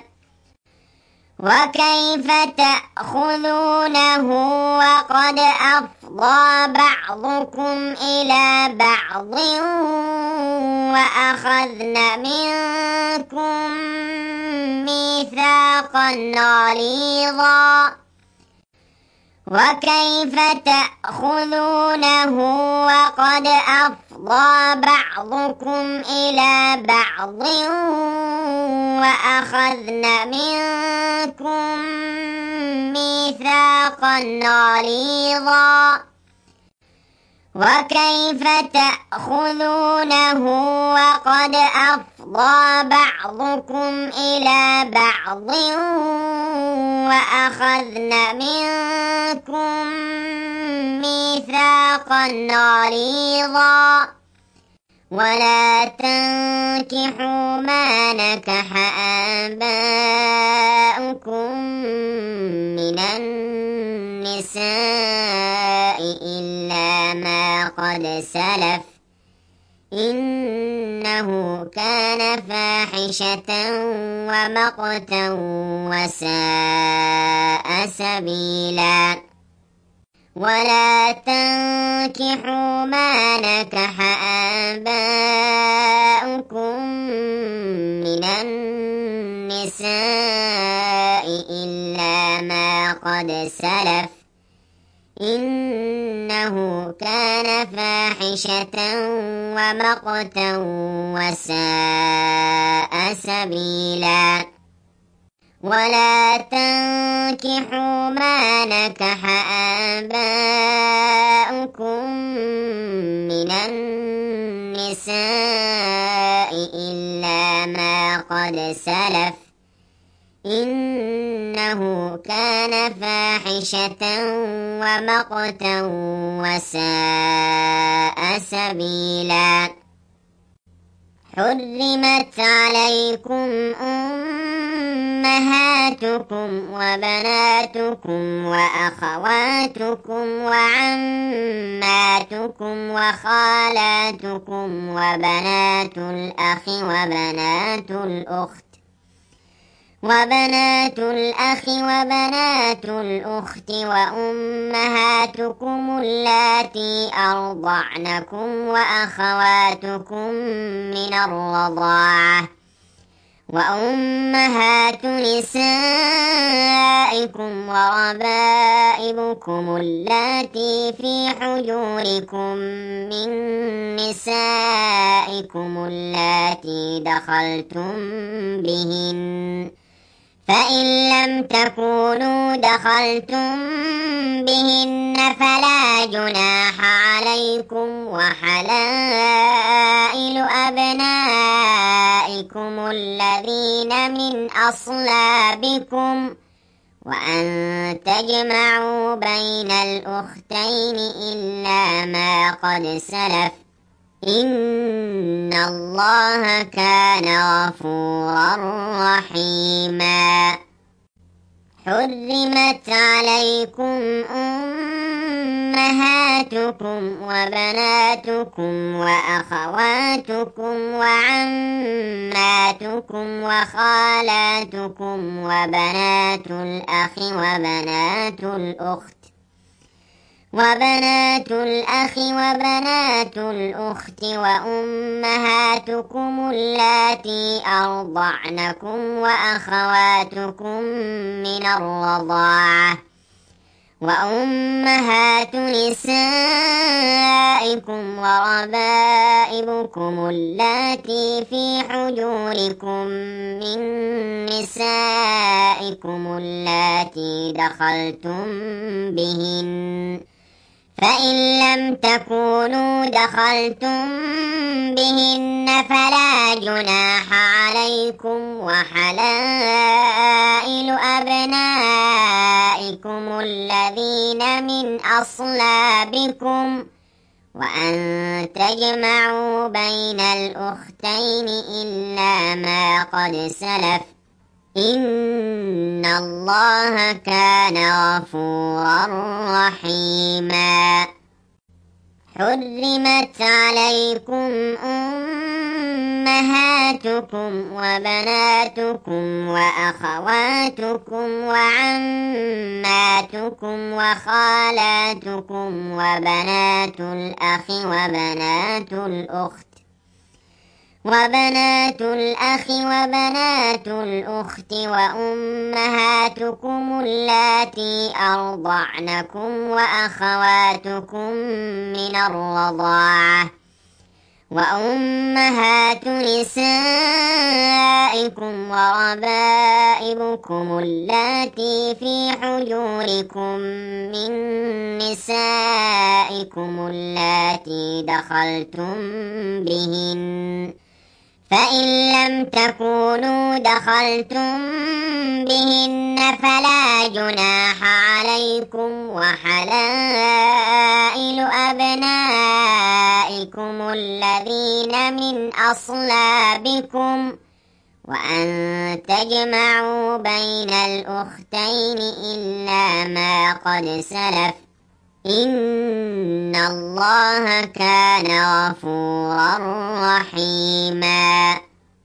وكيف تأخذونه وقد أفضى بعضكم إلى بعض وأخذن منكم ميثاقا غليظا وكيف تأخذونه وقد أفضى بعضكم إلى بعض وأخذن منكم ميثاقا غليظا وكيف تأخذونه وقد أفضى بعضكم إلى بعض وأخذن منكم ميثاقا غليظا ولا تنكحوا ما نكح آباؤكم من النساء إلا ما قد سلف إنه كان فاحشة ومقتا وساء سبيلا ولا تنكحوا ما نكح آباؤكم من النساء إلا ما قد سلف إنه كان فاحشة ومقتا وساء سبيلا ولا تنكحوا ما نكح آباؤكم من النساء إلا ما قد سلف إنه كان فاحشة ومقتا وساء سبيلا حرمت عليكم أمهاتكم وبناتكم وأخواتكم وعماتكم وخالاتكم وبنات الأخ وبنات الأخت وأمهاتكم اللاتي أرضعنكم وأخواتكم من الرضاعة وأمهات نسائكم وربائبكم اللاتي في حجوركم من نسائكم اللاتي دخلتم بهن فإن لم تكونوا دخلتم بهن فلا جناح عليكم وحلائل أبنائكم الذين من أصلابكم وأن تجمعوا بين الأختين إلا ما قد سلف إن الله كان غفورا رحيما حرمت عليكم أمهاتكم وبناتكم وأخواتكم وعماتكم وخالاتكم وبنات الأخ وبنات الأخت وأمهاتكم اللاتي أرضعنكم وأخواتكم من الرضاعة وأمهات نسائكم وربائبكم اللاتي في حجوركم من نسائكم اللاتي دخلتم بهن فإن لم تكونوا دخلتم بهن فلا جناح عليكم وحلائل أبنائكم الذين من أصلابكم وأن تجمعوا بين الأختين إلا ما قد سلف إن الله كان غفورا رحيما حرمت عليكم أمهاتكم وبناتكم وأخواتكم وعماتكم وخالاتكم وبنات الأخ وبنات الأخت وأمهاتكم اللاتي أرضعنكم وأخواتكم من الرضاعة وأمهات نسائكم وربائبكم اللاتي في حجوركم من نسائكم اللاتي دخلتم بهن فإن لم تكونوا دخلتم بهن فلا جناح عليكم وحلائل أبنائكم الذين من أصلابكم وأن تجمعوا بين الأختين إلا ما قد سلف إن الله كان غفورا رحيما.